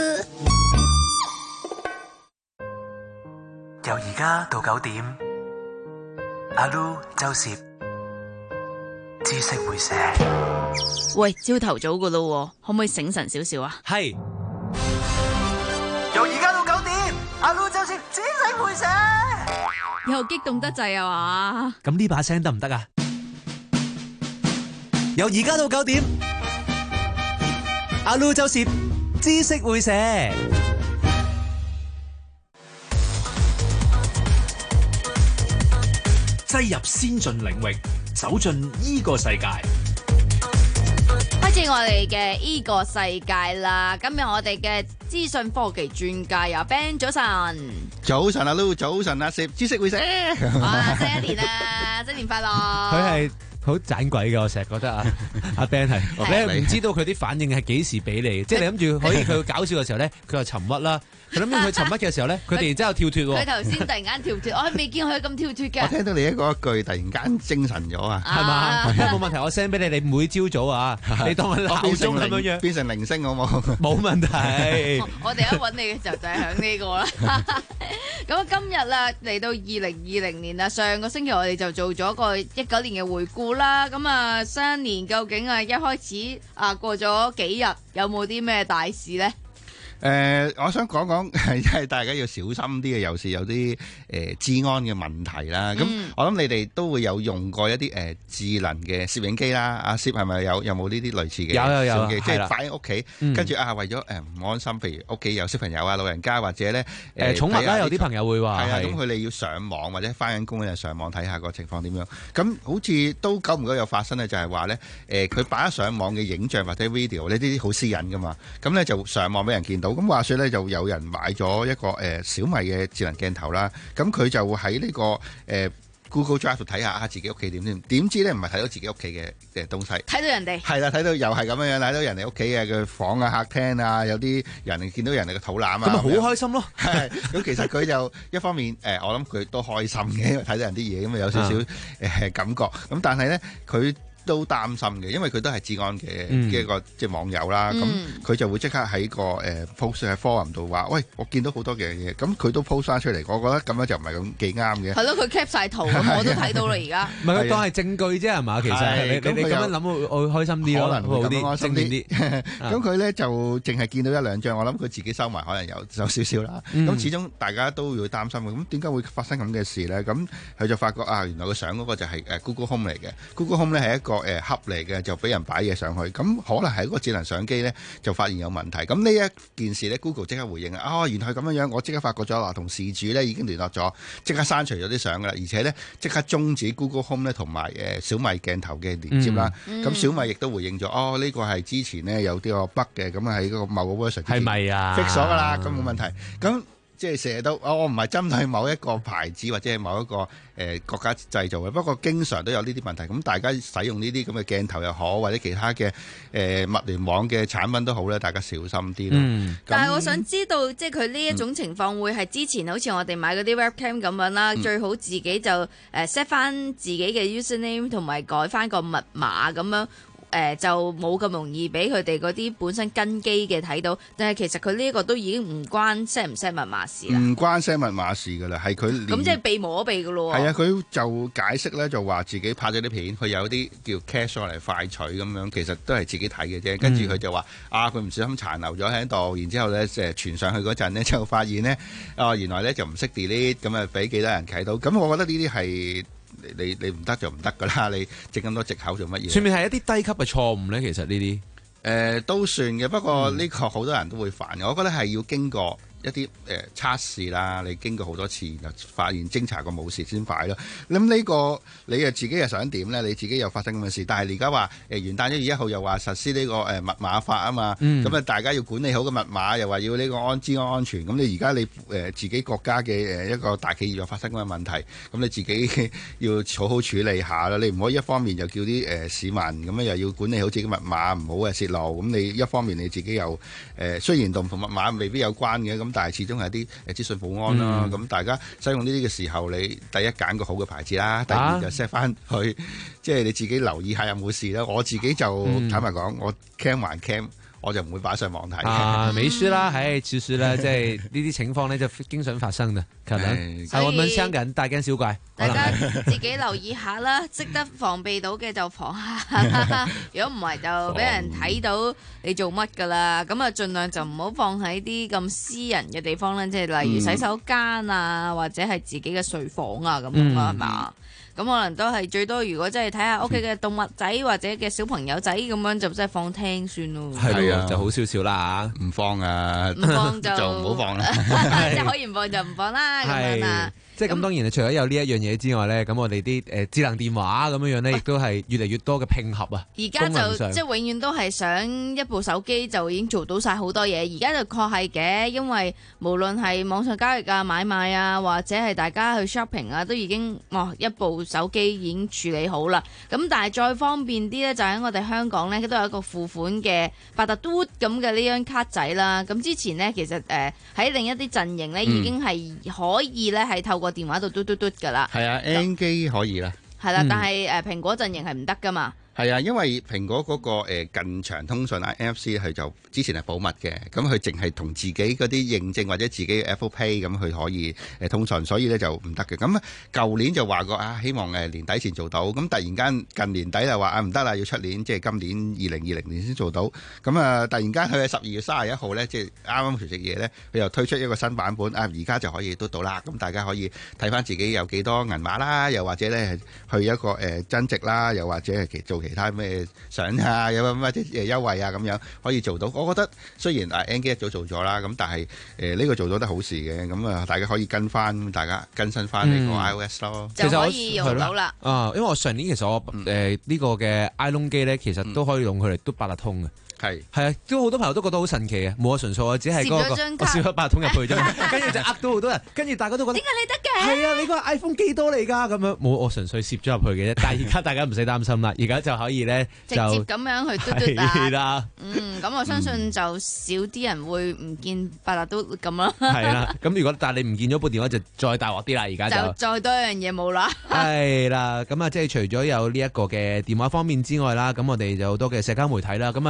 由而家到九點，阿 Lu 周攝知識會寫。 喂，朝頭早噶咯，可唔可以醒神少少啊？ 係。 由而家到九點，阿 Lu 周攝知識會寫。 又激動得滯啊嘛？ 咁呢把聲得唔得啊？由而家到九點，阿 Lu 周攝知識會寫。 擠入先進領域，走進依個世界。 開始我哋嘅依個世界啦！今日我哋嘅資訊科技專家有 Ben， 早晨。 早晨阿 Lu， 早晨阿攝，知識會寫。 哇！新一年啦，新年快樂！ 佢係好盞鬼嘅，我成日覺得啊，阿 Ben 係你唔知道佢啲反應係幾時俾你，即係你諗住可以佢搞笑嘅時候咧，佢又沉鬱啦。佢諗住佢沉默嘅時候咧，佢突然之間又跳脫喎。 佢頭先突然間跳脫，我係未見佢咁跳脫嘅。 我聽到你一個一句，突然間精神咗啊， 係嘛？冇問題，我 send 俾你，你每朝早啊，你當係鬧鐘咁樣樣， 變成鈴聲好冇？ 冇問題。 我哋一揾你嘅時候就係響呢個啦。咁今日啦，嚟到二零二零年啦，上個星期我哋就做咗個一九年嘅回顧啦。咁啊，新一年究竟啊一開始啊過咗幾日，有冇啲咩大事咧？ 誒、呃，我想講講係，係大家要小心啲嘅，有時有啲誒治安嘅問題啦。咁、嗯、我諗你哋都會有用過一啲誒、呃、智能嘅攝影機啦。阿攝係咪有有冇呢啲類似嘅？ 有有有， 即係擺喺屋企，跟住啊為咗誒唔安心，譬如屋企有小朋友啊、老人家或者咧誒、呃、 寵物啦，有啲朋友會話係啊，咁佢哋要上網或者翻緊工咧，就上網睇下個情況點樣。咁好似都久唔久有發生咧，就係話咧誒佢擺咗上網嘅影像或者 video 呢啲好私隱噶嘛，咁咧就上網俾人見到。咁話說咧，就有人買咗一個誒、呃、小米嘅智能鏡頭啦。咁佢就喺呢、這個誒、呃、Google Drive 度睇下啊自己屋企點先。點知咧唔係睇到自己屋企嘅嘅東西， 睇到人哋係啦，睇到又係咁樣樣，睇到人哋屋企嘅嘅房啊、客廳啊，有啲人見到人哋嘅肚腩啊， 咁咪好開心咯。 係咁，其實佢就一方面誒、呃，我諗佢都開心嘅，因為睇到人啲嘢咁啊，有少少誒、呃、感覺。咁但係咧佢都擔心嘅，因為佢都係治安嘅嘅一個即係網友啦。咁佢、嗯、就會即刻喺個誒 post 喺 forum 度話：喂，我見到好多嘅嘢。咁佢都 post 翻出嚟，我覺得咁樣就唔係咁幾啱嘅。 係咯，佢 cap 晒圖咁，我都睇到啦。而家唔係佢當係證據啫，係嘛？其實你你你咁樣諗會會開心啲咯， 可能會咁開心啲。咁佢咧啊就淨係見到一兩張，我諗佢自己收埋，可能有有少少啦。咁、嗯、始終大家都會擔心嘅。咁點解會發生咁嘅事咧？咁佢就發覺啊，原來佢上嗰個就係誒 Google Home 嚟嘅。Google Home 咧係一個個誒盒嚟嘅，就俾人擺嘢上去，咁可能係嗰個智能相機咧就發現有問題。咁呢一件事咧 ，Google 即刻回應啊，哦，原來係咁樣樣，我即刻發覺咗啦，同事主咧已經聯絡咗，即刻刪除咗啲相噶啦，而且咧即刻終止 Google Home 咧同埋誒小米鏡頭嘅連接啦。咁、嗯、小米亦都回應咗，哦，呢、呢個係之前咧有啲個 bug 嘅，咁啊喺嗰個某個 version 係咪啊 fix 咗噶啦，咁冇問題。咁即係成日都，我唔係針對某一個牌子或者係某一個誒、呃、國家製造嘅，不過經常都有呢啲問題。咁大家使用呢啲咁嘅鏡頭又好，或者其他嘅誒、呃、物聯網嘅產品都好咧，大家小心啲咯。 嗯、但係我想知道，即係佢呢一種情況會係之前好似我哋買嗰啲 webcam 咁樣啦，嗯、最好自己就誒 set 翻自己嘅 username 同埋改翻個密碼咁樣。誒、呃、就冇咁容易俾佢哋嗰啲本身跟機嘅睇到，但係其實佢呢一個都已經唔關 set 唔 set 密碼事啦。唔關 set 密碼事㗎啦，係佢咁即係避無可避㗎咯喎。係啊，佢就解釋咧，就話自己拍咗啲片，佢有啲叫 cache 嚟快取咁樣，其實都係自己睇嘅啫。跟住佢就話啊，佢唔小心殘留咗喺度，然之後咧誒傳上去嗰陣咧，就發現咧啊原來咧就唔識 delete，咁啊俾幾多人睇到。咁我覺得呢啲係。你你唔得就唔得噶啦，你整咁多藉口做乜嘢？ 算唔算係一啲低級嘅錯誤咧？其實呢啲誒都算嘅，不過呢個好多人都會犯嘅。我覺得係要經過一啲誒、呃、測試啦，你經過好多次就發現偵查過冇事先擺咯。咁呢、呢個你誒自己又想點咧？你自己又發生咁嘅事，但係而家話誒元旦一月一號又話實施呢、呢個誒、呃、密碼法啊嘛，咁啊、嗯、大家要管理好個密碼，又話要呢個安治安安全。咁你而家你誒、呃、自己國家嘅誒一個大企業又發生咁嘅問題，咁你自己要好好處理下啦。你唔可以一方面又叫啲誒、呃、市民咁樣又要管理好自己密碼，唔好誒泄露。咁你一方面你自己又誒、呃、雖然同同密碼未必有關嘅咁。但係始終係啲誒資訊保安啦，咁、嗯、大家使用呢啲嘅時候，你第一揀個好嘅牌子啦，第二就 set 翻去，即係你自己留意下有冇事啦。我自己就、嗯、坦白講，我 cam 還 cam。我就唔會擺上網睇啊，沒事啦，係其實咧，即係呢啲情況咧就經常發生嘅，可能係我們香港人大驚小怪， 大家自己留意下啦，識得防備到嘅就防下，如果唔係就俾人睇到你做乜噶啦，咁啊盡量就唔好放喺啲咁私人嘅地方啦，即係例如洗手間啊，或者係自己嘅睡房啊咁樣係嘛？咁可能都係最多，如果真係睇下屋企嘅動物仔或者嘅小朋友仔咁樣，就真係放聽算咯。 係啊，就好少少啦嚇， 唔放啊， 唔放就就唔好放啦。 即係可以唔放就唔放啦，咁樣啊。 即係咁，當然除咗有呢一樣嘢之外咧，咁我哋啲誒智能電話咁樣樣咧，亦都係越嚟越多嘅拼合啊。 而家就即係永遠都係想一部手機就已經做到晒好多嘢。而家就確係嘅，因為無論係網上交易啊、買賣啊，或者係大家去 shopping 啊，都已經哦一部手機已經處理好啦。咁但係再方便啲咧，就喺我哋香港咧都有一個付款嘅八達嘟咁嘅呢張卡仔啦。咁之前咧其實誒喺、呃、另一啲陣營咧已經係可以咧係透過電話度嘟嘟嘟噶啦， 係啊 ，N 機可以啦， 係啦，但係誒蘋果陣營係唔得噶嘛。 係啊，因為蘋果嗰個近場通訊 N F C 佢就之前係保密嘅，咁佢淨係同自己嗰啲認證或者自己嘅 Apple Pay 咁佢可以誒通訊，所以咧就唔得嘅。咁舊年就話過啊，希望誒年底前做到，咁突然間近年底就話啊唔得啦，要出年即係今年二零二零年先做到。咁啊突然間佢喺十二月三十一號咧，即係啱啱除夕夜咧，佢又推出一個新版本啊，而家就可以嘟到啦。咁大家可以睇翻自己有幾多銀碼啦，又或者咧去一個誒增值啦，又或者係其做。其他咩相啊，有乜乜啲優惠啊，咁樣可以做到。我覺得雖然啊 N 機一早做咗啦，咁但係誒呢個做到都好事嘅。咁啊，大家可以跟翻，大家更新翻呢個 iOS 咯， 就可以用到啦。 啊，因為我上年其實我誒呢、呃這個嘅 iPhone 機咧，其實都可以用佢嚟嘟八達通嘅。係係啊，都好多朋友都覺得好神奇啊！冇我純粹我只係嗰、那個我少咗八達通入去啫，跟住就呃到好多人，跟住大家都覺得點解你得嘅？係啊，你個 iPhone 幾多嚟㗎？咁樣冇我純粹攝咗入去嘅啫。但係而家大家唔使擔心啦，而家就可以咧直接咁樣去嘟嘟打。 係啦， 嗯，咁我相信就少啲人會唔見八達都咁咯。 係啦，咁如果但係你唔見咗部電話就再大鑊啲啦，而家就，就再多一樣嘢冇啦。 係啦，咁啊即係除咗有呢一個嘅電話方面之外啦，咁我哋就好多嘅社交媒體啦。咁啊上個星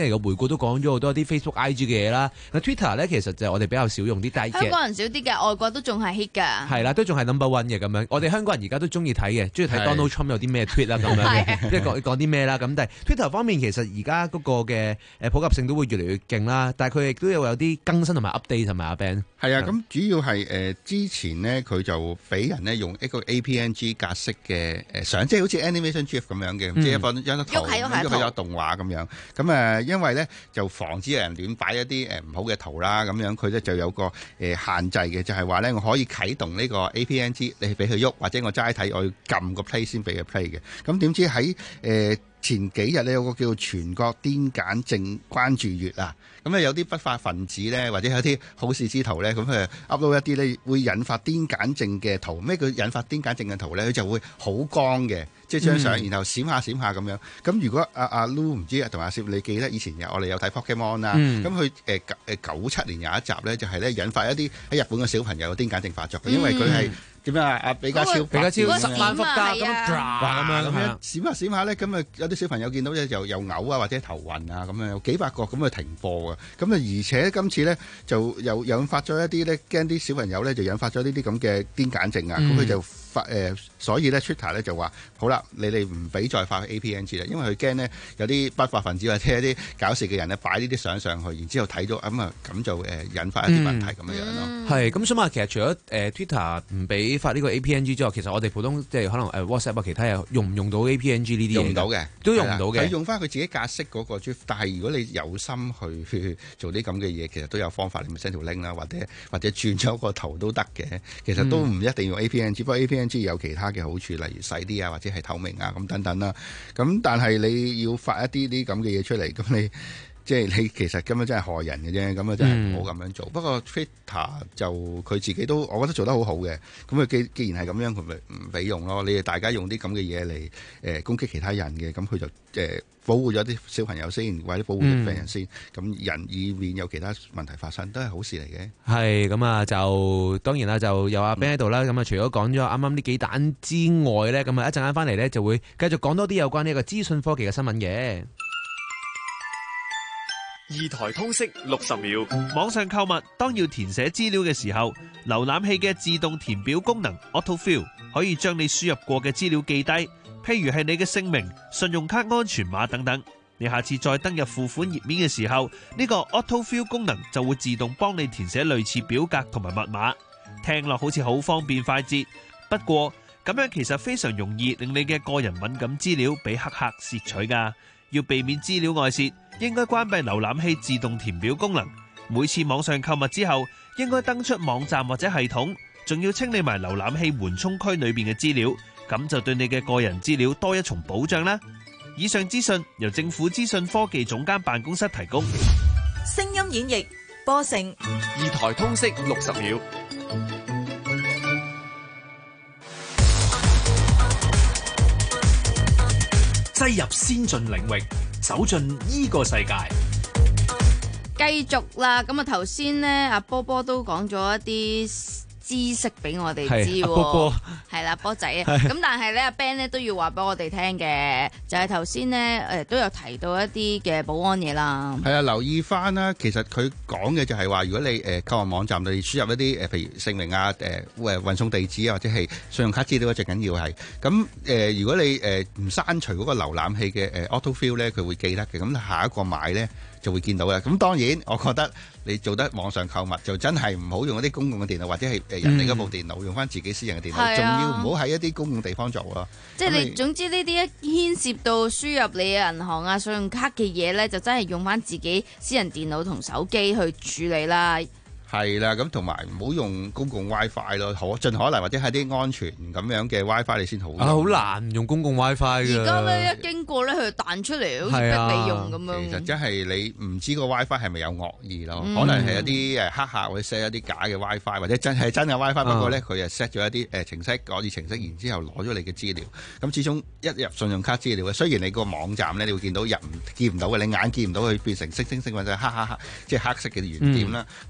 星期嘅回顧都講咗好多啲 Facebook、I G 嘅嘢啦。Twitter 咧其實就我哋比較少用啲，但係香港人少啲嘅，外國都仲係 hit 㗎。 係啦，都仲係 number one 嘅咁樣。我哋香港人而家都中意睇嘅，中意睇 Donald Trump 有啲咩 tweet 啦咁樣，即係講講啲咩啦。咁但係 Twitter 方面其實而家嗰個嘅誒普及性都會越嚟越勁啦。但係佢亦都有有啲更新同埋 update 同埋阿 Ben。 係啊，咁主要係誒、呃、之前呢，佢就俾人呢用一個 A P N G 格式嘅誒相，即係好似 animation GIF 咁樣嘅，嗯、即係一張一張圖，咁佢有動畫咁樣。咁誒、呃，因為咧就防止有人亂擺一啲誒唔好嘅圖啦，咁樣佢咧就有個誒、呃、限制嘅，就係話咧我可以啟動呢個 A P N G， 你俾佢喐，或者我齋睇，我要撳個 play 先俾佢 play 嘅。咁點知喺誒、呃前幾日呢，有個叫做全國癲癇症關注月啊，咁咧有啲不法分子咧，或者有啲好事之徒咧，咁佢 upload 一啲咧會引發癲癇症嘅圖。咩叫引發癲癇症嘅圖咧？佢就會好光嘅，即係張相，然後閃下閃下咁樣。咁如果阿阿 Lu 唔知同阿攝，你記得以前我哋有睇 Pokemon 啦，咁佢誒誒九七年有一集咧，就係咧引發一啲喺日本嘅小朋友嘅癲癇症發作嘅，因為佢係。點樣啊？阿比加超，比加超十萬伏特咁樣，咁樣閃下閃下咧，咁啊有啲小朋友見到咧又又嘔啊，或者頭暈啊，咁樣有幾百個咁啊停課嘅。咁啊而且今次咧就又引發咗一啲咧驚啲小朋友咧就引發咗呢啲咁嘅癲癇症啊。咁佢、嗯、就發誒、呃，所以咧 Twitter 咧就話好啦，你哋唔俾再發 A P N G 啦，因為佢驚呢有啲不法分子或者一啲搞事嘅人咧擺呢啲相上去，然之後睇咗咁啊咁就誒引發一啲問題咁樣樣咯。係咁，想問其實除咗誒 Twitter 唔俾發呢個 A P N G 之外，其實我哋普通即係可能誒 WhatsApp 啊，其他嘢用唔用到 A P N G 呢啲嘢？用唔到嘅，都用唔到嘅。佢用翻佢自己格式嗰個 GIF， 但係如果你有心去，去做啲咁嘅嘢，其實都有方法，你咪 send 條 link 啦，或者或者轉咗個圖都得嘅。其實都唔一定用 A P N G，、嗯、不過 A P N G 有其他嘅好處，例如細啲啊，或者係透明啊咁等等啦。咁但係你要發一啲啲咁嘅嘢出嚟，咁你。即係你其實根本真係害人嘅啫，咁啊真係唔好咁樣做。嗯、不過 Twitter 就佢自己都，我覺得做得好好嘅。咁佢既既然係咁樣，佢咪唔俾用咯。你哋大家用啲咁嘅嘢嚟誒攻擊其他人嘅，咁佢就誒、呃、保護咗啲小朋友先，或者保護啲病人先。咁、嗯、人以免有其他問題發生，都係好事嚟嘅。係咁啊，就當然啦，就有阿 Ben 喺度啦。咁啊、嗯，除咗講咗啱啱呢幾單之外咧，咁啊一陣間翻嚟咧就會繼續講多啲有關呢個資訊科技嘅新聞嘅。 二台通識六十秒，網上購物當要填寫資料嘅時候，瀏覽器嘅自動填表功能 Autofill 可以將你輸入過嘅資料記低，譬如係你嘅姓名、信用卡安全碼等等。你下次再登入付款頁面嘅時候，呢個 Autofill 功能就會自動幫你填寫類似表格同埋密碼。聽落好似好方便快捷，不過咁樣其實非常容易令你嘅個人敏感資料俾黑客竊取㗎。要避免資料外泄，應該關閉瀏覽器自動填表功能。每次網上購物之後，應該登出網站或者系統，仲要清理埋瀏覽器緩衝區裏邊嘅資料，咁就對你嘅個人資料多一重保障啦。以上資訊由政府資訊科技總監辦公室提供。 聲音演繹播成二台通識六十秒。擠入先進領域，走進依個世界。 繼續啦，咁啊頭先呢，阿波波都講咗一啲知識俾我哋知喎，波波係啦，波仔啊。咁但係咧，阿 Ben 咧都要話俾我哋聽嘅，就係頭先咧誒都有提到一啲嘅保安嘢啦。係啊，留意翻啦。其實佢講嘅就係話，如果你誒購物網站你輸入一啲誒，譬如姓名啊、誒誒運送地址啊，或者係信用卡資料，最緊要係咁誒。如果你誒唔刪除嗰個瀏覽器嘅誒 autofill 咧，佢會記得嘅。咁下一個買咧就會見到嘅。咁當然，我覺得你做得網上購物就真係唔好用一啲公共嘅電腦，或者係誒人哋嗰部電腦，嗯、用翻自己私人嘅電腦，仲、啊、要唔好喺一啲公共地方做咯。即係你，你總之呢啲一牽涉到輸入你嘅銀行啊、信用卡嘅嘢咧，就真係用翻自己私人電腦同手機去處理啦。係啦，咁同埋唔好用公共 WiFi 咯，可盡可能或者係啲安全咁樣嘅 WiFi 你先好用。啊，好難用公共 WiFi 㗎。而家咧一經過咧，佢就彈出嚟，好似逼你用咁樣。其實真係你唔知個 WiFi 係咪有惡意咯？嗯、可能係一啲誒黑客或者 set 一啲假嘅 WiFi， 或者真係真嘅 WiFi，、嗯、不過咧佢又 set 咗一啲誒程式、惡意程式，然之後攞咗你嘅資料。咁始終一入信用卡資料嘅，雖然你個網站咧你會見到入唔見唔到嘅，你眼見唔到佢變成星星星或者黑黑黑，即係黑色嘅圓點啦。咁、嗯、但係佢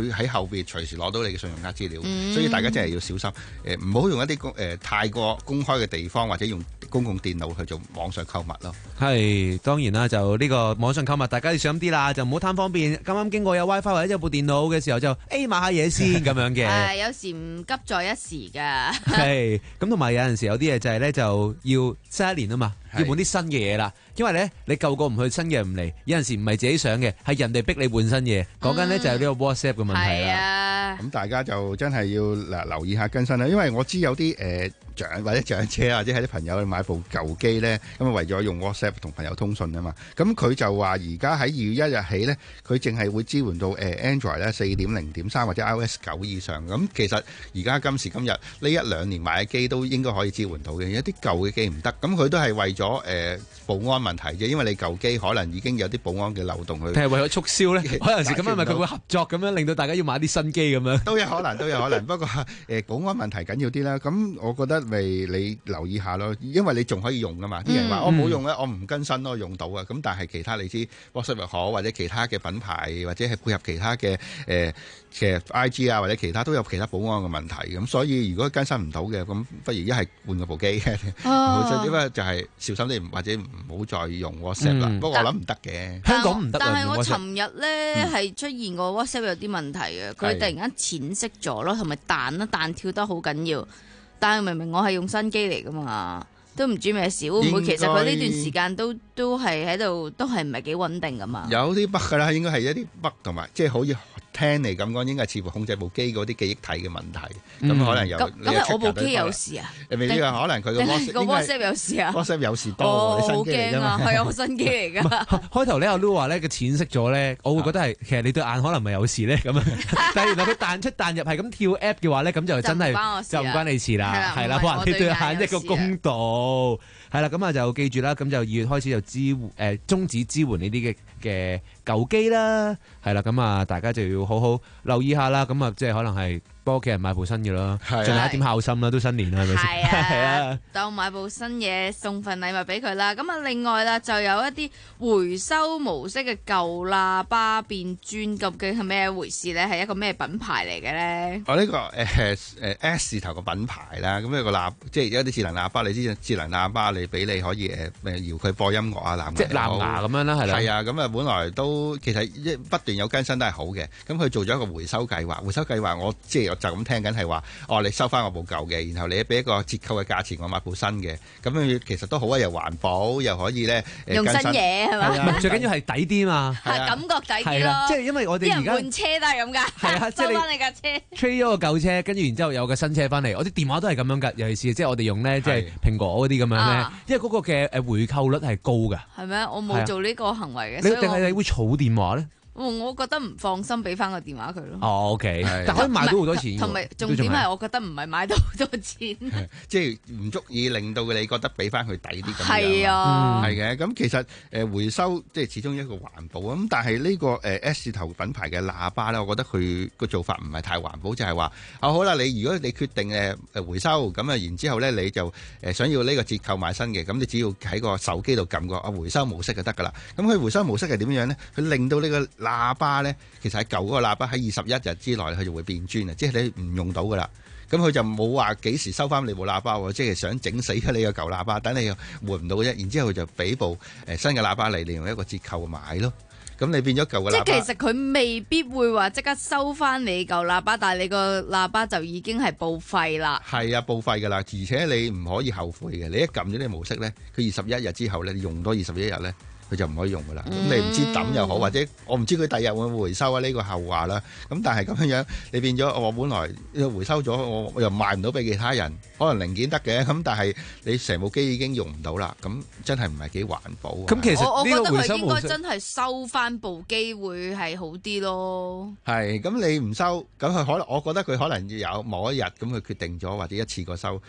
佢喺後邊隨時攞到你嘅信用卡資料， 嗯、 所以大家真係要小心，誒唔好用一啲公誒太過公開嘅地方或者用公共電腦去做網上購物咯。 係當然啦，就呢個網上購物，大家要小心啲啦，就唔好貪方便。啱啱經過有 WiFi 或者有部電腦嘅時候就，誒買下嘢先咁樣嘅。 誒有時唔急在一時㗎。 係咁，同埋有陣時有啲嘢就係咧，就要新一年啊嘛，要換啲新嘅嘢啦。因為咧你舊個唔去，新嘅唔嚟，有陣時唔係自己想嘅，係人哋逼你換新嘢。講緊咧就係呢個 WhatsApp 嘅問題啦。 咁大家就真係要嗱留意下更新啦，因為我知有啲誒長或者長者或者係啲朋友去買部舊機咧，咁啊為咗用 WhatsApp 同朋友通訊啊嘛，咁佢就話而家喺二月一日起咧，佢淨係會支援到誒 Android 咧四點零點三或者 iOS 九以上。咁其實而家今時今日呢一兩年買嘅機都應該可以支援到嘅，有啲舊嘅機唔得，咁佢都係為咗誒、呃、保安問題啫，因為你舊機可能已經有啲保安嘅漏洞去。 係為咗促銷咧？可能時咁樣咪佢會合作咁樣，令到大家要買啲新機咁樣。 都有可能，都有可能。不過誒、呃、保安問題緊要啲啦。咁我覺得咪你留意下咯，因為你仲可以用噶嘛。啲、嗯、人話我冇用咧，我唔更新咯，用到啊。咁但係其他你知 WhatsApp 又好，或者其他嘅品牌，或者係配合其他嘅誒。呃其實 I G 啊或者其他都有其他保安嘅問題，咁所以如果更新唔到嘅，咁不如一係換個部機，最點咧就係小心啲，或者唔好再用 WhatsApp 啦。不過我諗唔得嘅， 香港唔得。但係我尋日咧係出現過 WhatsApp 有啲問題嘅，佢突然間淺色咗咯，同埋彈啦彈跳得好緊要。但係明明我係用新機嚟噶嘛，都唔知咩事，會唔會其實佢呢段時間都都係喺度，都係唔係幾穩定噶嘛？ 有啲 bug 噶啦，應該係一啲 bug 同埋即係好似。聽你咁講，應該係似乎控制部機嗰啲記憶體嘅問題，咁、嗯、可能有。咁係我部機有事啊？ 誒未知啊，可能佢個 WhatsApp 有事啊 ？WhatsApp 有事多， 哦、 你新機嚟㗎嘛？ 係啊，我新機嚟㗎。 開頭咧阿 Lu 話咧個淺色咗咧，我會覺得係其實你對眼可能咪有事咧咁樣，但係原來佢彈出彈入係咁跳 app 嘅話咧，咁就真係就唔關你事啦，係啦，可能你對眼一個公道。係啦，咁啊就記住啦，咁就二月開始就支援誒終止支援呢啲嘅嘅舊機啦，係啦，咁啊大家就要好好留意下啦，咁啊即係可能係幫屋企人買部新嘅咯，盡下一點孝心啦，都新年啦，係咪先？ 係啊，係啊，當買部新嘢送份禮物俾佢啦。咁啊，另外啦，就有一啲回收模式嘅舊喇叭變磚，究竟係咩回事咧？係一個咩品牌嚟嘅咧？ 我呢個誒誒 S 字頭嘅品牌啦，咁一個喇即係有啲智能喇叭，你知智能喇叭你俾你可以誒誒搖佢播音樂啊，藍牙即係藍牙咁樣啦，係啦。 係啊，咁啊本來都其實一不斷有更新都係好嘅，咁佢做咗一個回收計劃，回收計劃我即係。就咁聽緊係話，哦，你收翻我部舊嘅，然後你俾一個折扣嘅價錢，我買部新嘅，咁樣其實都好啊，又環保，又可以咧用新嘢係嘛？ 最緊要係抵啲嘛， 感覺抵啲咯。 即係因為我哋而家換車都係咁㗎， 係啊， 收翻你架車 trade 咗個舊車，跟住然之後有個新車翻嚟，我啲電話都係咁樣㗎，尤其是即係我哋用咧，即係蘋果嗰啲咁樣咧，因為嗰個嘅誒回購率係高㗎。 係咩？我冇做呢個行為嘅。 你定係你會儲電話咧？ 我覺得唔放心，俾翻個電話佢咯。 哦 ，OK，但可以買到好多錢。 同埋重點係，我覺得唔係買到好多錢， 即係唔足以令到你覺得俾翻佢抵啲咁樣。 係啊， 係嘅。咁其實誒回收即係始終一個環保咁，但係呢個誒 S 字頭品牌嘅喇叭咧，我覺得佢個做法唔係太環保，就係話啊好啦，你如果你決定誒誒回收咁啊，然之後咧你就誒想要呢個折扣買新嘅，咁你只要喺個手機度撳個啊回收模式就得㗎啦。咁佢回收模式係點樣咧？佢令到呢個喇叭咧，其實喺舊嗰個喇叭喺二十一日之內，佢就會變磚啊！即係你唔用到噶啦，咁佢就冇話幾時收翻你部喇叭喎，即係想整死咗你個舊喇叭，等你換唔到嘅啫。然之後佢就俾部誒新嘅喇叭嚟，利用一個折扣買咯。咁你變咗舊嘅喇叭， 即係其實佢未必會話即刻收翻你舊喇叭，但係你個喇叭就已經係報廢啦。 係啊，報廢噶啦，而且你唔可以後悔嘅。你一撳咗呢個模式咧，佢二十一日之後咧，你用多二十一日咧。佢就唔可以用噶啦，咁、嗯、你唔知抌又好，或者我唔知佢第日會唔會回收啊？呢、呢個後話啦。咁但係咁樣樣，你變咗我本來回收咗，我我又賣唔到俾其他人，可能零件得嘅，咁但係你成部機已經用唔到啦，咁真係唔係幾環保。咁其實我覺得佢應該真係收翻部機會係好啲咯。 係，咁你唔收，咁佢可能我覺得佢可能要有某一日咁佢決定咗，或者一次過收。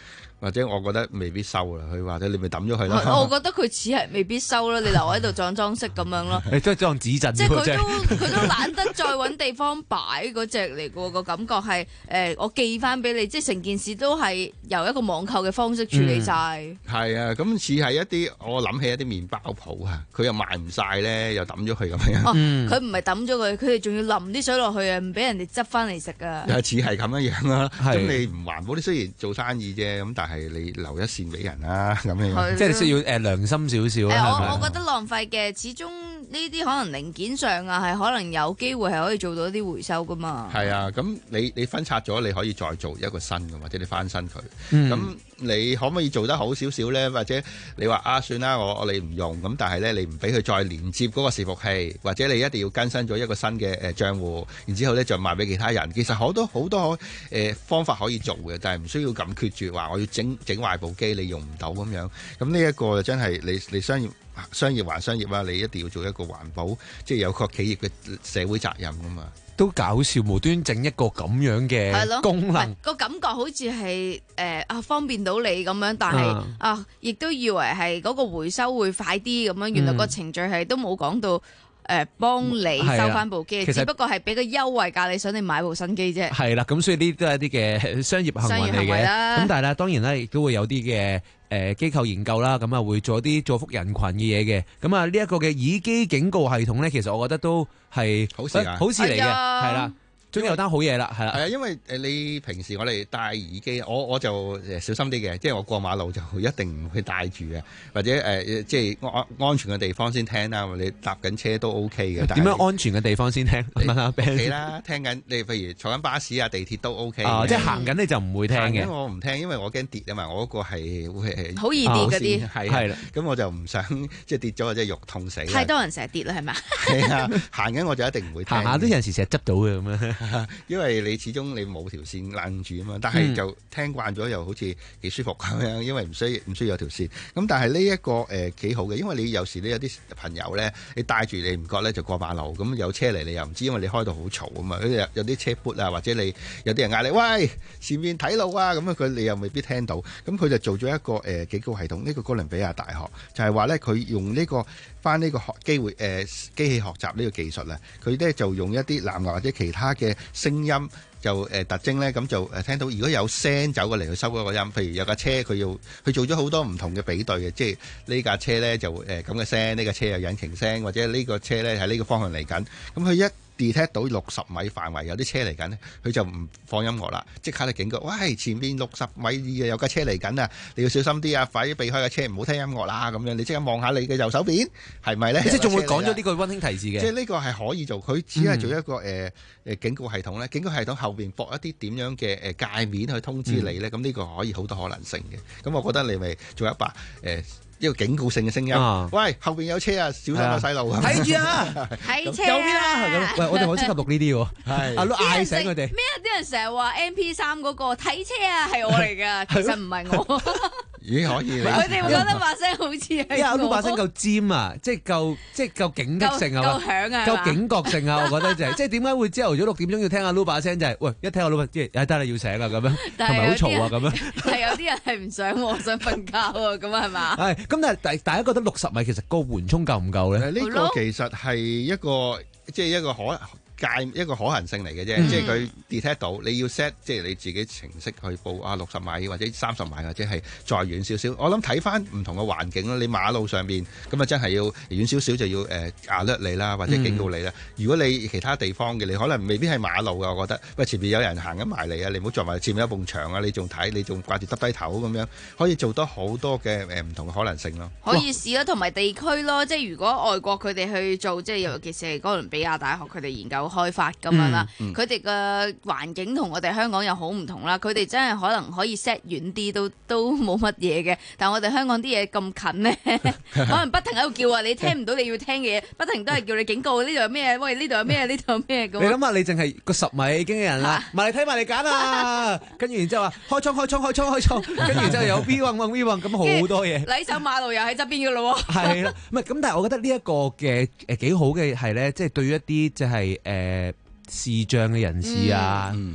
或者我覺得未必收啦，佢或者你咪抌咗佢咯。 我覺得佢似係未必收啦，你留喺度裝裝飾咁樣咯。 你都係裝紙陣， 即係佢都佢都懶得再揾地方擺嗰隻嚟嘅，個感覺係誒、呃、我寄翻俾你，即係成件事都係由一個網購嘅方式處理晒。係、 嗯、啊，咁似係一啲我諗起一啲麵包鋪啊，佢又賣唔晒咧，又抌咗佢咁樣。 佢唔係抌咗佢，佢哋仲要淋啲水落去啊，唔俾人哋執翻嚟食啊。 又似係咁樣樣啦。咁你唔環保，你雖然做生意啫，咁但係你留一線俾人啦，咁樣。 即係你需要誒良心少少啦。 我我覺得浪費嘅，始終呢啲可能零件上啊，係可能有機會係可以做到啲回收噶嘛。 係啊，咁你你分拆咗，你可以再做一個新嘅，或者你翻新佢。咁、嗯、你可唔可以做得好少少咧？或者你話啊，算啦，我我你唔用，咁但係咧你唔俾佢再連接嗰個伺服器，或者你一定要更新咗一個新嘅誒賬戶，然之後咧就賣俾其他人。其實好多好多誒、呃、方法可以做嘅，但係唔需要咁決絕話我要整整壞部機，你用唔到咁樣。咁呢一個真係你你商業商業還商業啊！你一定要做一個環保，即係有個企業嘅社會責任噶嘛。 都搞笑，無端整一個咁樣嘅功能， 個感覺好似係誒啊方便到你咁樣，但係啊，啊亦都以為係嗰個回收會快啲咁樣，原來個程序係都冇講到。誒幫你收翻部機，只不過係俾個優惠價，你想你買部新機啫。係啦，咁所以呢啲都係一啲嘅商業行為嚟嘅。咁但係咧，當然咧亦都會有啲嘅誒機構研究啦，咁啊會做啲造福人群嘅嘢嘅。咁啊呢一個嘅耳機警告系統咧，其實我覺得都係好事啊， 好事嚟嘅，係啦。終於有單好嘢啦，係啦。 係啊，因為誒你平時我哋戴耳機，我我就誒小心啲嘅，即係我過馬路就一定唔會戴住嘅，或者誒、呃、即係安安全嘅地方先聽啦。你搭緊車都 OK 嘅。 點樣安全嘅地方先聽？問下 Ben。 係啦，聽緊你譬如坐緊巴士啊、地鐵都 OK。 哦，即係行緊你就唔會聽嘅。 因為我唔聽，因為我驚跌啊嘛。我嗰個係會係好易跌嗰啲。 係係啦，咁我就唔想即係跌咗或者肉痛死。 太多人成日跌啦，係咪？ 係啊，行緊我就一定唔會聽。 行下都有陣時成日執到嘅咁樣， 因為你始終你冇條線攔住啊嘛，但係就聽慣咗又好似幾舒服咁樣，因為唔需唔需要有條線。咁但係呢一個誒幾好嘅，因為你有時呢有啲朋友咧，你帶住你唔覺咧就過馬路，咁有車嚟你又唔知，因為你開到好嘈啊嘛。有有啲車撥啊，或者你有啲人嗌你喂前面睇路啊，咁樣佢你又未必聽到。咁佢就做咗一個誒警告系統，呢個哥倫比亞大學就係話咧，佢用呢個翻呢個學機會誒機器學習呢個技術咧，佢咧就用一啲藍牙或者其他嘅聲音。就誒、呃、特徵咧，咁就誒聽到如果有聲走過嚟去收嗰個音，譬如有架車佢要佢做咗好多唔同嘅比對嘅，即係呢架車咧就誒咁嘅聲，呢架車有引擎聲，或者呢個車咧喺呢個方向嚟緊，咁佢一 detect 到六十米範圍有啲車嚟緊咧，佢就唔放音樂啦，即刻咧警告，喂前邊六十米有架車嚟緊啊，你要小心啲啊，快啲避開架車，唔好聽音樂啦咁樣，你即刻望下你嘅右手邊係咪咧？即係仲會講咗呢個溫馨提示嘅，即係呢個係可以做，佢只係做一個誒誒、嗯、警告系統咧，警告系統後邊駁一啲點樣嘅誒界面去通知你咧，咁、嗯、呢個可以好多可能性嘅，咁我覺得你咪做一把誒。呃一個警告性嘅聲音，啊、喂，後邊有車啊，小心個細路，睇住啊，睇車啊，右邊啊，喂，我哋好適合錄呢啲喎，係，阿嗌醒佢哋。咩啊？啲人成日話 M P 三嗰個睇車啊，係我嚟噶，其實唔係我。咦可以？佢哋會覺得把聲好似係，因為阿 Lu 把聲夠尖啊，即係夠即係夠警惕性啊，夠響啊，夠警覺性啊，我覺得就係，即係點解會朝頭早六點鐘要聽阿 Lu 把聲就係，喂，一聽阿 Lu 即係，得啦要醒啊咁樣，同埋好嘈啊咁樣。係有啲人係唔想我想瞓覺啊，咁係嘛？係，咁但係大大家覺得六十米其實個緩衝夠唔夠咧？呢個其實係一個即係一個可。界一個可行性嚟嘅啫，嗯、即係佢 detect 到你要 set，即係你自己程式去報啊六十米或者三十米或者係再遠少少。我諗睇翻唔同嘅環境啦，你馬路上邊咁啊真係要遠少少就要誒 alert 你啦，或者警告你啦。嗯、如果你其他地方嘅，你可能未必係馬路㗎，我覺得喂前面有人行緊埋嚟啊，你唔好撞埋前面有埲牆啊，你仲睇你仲掛住耷低頭咁樣，可以做多好多嘅誒唔同嘅可能性咯。可以試啦，同埋地區咯，即係如果外國佢哋去做，即係尤其是係哥倫比亞大學佢哋研究開發咁樣啦，佢哋嘅環境同我哋香港又好唔同啦。佢哋真係可能可以 set 遠啲都都冇乜嘢嘅，但係我哋香港啲嘢咁近咧，可能不停喺度叫啊，你聽唔到你要聽嘅嘢，不停都係叫你警告呢度有咩，喂呢度有咩，呢度有咩咁。你諗下，你淨係個十米經紀人啦，埋嚟睇埋嚟揀啊，跟住然之後話開窗開窗開窗開窗，跟住然之後有 V 運運 V 運咁好多嘢。禮手馬路又喺側邊嘅咯喎。係啦，唔係咁，但係我覺得呢一個嘅誒幾好嘅係咧，即係對於一啲即係誒視障嘅人士啊，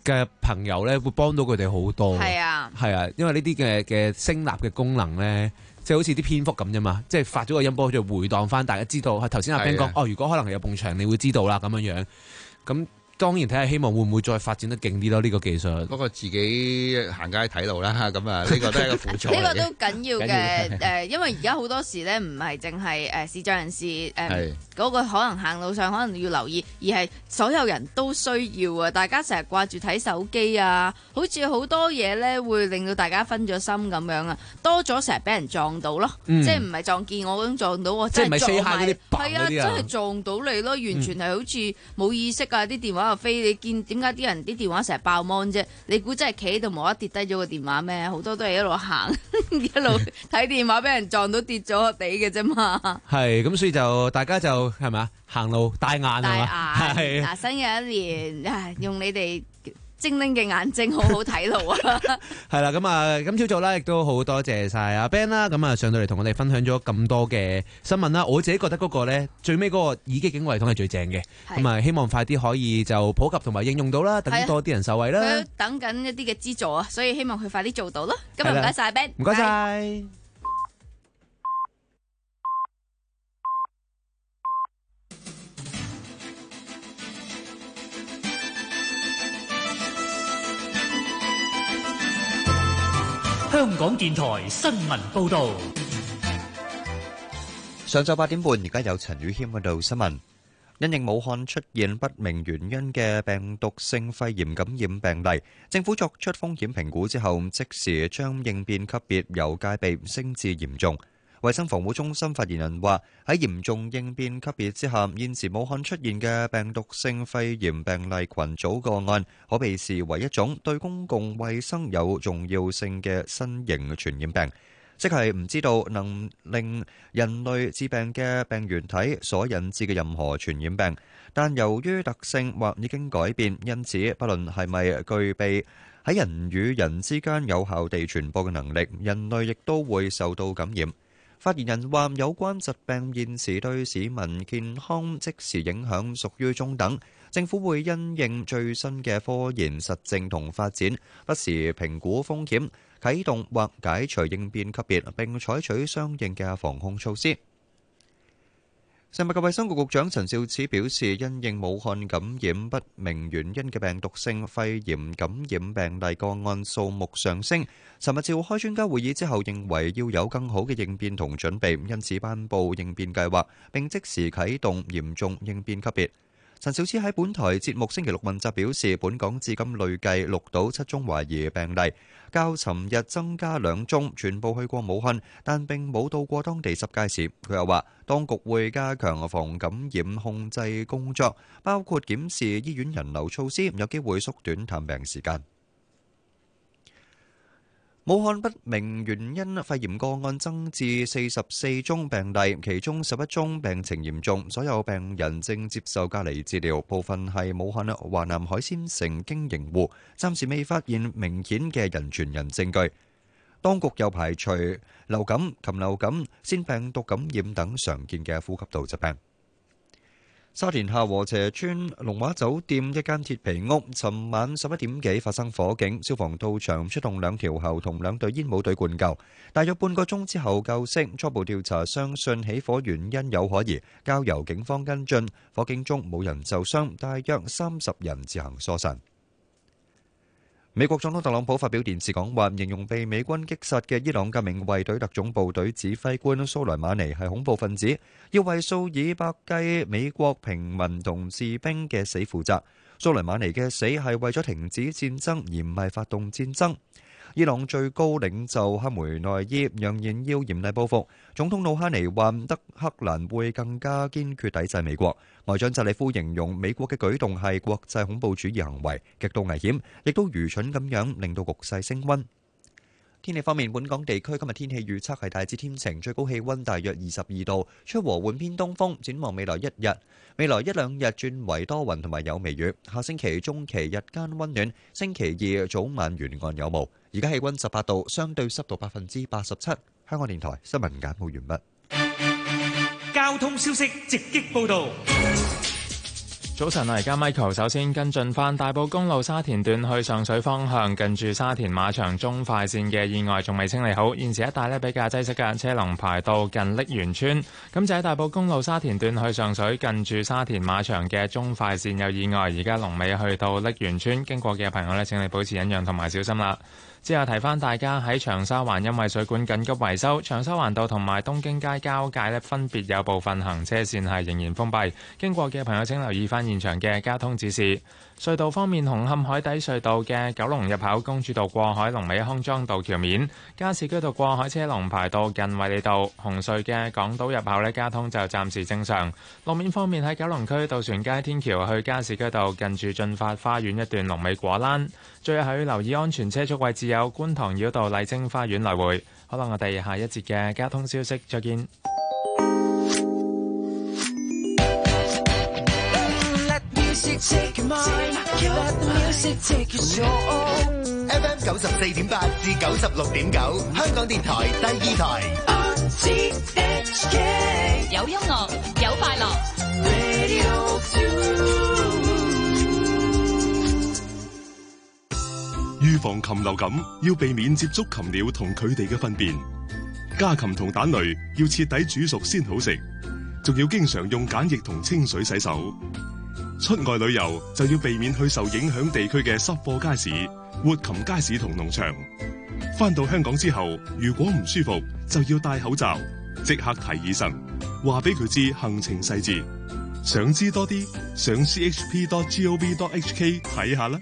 嘅朋友咧，會幫到佢哋好多。 係啊， 係啊，因為呢啲嘅嘅聲納嘅功能咧，即係好似啲蝙蝠咁啫嘛，即係發咗個音波就回盪翻，大家知道。頭先阿 Ben 講，哦，如果可能係有埲牆，你會知道啦咁樣樣。咁當然睇下希望會唔會再發展得勁啲咯？呢個技術。 不過自己行街睇路啦，咁啊呢個都係一個輔助。 呢個都緊要嘅，誒，因為而家好多時咧唔係淨係誒視障人士誒嗰個可能行路上可能要留意，而係所有人都需要啊！大家成日掛住睇手機啊，好似好多嘢咧會令到大家分咗心咁樣啊，多咗成日俾人撞到咯， 嗯、 即係唔係撞見我嗰種撞到我，真係撞埋，係啊，真係撞到你咯，完全係好似冇意識啊！啲電話又飛，你見點解啲人啲電話成日爆 mon 啫？你估真係企喺度無啦啦跌低咗個電話咩？好多都係一路行一路睇電話，俾人撞到跌咗地嘅啫嘛。 係咁，所以就大家就係咪啊？行路帶眼係嘛？ 係嗱，新嘅一年，用你哋精靈嘅眼睛好好睇路啊！ 係啦，咁啊，今朝早啦，亦都好多謝晒阿 Ben 啦，咁啊上到嚟同我哋分享咗咁多嘅新聞啦。我自己覺得嗰個咧，最尾嗰個耳機警衛系統係最正嘅，咁啊希望快啲可以就普及同埋應用到啦，等多啲人受惠啦。 佢等緊一啲嘅資助啊，所以希望佢快啲做到咯。今日唔該晒 Ben， 唔該晒。 香港電台新聞報道： 上晝八點半，而家有陳宇謙喺度新聞。因應武漢出現不明原因嘅病毒性肺炎感染病例，政府作出風險評估之後，即時將應變級別由戒備升至嚴重。衛生防護中心發言人話：喺嚴重應變級別之下，現時武漢出現嘅病毒性肺炎病例群組個案，可被視為一種對公共衛生有重要性嘅新型傳染病，即係唔知道能令人類致病嘅病原體所引致嘅任何傳染病，但由於特性或已經改變，因此不論係咪具備喺人與人之間有效地傳播嘅能力，人類亦都會受到感染。發言人話：有關疾病現時對市民健康即時影響屬於中等，政府會因應最新嘅科研實證同發展，不時評估風險，啟動或解除應變級別，並採取相應嘅防控措施。食物及衛生局局長陳肇始表示，因應武漢感染不明原因嘅病毒性肺炎感染病例個案數目上升，尋日召開專家會議之後，認為要有更好嘅應變同準備，因此頒布應變計劃，並即時啟動嚴重應變級別。陳肇始喺本台節目星期六問責表示，本港至今累計錄到七宗懷疑病例，較尋日增加兩宗，全部去過武漢，但並冇到過當地十街市。佢又話，當局會加強防感染控制工作，包括檢視醫院人流措施，有機會縮短探病時間。武漢不明原因肺炎個案增至四十四宗病例，其中十一宗病情嚴重，所有病人正接受隔離治療，部分係武漢華南海鮮城經營戶，暫時未發現明顯嘅人傳人證據。當局又排除流感、禽流感、腺病毒感染等常見嘅呼吸道疾病。沙田下禾輋邨龍華酒店一間鐵皮屋，尋晚十一點幾發生火警，消防到場出動兩條喉同兩隊煙霧隊灌救，大約半個鐘之後救熄。初步調查相信起火原因有可疑，交由警方跟進。火警中冇人受傷，大約三十人自行疏散。美國總統特朗普發表電視講話，形容被美軍擊殺嘅伊朗革命衛隊特種部隊指揮官蘇萊馬尼係恐怖分子，要為數以百計美國平民同士兵嘅死負責。蘇萊馬尼嘅死係為咗停止戰爭，而唔係發動戰爭。伊朗最高領袖哈梅內伊揚言要嚴厲報復。總統魯哈尼話德黑蘭會更加堅決抵制美國。外長扎里夫形容美國嘅舉動係國際恐怖主義行為，極度危險，亦都愚蠢咁樣令到局勢升溫。天氣方面，本港地區今日天氣預測係大致天晴，最高氣溫大約二十二度，吹和緩偏東風。展望未來一日，未來一兩日轉為多雲同埋有微雨。下星期中期日間溫暖，星期二早晚沿岸有霧。而家氣溫十八度，相對濕度百分之八十七。香港電台新聞簡報完畢。 交通消息直擊報道。 早晨啊，而家 Michael 首先跟進翻大埔公路沙田段去上水方向，近住沙田馬場中快線嘅意外仲未清理好，現時一帶呢比較擠塞嘅車龍排到近瀝源村。咁就喺大埔公路沙田段去上水，近住沙田馬場嘅中快線有意外，而家龍尾去到瀝源村，經過嘅朋友呢，請你保持忍讓同埋小心啦。之後提翻大家喺長沙灣，因為水管緊急維修，長沙灣道同埋東京街交界呢分別有部分行車線係仍然封閉，經過嘅朋友請留意翻現場嘅交通指示。隧道方面，紅磡海底隧道嘅九龍入口公主道過海龍尾康莊道橋面，加士居道過海車龍排到近衛理道。紅隧嘅港島入口呢，交通就暫時正常。路面方面喺九龍區渡船街天橋去加士居道近住進發花園一段龍尾果欄。最後係要留意安全車速位置有觀塘繞道麗晶花園來回。好啦，我哋下一節嘅交通消息再見。 F M 九十四點八至九十六點九，香港電台第二台。 有音樂，有快樂。 預防禽流感，要避免接觸禽鳥同佢哋嘅糞便。家禽同蛋類要徹底煮熟先好食，仲要經常用梘液同清水洗手。出外旅遊就要避免去受影響地區嘅濕貨街市、活禽街市同農場。返到香港之後，如果唔舒服，就要戴口罩，即刻睇醫生，話俾佢知行程細節。想知多啲，上 c h p dot gov dot h k 睇下啦。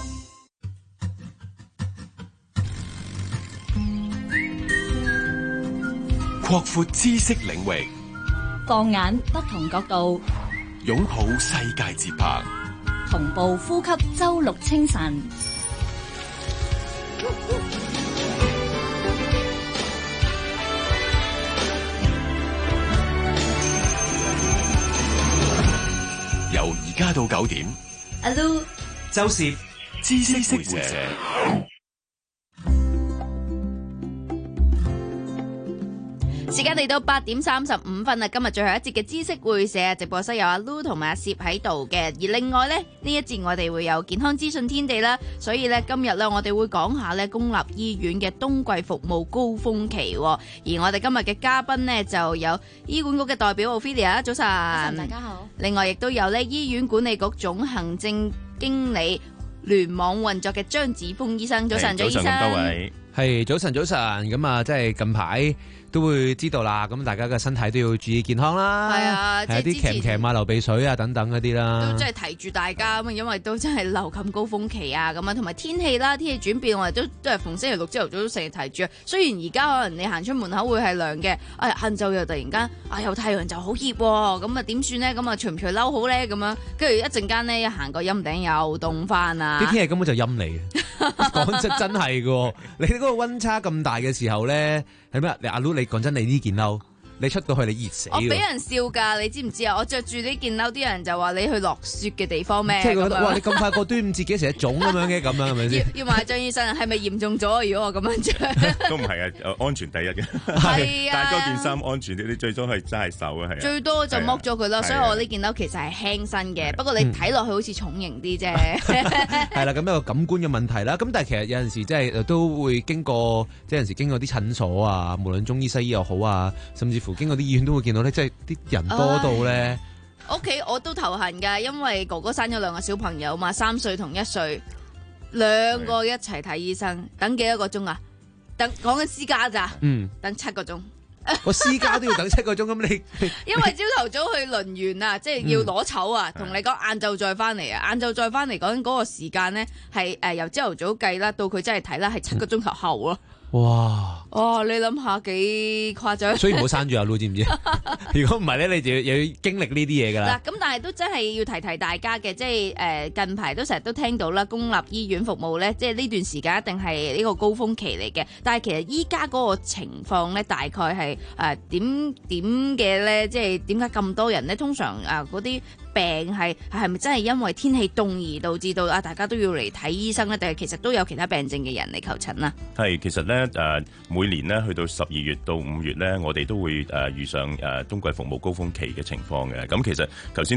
擴闊知識領域， 放眼不同角度， 擁抱世界節拍， 同步呼吸周六清晨。 由而家到九點， 阿 Lu、 周攝知識會社。 時間嚟到八點三十五分啦，今日最後一節嘅知識會社直播室有阿 Lu 同埋阿攝喺度嘅，而另外呢，呢一節我哋會有健康資訊天地啦，所以呢，今日呢，我哋會講下呢公立醫院嘅冬季服務高峰期，而我哋今日嘅嘉賓呢，就有醫管局嘅代表 Ophelia， 早晨， 早晨大家好。另外亦都有呢醫院管理局總行政經理聯網運作嘅張子峰醫生，早晨，張醫生。 早晨咁多位。 係早晨，早晨咁啊！即係近排都會知道啦，咁大家嘅身體都要注意健康啦。 係啊， 係啲咳咳啊、流鼻水啊等等嗰啲啦。 都真係提住大家咁，因為都真係流感高峰期啊，咁啊，同埋天氣啦，天氣轉變，我哋都都係逢星期六朝頭早都成日提住。雖然而家可能你行出門口會係涼嘅，啊晏晝又突然間啊有太陽就好熱喎，咁啊點算呢？咁啊除唔除褸好咧？咁樣跟住一陣間呢，一行個陰頂又凍翻啊！ 啲天氣根本就陰你，講真真係噶，你嗰個温差咁大嘅時候咧，係咩？你阿 Lu，你講真，你呢件褸，你出到去你熱死。 我俾人笑噶，你知唔知啊？我着住呢件褸，啲人就話你去落雪嘅地方咩？ 即係覺得哇！你咁快過端午節嘅成日腫咁樣嘅，咁樣係咪先？ 要要問張醫生，係咪嚴重咗？如果我咁樣着， 都唔係啊，安全第一嘅。 係啊， 但係嗰件衫安全啲，你最終係揸係手啊，係。 最多就剝咗佢啦，所以我呢件褸其實係輕身嘅，不過你睇落去好似重型啲啫。 係啦，咁一個感官嘅問題啦。咁但係其實有陣時即係都會經過，即係有陣時經過啲診所啊，無論中醫西醫又好啊，甚至乎經過啲醫院都會見到咧，即係啲人多到咧。 屋企我都頭痕㗎，因為哥哥生咗兩個小朋友嘛，三歲同一歲，兩個一齊睇醫生，等幾多個鐘啊？等講緊私家咋？嗯，等七個鐘。 我私家都要等七個鐘，咁你因為朝頭早去輪完啊，即係要攞籌啊，同、嗯、你講晏晝再翻嚟啊，晏晝再翻嚟講緊嗰個時間咧，係誒由朝頭早計啦，到佢真係睇啦，係七個鐘頭後咯。 哇！ 哦，你諗下幾誇張？ 所以唔好生住阿 Lu，知唔知？如果唔係咧，你就要又要經歷呢啲嘢噶啦。 嗱，咁但係都真係要提提大家嘅，即係誒近排都成日都聽到啦，公立醫院服務咧，即係呢段時間一定係呢個高峰期嚟嘅。但係其實依家嗰個情況咧，大概係誒點點嘅咧？即係點解咁多人咧？通常誒嗰啲病係係咪真係因為天氣凍而導致到啊？大家都要嚟睇醫生咧？定係其實都有其他病症嘅人嚟求診啊？ 係，其實咧誒每年咧去到十二月到五月咧，我哋都會誒遇上誒冬季服務高峰期嘅情況嘅。咁其實頭先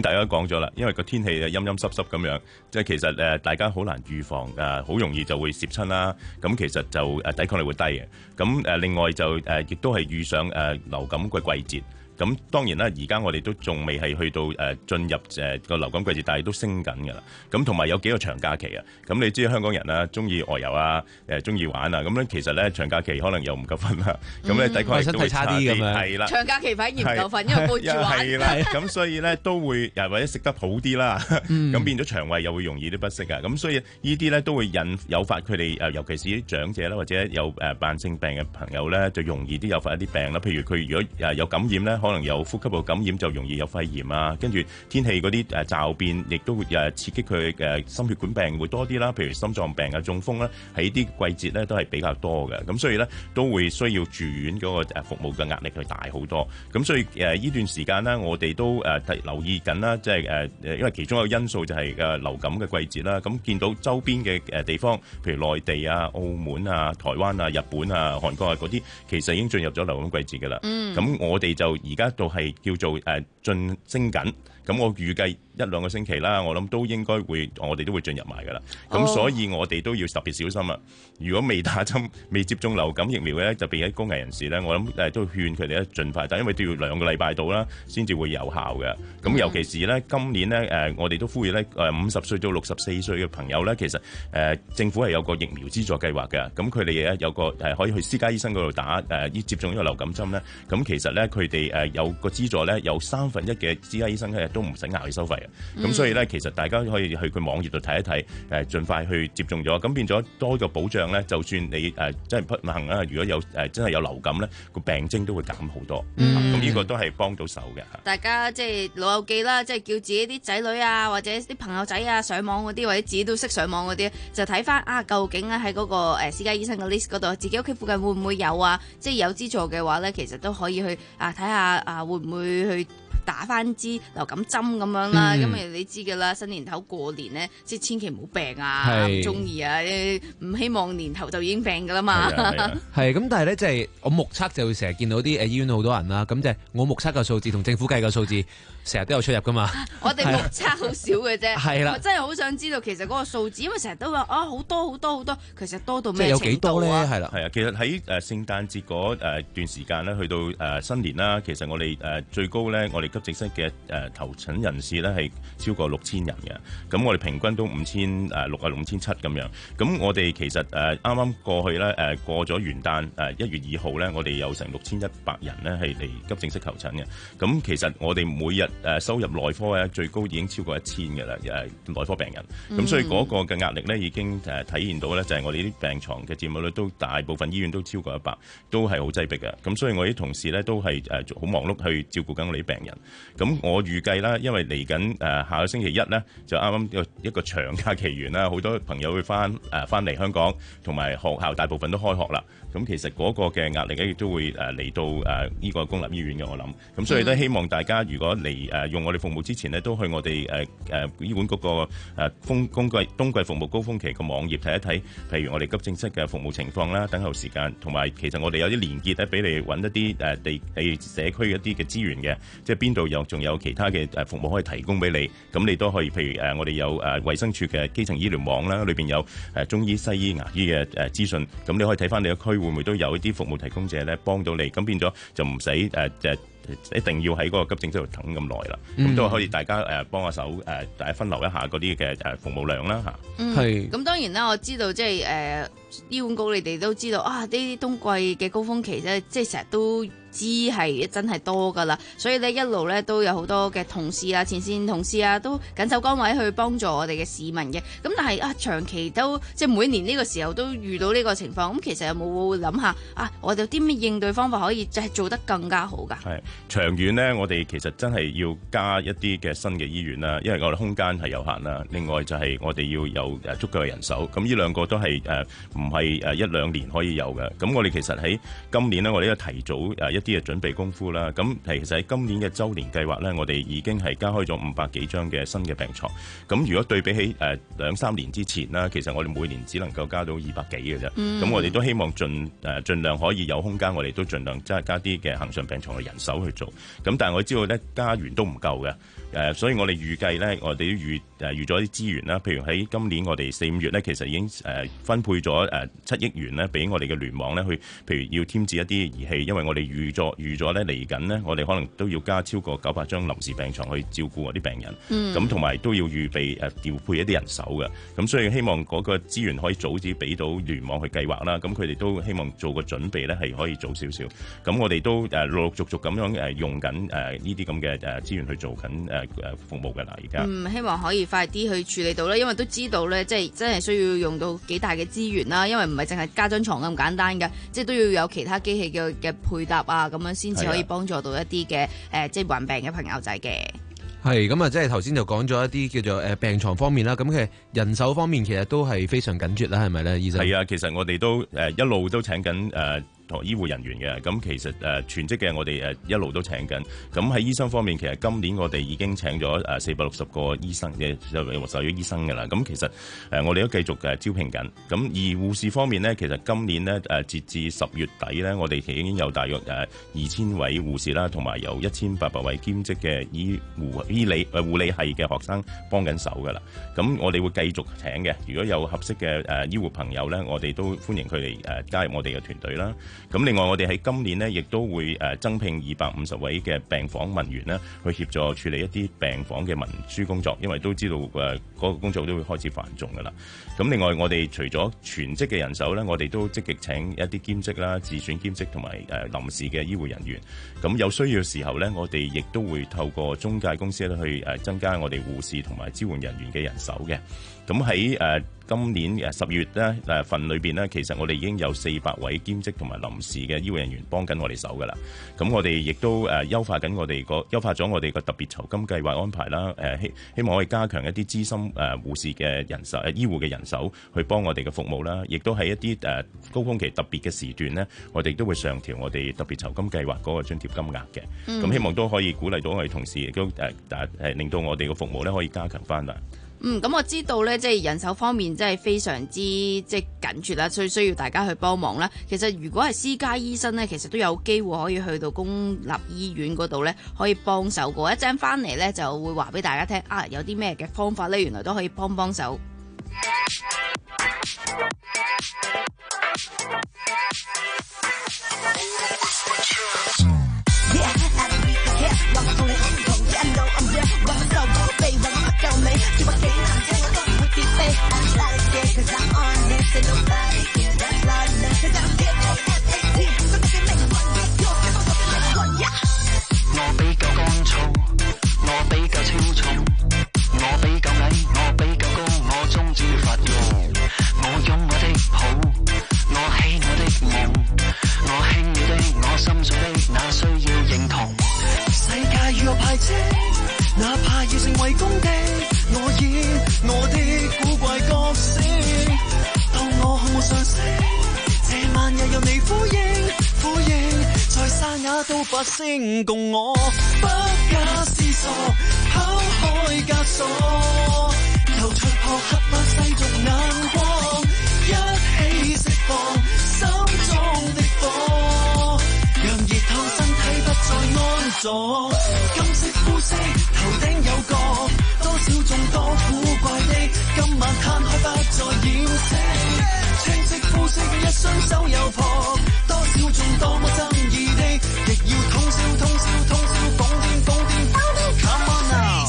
大家都講咗啦，因為個天氣陰陰濕濕咁樣，即係其實誒大家好難預防誒，好容易就會攝親啦。咁其實就誒抵抗力會低嘅。咁誒另外就誒亦都係遇上誒流感嘅季節。咁當然啦，而家我哋都仲未係去到誒進入誒個流感季節，但係都升緊㗎啦。咁同埋有幾個長假期啊。咁你知香港人啦，中意外遊啊，誒中意玩啊。咁咧其實咧長假期可能又唔夠瞓啦。咁咧抵抗力都會差啲咁樣。係啦， 長假期反而唔夠瞓，因為顧住玩。 係啦，咁所以咧都會又或者食得好啲啦。咁變咗腸胃又會容易啲不適啊。咁所以呢啲咧都會引誘發佢哋誒，尤其是啲長者啦，或者有誒慢性病嘅朋友咧，就容易啲誘發一啲病啦。譬如佢如果誒有感染咧，可能有呼吸道感染就容易有肺炎啊，跟住天氣嗰啲誒驟變，亦都會誒刺激佢誒心血管病會多啲啦，譬如心臟病啊、中風啦，喺啲季節咧都係比較多嘅，咁所以咧都會需要住院嗰個誒服務嘅壓力係大好多，咁所以誒呢段時間咧，我哋都誒留意緊啦，即係誒誒，因為其中一個因素就係誒流感嘅季節啦，咁見到周邊嘅誒地方，譬如內地啊、澳門啊、台灣啊、日本啊、韓國啊嗰啲，其實已經進入咗流感季節㗎啦，咁、嗯、我哋就而家到係叫做誒晉升緊，咁我預計一兩個星期啦，我諗都應該會，我哋都會進入埋噶啦。咁、oh. 所以我哋都要特別小心啊！如果未打針、未接種流感疫苗咧，特別喺高危人士咧，我諗誒都勸佢哋咧盡快打，因為都要兩個禮拜到啦，先至會有效嘅。咁、mm. 尤其是咧今年咧誒，我哋都呼籲咧誒五十歲到六十四歲嘅朋友咧，其實誒、呃、政府係有個疫苗資助計劃嘅。咁佢哋咧有個誒可以去私家醫生嗰度打誒、呃、接種呢個流感針咧。咁其實咧佢哋誒有個資助咧，有三分一嘅私家醫生咧都唔使額外收費嘅。咁、嗯、所以咧，其實大家可以去佢網頁度睇一睇，誒，盡快去接種咗，咁變咗多個保障咧。就算你誒真係不幸啦，如果有誒真係有流感咧，個病徵都會減好多。咁、嗯、呢、這個都係幫到手嘅。 大家即係老友記啦，即係叫自己啲仔女啊，或者啲朋友仔啊上網嗰啲，或者自己都識上網嗰啲，就睇翻啊，究竟咧喺嗰個誒私家醫生嘅 list 嗰度，自己屋企附近會唔會有啊？即係有資助嘅話咧，其實都可以去啊睇下啊，會唔會去打翻支流感針咁樣啦，咁、嗯、啊你知㗎啦，新年頭過年咧，即係千祈唔好病啊，唔中意啊，唔希望年頭就已經病㗎啦嘛。 係咁，但係咧，即係我目測就會成日見到啲誒醫院好多人啦，咁即係我目測嘅數字同政府計嘅數字，成日都有出入㗎嘛。 我哋目測好少嘅啫， 係啦， 我真係好想知道其實嗰個數字，因為成日都話啊好多好多好多，其實多到咩程度啊？ 即係有幾多咧？係啦， 係啊，其實喺誒聖誕節嗰誒段時間咧，去到誒新年啦，其實我哋誒最高咧，我哋急症室嘅誒求診人士咧係超過六千人嘅，咁我哋平均都五千誒六啊六千七咁樣。咁我哋其實誒啱啱過去咧誒過咗元旦誒一月二號咧，我哋有成六千一百人咧係嚟急症室求診嘅。咁其實我哋每日誒收入內科咧最高已經超過一千嘅啦，誒內科病人。咁、嗯、所以嗰個嘅壓力咧已經誒體現到咧，就係我哋啲病床嘅佔有率都大部分醫院都超過一百，都係好擠迫嘅。咁所以我啲同事咧都係誒好忙碌去照顧緊我哋啲病人。咁我預計啦，因為嚟緊誒下個星期一咧，就啱啱一個一個長假期完啦，好多朋友會翻誒翻嚟香港，同埋學校大部分都開學啦。咁其實嗰個嘅壓力咧，亦都會誒嚟到誒呢個公立醫院嘅，我諗。咁所以都希望大家如果嚟誒用我哋服務之前呢，都去我哋誒誒醫管局個誒風冬季冬季服務高峰期個網頁睇一睇，譬如我哋急症室嘅服務情況啦、等候時間，同埋其實我哋有啲連結咧，俾你揾一啲誒地地社區一啲嘅資源嘅，即係邊度有仲有其他嘅誒服務可以提供俾你。咁你都可以，譬如誒我哋有誒衛生署嘅基層醫療網啦，裏邊有誒中醫、西醫、牙醫嘅誒資訊。咁你可以睇翻你個區會唔會都有一啲服務提供者咧幫到你。咁變咗就唔使誒誒一定要喺嗰個急症室度等咁耐啦。咁、嗯、都可以大家誒幫下手誒，大家分流一下嗰啲嘅誒服務量啦嚇。 嗯，係。咁當然啦，我知道即係誒醫管局你哋都知道啊，呢啲冬季嘅高峰期咧，即係成日都知係真係多噶啦，所以咧一路咧都有好多嘅同事啊、前線同事啊，都緊守崗位去幫助我哋嘅市民嘅。咁但係啊，長期都即係每年呢個時候都遇到呢個情況，咁其實有冇諗下啊？我哋有啲咩應對方法可以即係做得更加好㗎？ 係長遠呢，我哋其實真係要加一啲嘅新嘅醫院啦，因為我哋空間係有限啦。另外就係我哋要有誒足夠嘅人手，咁呢兩個都係誒唔係誒一兩年可以有嘅。咁我哋其實喺今年呢，我哋都提早誒一啲嘅準備功夫啦。咁其實喺今年嘅週年計劃咧，我哋已經係加開咗五百幾張嘅新嘅病床。咁如果對比起誒兩三年之前啦，其實我哋每年只能夠加到二百幾嘅啫。咁、嗯、我哋都希望盡誒盡量可以有空間，我哋都盡量加加啲嘅恆常病床嘅人手去做。咁但係我知道咧，加完都唔夠嘅。誒，所以我哋預計咧，我哋都預誒預咗啲資源啦。譬如喺今年我哋四五月咧，其實已經誒分配咗誒七億元咧，俾我哋嘅聯網咧去，譬如要添置一啲儀器，因為我哋預咗預咗咧嚟緊咧，我哋可能都要加超過九百張臨時病床去照顧嗰啲病人。咁同埋都要預備誒調配一啲人手嘅。咁所以希望嗰個資源可以早啲俾到聯網去計劃啦。咁佢哋都希望做個準備咧，係可以早少少。咁我哋都誒陸陸續續咁樣誒用緊誒呢啲咁嘅誒資源去做緊誒。誒服務嘅啦，而家嗯，希望可以快啲去處理到啦，因為都知道咧，即係真係需要用到幾大嘅資源啦，因為唔係淨係加張床咁簡單嘅，即係都要有其他機器嘅嘅配搭啊，咁樣先至可以幫助到一啲嘅誒，即係患病嘅朋友仔嘅。 係咁啊，即係頭先就講咗一啲叫做誒病床方面啦，咁嘅人手方面其實都係非常緊絀啦，係咪咧，醫生？ 係啊，其實我哋都誒一路都請緊誒同醫護人員嘅，咁其實誒全職嘅我哋誒一路都請緊。咁喺醫生方面，其實今年我哋已經請咗誒四百六十個醫生嘅就就咗醫生㗎啦。咁其實誒我哋都繼續誒招聘緊。咁而護士方面呢，其實今年呢，誒截至十月底呢，我哋已經有大約誒二千位護士啦，同埋有一千八百位兼職嘅醫護醫理誒護理系嘅學生幫緊手㗎啦。咁我哋會繼續請嘅。如果有合適嘅誒醫護朋友呢，我哋都歡迎佢哋誒加入我哋嘅團隊啦。咁另外，我哋喺今年呢，亦都會誒增聘二百五十位嘅病房文員呢，去協助處理一啲病房嘅文書工作，因為都知道誒嗰個工作都會開始繁重㗎啦。咁另外，我哋除咗全職嘅人手呢，我哋都積極請一啲兼職啦、自選兼職同埋誒臨時嘅醫護人員。咁有需要嘅時候呢，我哋亦都會透過中介公司咧去誒增加我哋護士同埋支援人員嘅人手嘅。咁喺誒今年誒十月咧誒份裏邊呢，其實我哋已經有四百位兼職同埋臨時嘅醫護人員幫緊我哋手噶啦。咁我哋亦都誒優化緊我哋個優化咗我哋個特別酬金計劃安排啦。誒希希望可以加強一啲資深誒護士嘅人手誒醫護嘅人手去幫我哋嘅服務啦。亦都喺一啲誒高峰期特別嘅時段呢，我哋都會上調我哋特別酬金計劃嗰個津貼金額嘅。咁、嗯、希望都可以鼓勵到我哋同事，亦都誒誒誒令到我哋嘅服務咧可以加強翻啦。 嗯，咁我知道咧，即係人手方面真係非常之即係緊絀啦，所以需要大家去幫忙啦。其實如果係私家醫生咧，其實都有機會可以去到公立醫院嗰度咧，可以幫手過。一陣翻嚟咧就會話俾大家聽啊，有啲咩嘅方法咧，原來都可以幫幫手。 我比較乾燥，我比較超重，我比較矮，我比較高，我終於發育。我擁我的好，我喜我的夢，我輕易的，我心碎的，那需要認同。世界與我排斥，哪怕要成為公敵，我演我的古怪角色，當我毫無常識，這晚又有你呼應呼應，在沙啞都發聲共我，不假思索，拋開枷鎖，求除破黑白世俗眼光，一起釋放心中的火，讓熱燙身體不再安坐，金色膚色頭頂有角，多少眾多古怪的，今晚攤開不再掩飾，青色膚色一雙手有撲，多少眾多麼爭議的，亦要通宵通宵通宵瘋癲瘋癲 Come on now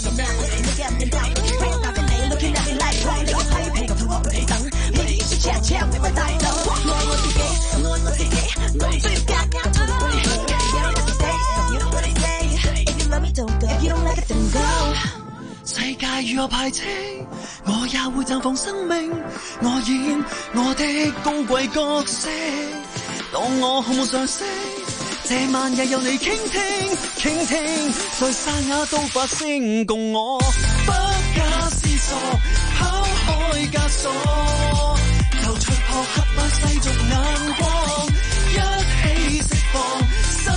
世界與我排斥，我也會綻放生命，我演我的高貴角色，當我毫無常識，這晚也有你傾聽傾聽，在沙啞都發聲共我，不假思索，拋開枷鎖，求除破黑白世俗眼光，一起釋放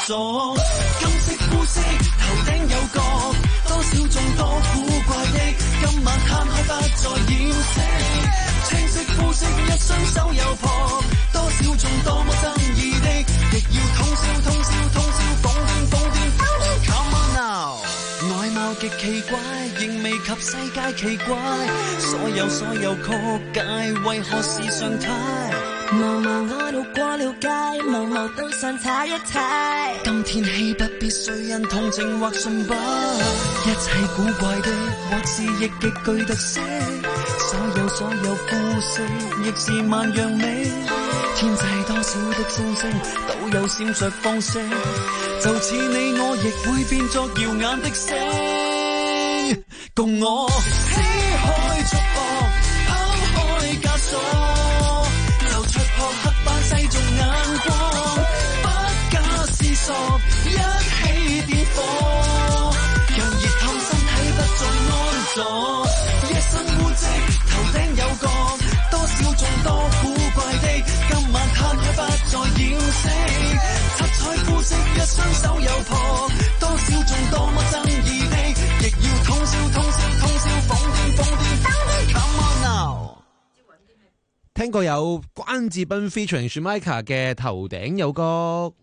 咗。金色膚色，頭頂有角，多少眾多古怪的，今晚攤開不再掩飾。青色膚色，一雙手有破，多少眾多麼爭議的，亦要通宵通宵通宵瘋癲瘋癲瘋癲 Come on now， 外貌極奇怪，仍未及世界奇怪，所有所有曲解，為何是常態？茫茫我路過了街，茫茫都想踩一踩。今天豈不必須因同情或崇拜，一切古怪的，或是亦極具特色。所有所有膚色，亦是萬樣美。天際多少的星星，都有閃着放射。就似你我，亦會變作耀眼的星。共我撕開束縛，拋開枷鎖，就戳破黑板世俗眼光，不假思索，一起點火，讓熱燙身體不再安坐。夜深污跡，頭頂有角，多少眾多古怪的，今晚攤開不再掩飾。七彩膚色，一雙手有破，多少眾多麼爭議的，亦要通宵通宵通宵瘋癲瘋癲 Come on now。 聽過有關智斌 featuring Jamaica 嘅頭頂有角。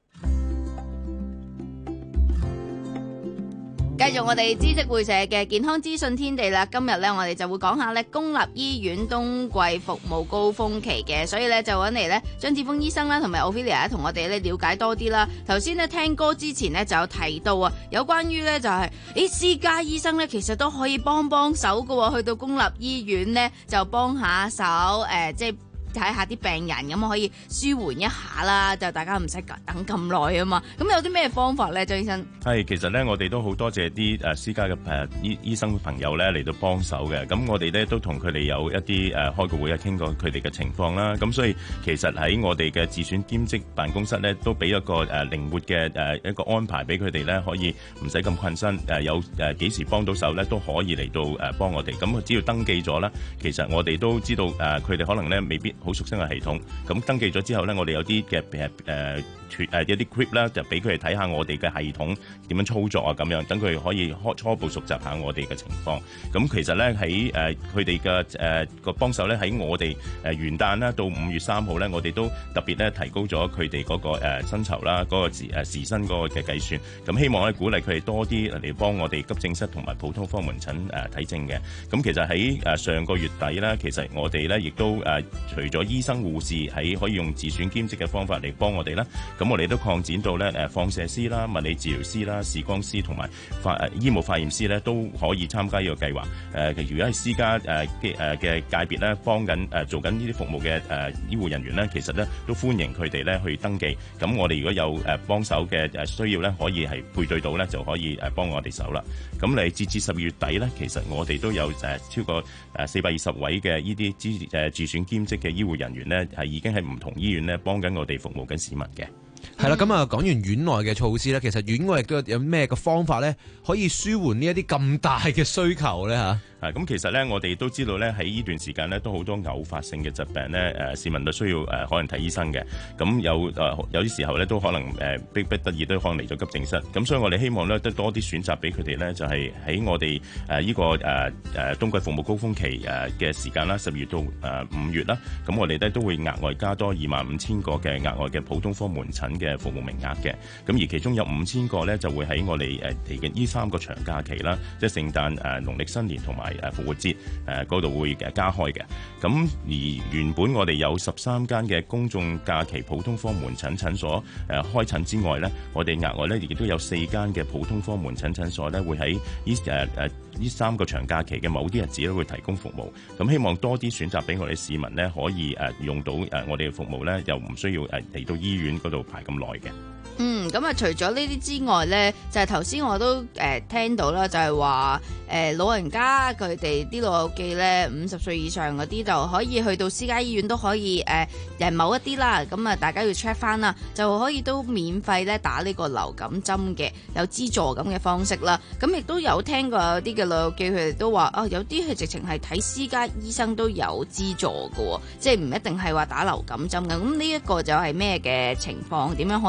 繼續我哋知識會社嘅健康資訊天地啦，今日咧我哋就會講下咧公立醫院冬季服務高峰期嘅，所以咧就揾嚟咧張志峰醫生啦，同埋 Ophelia 同我哋咧了解多啲啦。頭先咧聽歌之前咧就有提到啊，有關於咧就係、是，誒私家醫生咧其實都可以幫幫手噶，去到公立醫院咧就幫下手，誒、呃、即係。睇下啲病人咁可以舒緩一下啦，就大家唔使等咁耐啊嘛。咁有啲咩方法咧，張醫生？ 係其實咧，我哋都好多謝啲誒私家嘅誒醫醫生朋友咧嚟到幫手嘅。咁我哋咧都同佢哋有一啲誒、呃、開個會啊，傾過佢哋嘅情況啦。咁所以其實喺我哋嘅自選兼職辦公室咧，都俾一個誒、呃、靈活嘅誒、呃、一個安排俾佢哋咧，可以唔使咁困身。誒、呃、有誒幾、呃、時幫到手咧，都可以嚟到誒、呃、幫我哋。咁只要登記咗啦，其實我哋都知道誒佢哋可能咧未必好熟悉個系統，咁登記咗之後咧，我哋有啲嘅誒誒誒一啲 clip 啦，就俾佢哋睇下我哋嘅系統點樣操作啊，咁樣等佢可以初步熟習下我哋嘅情況。咁其實咧喺誒佢哋嘅誒個幫手咧，喺我哋誒元旦啦到五月三號咧，我哋都特別咧提高咗佢哋嗰個誒薪酬啦，嗰個時誒時薪嗰個嘅計算。咁希望咧鼓勵佢哋多啲嚟幫我哋急症室同埋普通科門診誒睇症嘅。咁其實喺誒上個月底咧，其實我哋咧亦都誒除咗醫生護士喺可以用自選兼職嘅方法嚟幫我哋啦，咁我哋都擴展到咧誒放射師啦、物理治療師啦、視光師同埋化誒醫務化驗師咧都可以參加呢個計劃。誒、呃，如果係私家誒嘅誒嘅界別咧，幫緊誒做緊呢啲服務嘅誒、呃、醫護人員咧，其實咧都歡迎佢哋咧去登記。咁我哋如果有誒幫手嘅誒需要咧，可以係配對到咧，就可以誒幫我哋手啦。咁嚟截至十二月底咧，其實我哋都有誒超過誒四百二十位嘅呢啲資誒自選兼職嘅醫護人員咧，係已經喺唔同醫院咧幫緊我哋服務緊市民嘅。 係啦，咁啊講完院內嘅措施咧，其實院外亦都有咩嘅方法咧，可以舒緩呢一啲咁大嘅需求咧嚇？ 啊，咁其實咧，我哋都知道咧，喺呢段時間咧，都好多偶發性嘅疾病咧，誒市民都需要誒可能睇醫生嘅。咁有誒有啲時候咧，都可能誒逼不得已都可能嚟咗急症室。咁所以我哋希望咧，都多啲選擇俾佢哋咧，就係喺我哋誒呢個誒誒冬季服務高峰期誒嘅時間啦，十月到誒五月啦。咁我哋咧都會額外加多二萬五千個嘅額外嘅普通科門診嘅服務名額嘅。咁而其中有五千個咧，就會喺我哋誒嚟緊呢三個長假期啦，即係聖誕、誒農曆新年同埋誒復活節誒嗰度會誒加開嘅。咁而原本我哋有十三間嘅公眾假期普通科門診診所誒開診之外咧，我哋額外咧亦都有四間嘅普通科門診診所咧會喺呢誒誒呢三個長假期嘅某啲日子咧會提供服務。咁希望多啲選擇俾我哋市民咧可以誒用到誒我哋嘅服務咧，又唔需要誒嚟到醫院嗰度排咁耐嘅。 嗯，咁啊，除咗呢啲之外咧，就係頭先我都誒、呃、聽到啦，就係話誒老人家佢哋啲老友記咧，五十歲以上嗰啲就可以去到私家醫院都可以誒誒、呃、某一啲啦，咁啊大家要 check 翻啦，就可以都免費咧打呢個流感針嘅，有資助咁嘅方式啦。咁亦都有聽過有啲嘅老友記佢哋都話啊，有啲係直情係睇私家醫生都有資助嘅，即係唔一定係話打流感針嘅。咁呢一個就係咩嘅情況？點樣可以做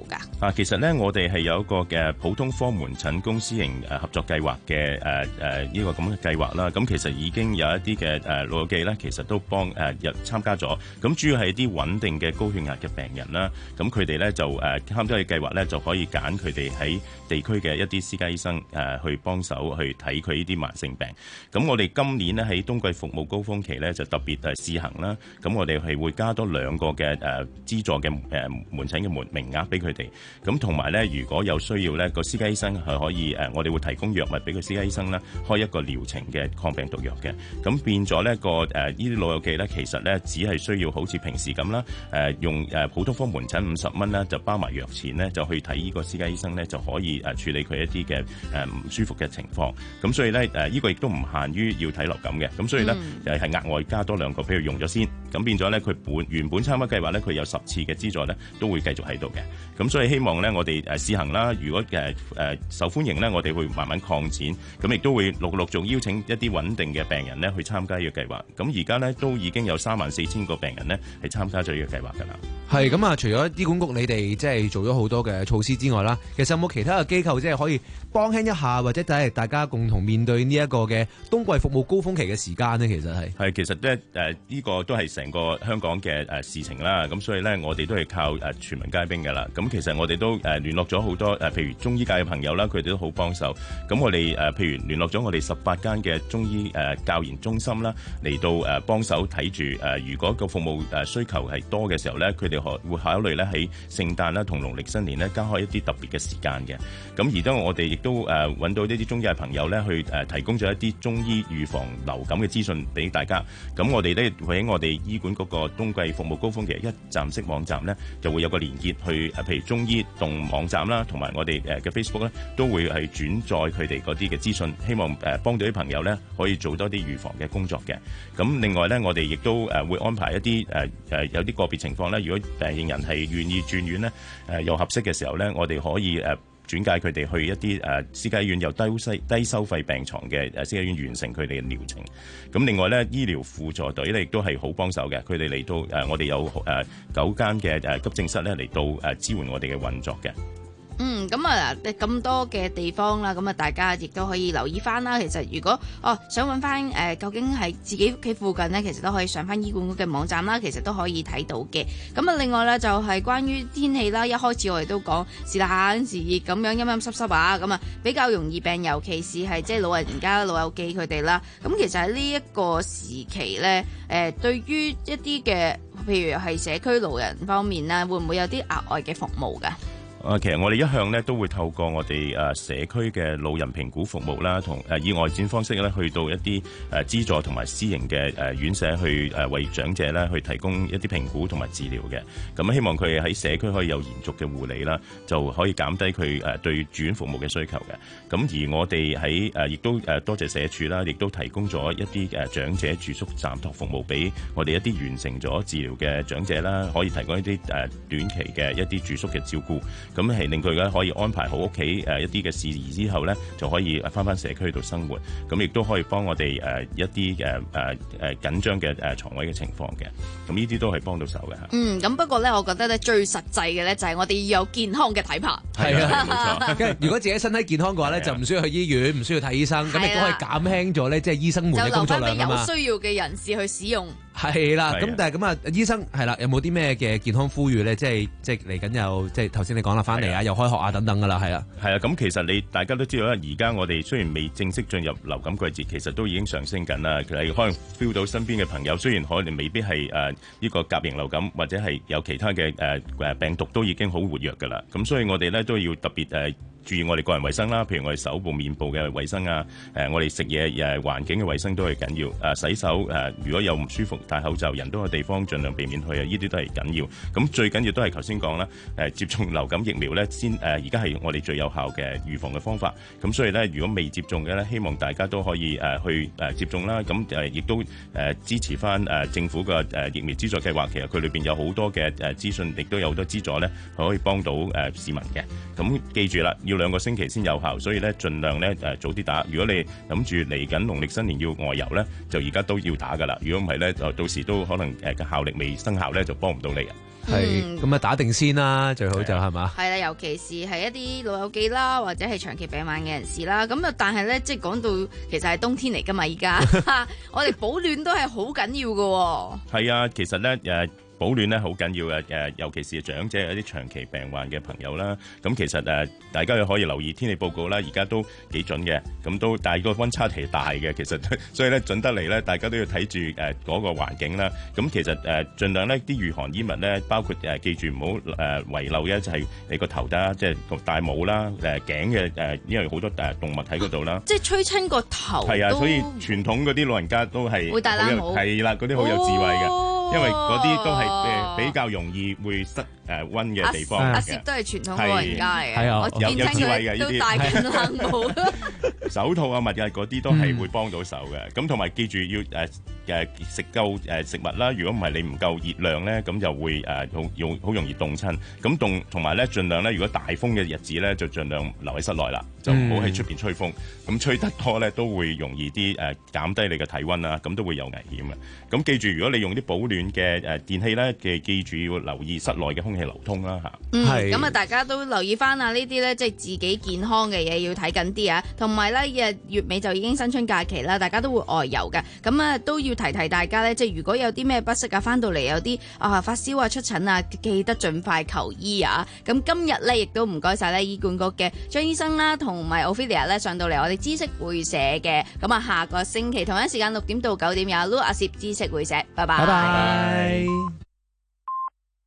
㗎？ 啊，其實咧，我哋係有一個嘅普通科門診公私營誒合作計劃嘅誒誒呢個咁嘅計劃啦。咁其實已經有一啲嘅誒老友記咧，其實都幫誒入參加咗。咁主要係啲穩定嘅高血壓嘅病人啦。咁佢哋咧就誒參加嘅計劃咧，就可以揀佢哋喺地區嘅一啲私家醫生誒去幫手去睇佢呢啲慢性病。咁我哋今年咧喺冬季服務高峰期咧，就特別誒試行啦。咁我哋係會加多兩個嘅誒資助嘅誒門診嘅門名額俾佢哋。咁同埋咧，如果有需要咧，個私家醫生係可以誒，我哋會提供藥物俾個私家醫生咧，開一個療程嘅抗病毒藥嘅。咁變咗呢個誒呢啲老友記咧，其實咧只係需要好似平時咁啦，誒用誒普通科門診五十蚊啦，就包埋藥錢咧，就去睇呢個私家醫生咧，就可以誒處理佢一啲嘅誒唔舒服嘅情況。咁所以咧誒呢個亦都唔限於要睇流感嘅。咁所以咧誒係額外加多兩個俾佢用咗先。咁變咗咧佢本原本參加計劃咧，佢有十次嘅資助咧，都會繼續喺度嘅。咁所以希望咧，我哋誒試行啦。如果誒誒受歡迎咧，我哋會慢慢擴展。咁亦都會陸陸續邀請一啲穩定嘅病人咧去參加呢個計劃。咁而家咧都已經有三萬四千個病人咧係參加咗呢個計劃㗎啦。 係咁啊！除咗醫管局你哋即係做咗好多嘅措施之外啦，其實有冇其他嘅機構即係可以幫輕一下，或者睇係大家共同面對呢一個嘅冬季服務高峰期嘅時間呢？其實係係其實咧誒呢個都係成個香港嘅誒事情啦。咁所以咧我哋都係靠誒全民皆兵㗎啦。咁其實我哋都誒聯絡咗好多誒，譬如中醫界嘅朋友啦，佢哋都好幫手。咁我哋誒譬如聯絡咗我哋十八間嘅中醫誒教研中心啦，嚟到誒幫手睇住誒，如果個服務誒需求係多嘅時候咧，佢哋可會考慮咧喺聖誕啦同農曆新年咧加開一啲特別嘅時間嘅。咁而家我哋亦都誒揾到呢啲中醫嘅朋友咧，去誒提供咗一啲中醫預防流感嘅資訊俾大家。咁我哋咧會喺我哋醫管嗰個冬季服務高峰期一站式網站咧，就會有個連結去誒，譬如中醫動網站啦，同埋我哋誒嘅 Facebook 咧，都會係轉載佢哋嗰啲嘅資訊，希望誒幫到啲朋友咧可以做多啲預防嘅工作嘅。咁另外咧，我哋亦都誒會安排一啲誒誒有啲個別情況咧，如果病人係願意轉院咧，誒又合適嘅時候咧，我哋可以誒轉介佢哋去一啲誒私家醫院有低收低收費病床嘅誒私家醫院完成佢哋嘅療程。咁另外咧，醫療輔助隊咧亦都係好幫手嘅，佢哋嚟到誒我哋有誒九間嘅誒急症室咧嚟到誒支援我哋嘅運作嘅。 嗯，咁啊，咁多嘅地方啦，咁啊，大家亦都可以留意翻啦。其實如果哦想揾翻誒，究竟係自己屋企附近呢，其實都可以上翻醫管局嘅網站啦，其實都可以睇到嘅。咁啊，另外呢，就係、是、關於天氣啦，一開始我哋都講時冷時熱咁樣陰陰濕濕啊，咁啊比較容易病，尤其是係即係老人家老友記佢哋啦。咁其實喺呢一個時期呢，誒、呃、對於一啲嘅譬如係社區老人方面呢，會唔會有啲額外嘅服務㗎？ 啊，其實我哋一向咧都會透過我哋誒社區嘅老人評估服務啦，同誒以外展方式咧去到一啲誒資助同埋私營嘅誒院舍去誒為長者咧去提供一啲評估同埋治療嘅。咁希望佢喺社區可以有延續嘅護理啦，就可以減低佢誒對住院服務嘅需求嘅。咁而我哋喺誒亦都誒多謝社署啦，亦都提供咗一啲誒長者住宿暫託服務俾我哋一啲完成咗治療嘅長者啦，可以提供一啲誒短期嘅一啲住宿嘅照顧。咁係令佢咧可以安排好屋企誒一啲嘅事宜之後咧，就可以翻返社區度生活。咁亦都可以幫我哋誒一啲誒誒誒緊張嘅誒牀位嘅情況嘅。咁呢啲都係幫到手嘅嚇。 嗯，咁不過咧，我覺得咧最實際嘅咧就係我哋要有健康嘅體魄。 係啊，冇錯。如果自己身體健康嘅話咧，就唔需要去醫院，唔需要睇醫生，咁亦都可以減輕咗咧，即係醫生們嘅工作量啊嘛。 就留翻俾有需要嘅人士去使用。 係啦，咁但係咁啊，醫生係啦，有冇啲咩嘅健康呼籲咧？即係即係嚟緊又即係頭先你講啦，翻嚟啊，又開學啊等等噶啦，係啊， 係啊。咁其實你大家都知道啦，而家我哋雖然未正式進入流感季節，其實都已經上升緊啦。其實可能 feel 到身邊嘅朋友，雖然可能未必係誒呢個甲型流感或者係有其他嘅誒誒病毒都已經好活躍噶啦。咁所以我哋咧都要特別誒。呃注意我哋個人衛生啦，譬如我哋手部、面部嘅衛生啊，誒，我哋食嘢誒環境嘅衛生都係緊要。誒，洗手誒，如果有唔舒服戴口罩，人多嘅地方盡量避免去啊，呢啲都係緊要。咁最緊要都係頭先講啦，誒，接種流感疫苗咧，先誒，而家係我哋最有效嘅預防嘅方法。咁所以咧，如果未接種嘅咧，希望大家都可以誒去誒接種啦。咁誒亦都誒支持翻誒政府嘅誒疫苗資助計劃，其實佢裏邊有好多嘅誒資訊，亦都有好多資助咧，可以幫到誒市民嘅。咁記住啦，要兩個星期先有效，所以咧盡量咧誒早啲打。如果你諗住嚟緊農曆新年要外遊咧，就而家都要打噶啦。如果唔係咧，就到時都可能誒嘅效力未生效咧，就幫唔到你啊。 係咁啊，打定先啦，最好就係嘛。 係啦，尤其是係一啲老友記啦，或者係長期病患嘅人士啦。咁啊，但係咧，即係講到其實係冬天嚟㗎嘛，而家我哋保暖都係好緊要㗎。 係啊，其實咧誒。保暖咧好緊要嘅，誒尤其是長者有啲長期病患嘅朋友啦。咁其實誒大家可以留意天氣報告啦，而家都幾準嘅。咁都但係個溫差期大嘅，其實所以咧準得嚟咧，大家都要睇住誒嗰個環境啦。咁其實誒盡量咧啲御寒衣物咧，包括誒記住唔好誒遺漏嘅就係你個頭啦，即係戴帽啦，誒頸嘅誒，因為好多誒動物喺嗰度啦。 即係吹親個頭。 係啊，所以傳統嗰啲老人家都係會戴冷帽。 係啦，嗰啲好有智慧嘅。因為嗰啲都係誒比較容易會失誒溫嘅地方嘅。 阿攝都係傳統老人家嚟嘅，我見親佢都戴緊冷帽。 手套啊、物嘅嗰啲都係會幫到手嘅。咁同埋記住要誒誒食夠誒食物啦。如果唔係你唔夠熱量咧，咁就會誒好容好容易凍親。咁凍同埋咧，盡量咧，如果大風嘅日子咧，就盡量留喺室內啦，就唔好喺出邊吹風。咁吹得多咧，都會容易啲誒減低你嘅體溫啦，咁都會有危險嘅。咁記住，如果你用啲保暖嘅誒電器咧嘅，記住要留意室內嘅空氣流通啦嚇。 嗯，咁啊，大家都留意翻啊，呢啲咧即係自己健康嘅嘢要睇緊啲啊。同埋咧，日月尾就已經新春假期啦，大家都會外遊嘅，咁啊都要提提大家咧，即係如果有啲咩不適啊，翻到嚟有啲啊發燒啊、出疹啊，記得盡快求醫啊。咁今日咧亦都唔該晒咧醫管局嘅張醫生啦，同埋 Ophelia 咧上到嚟我哋知識會社嘅。咁啊，下個星期同一時間六點到九點有 Lu 阿攝知識會社，拜拜。 拜拜。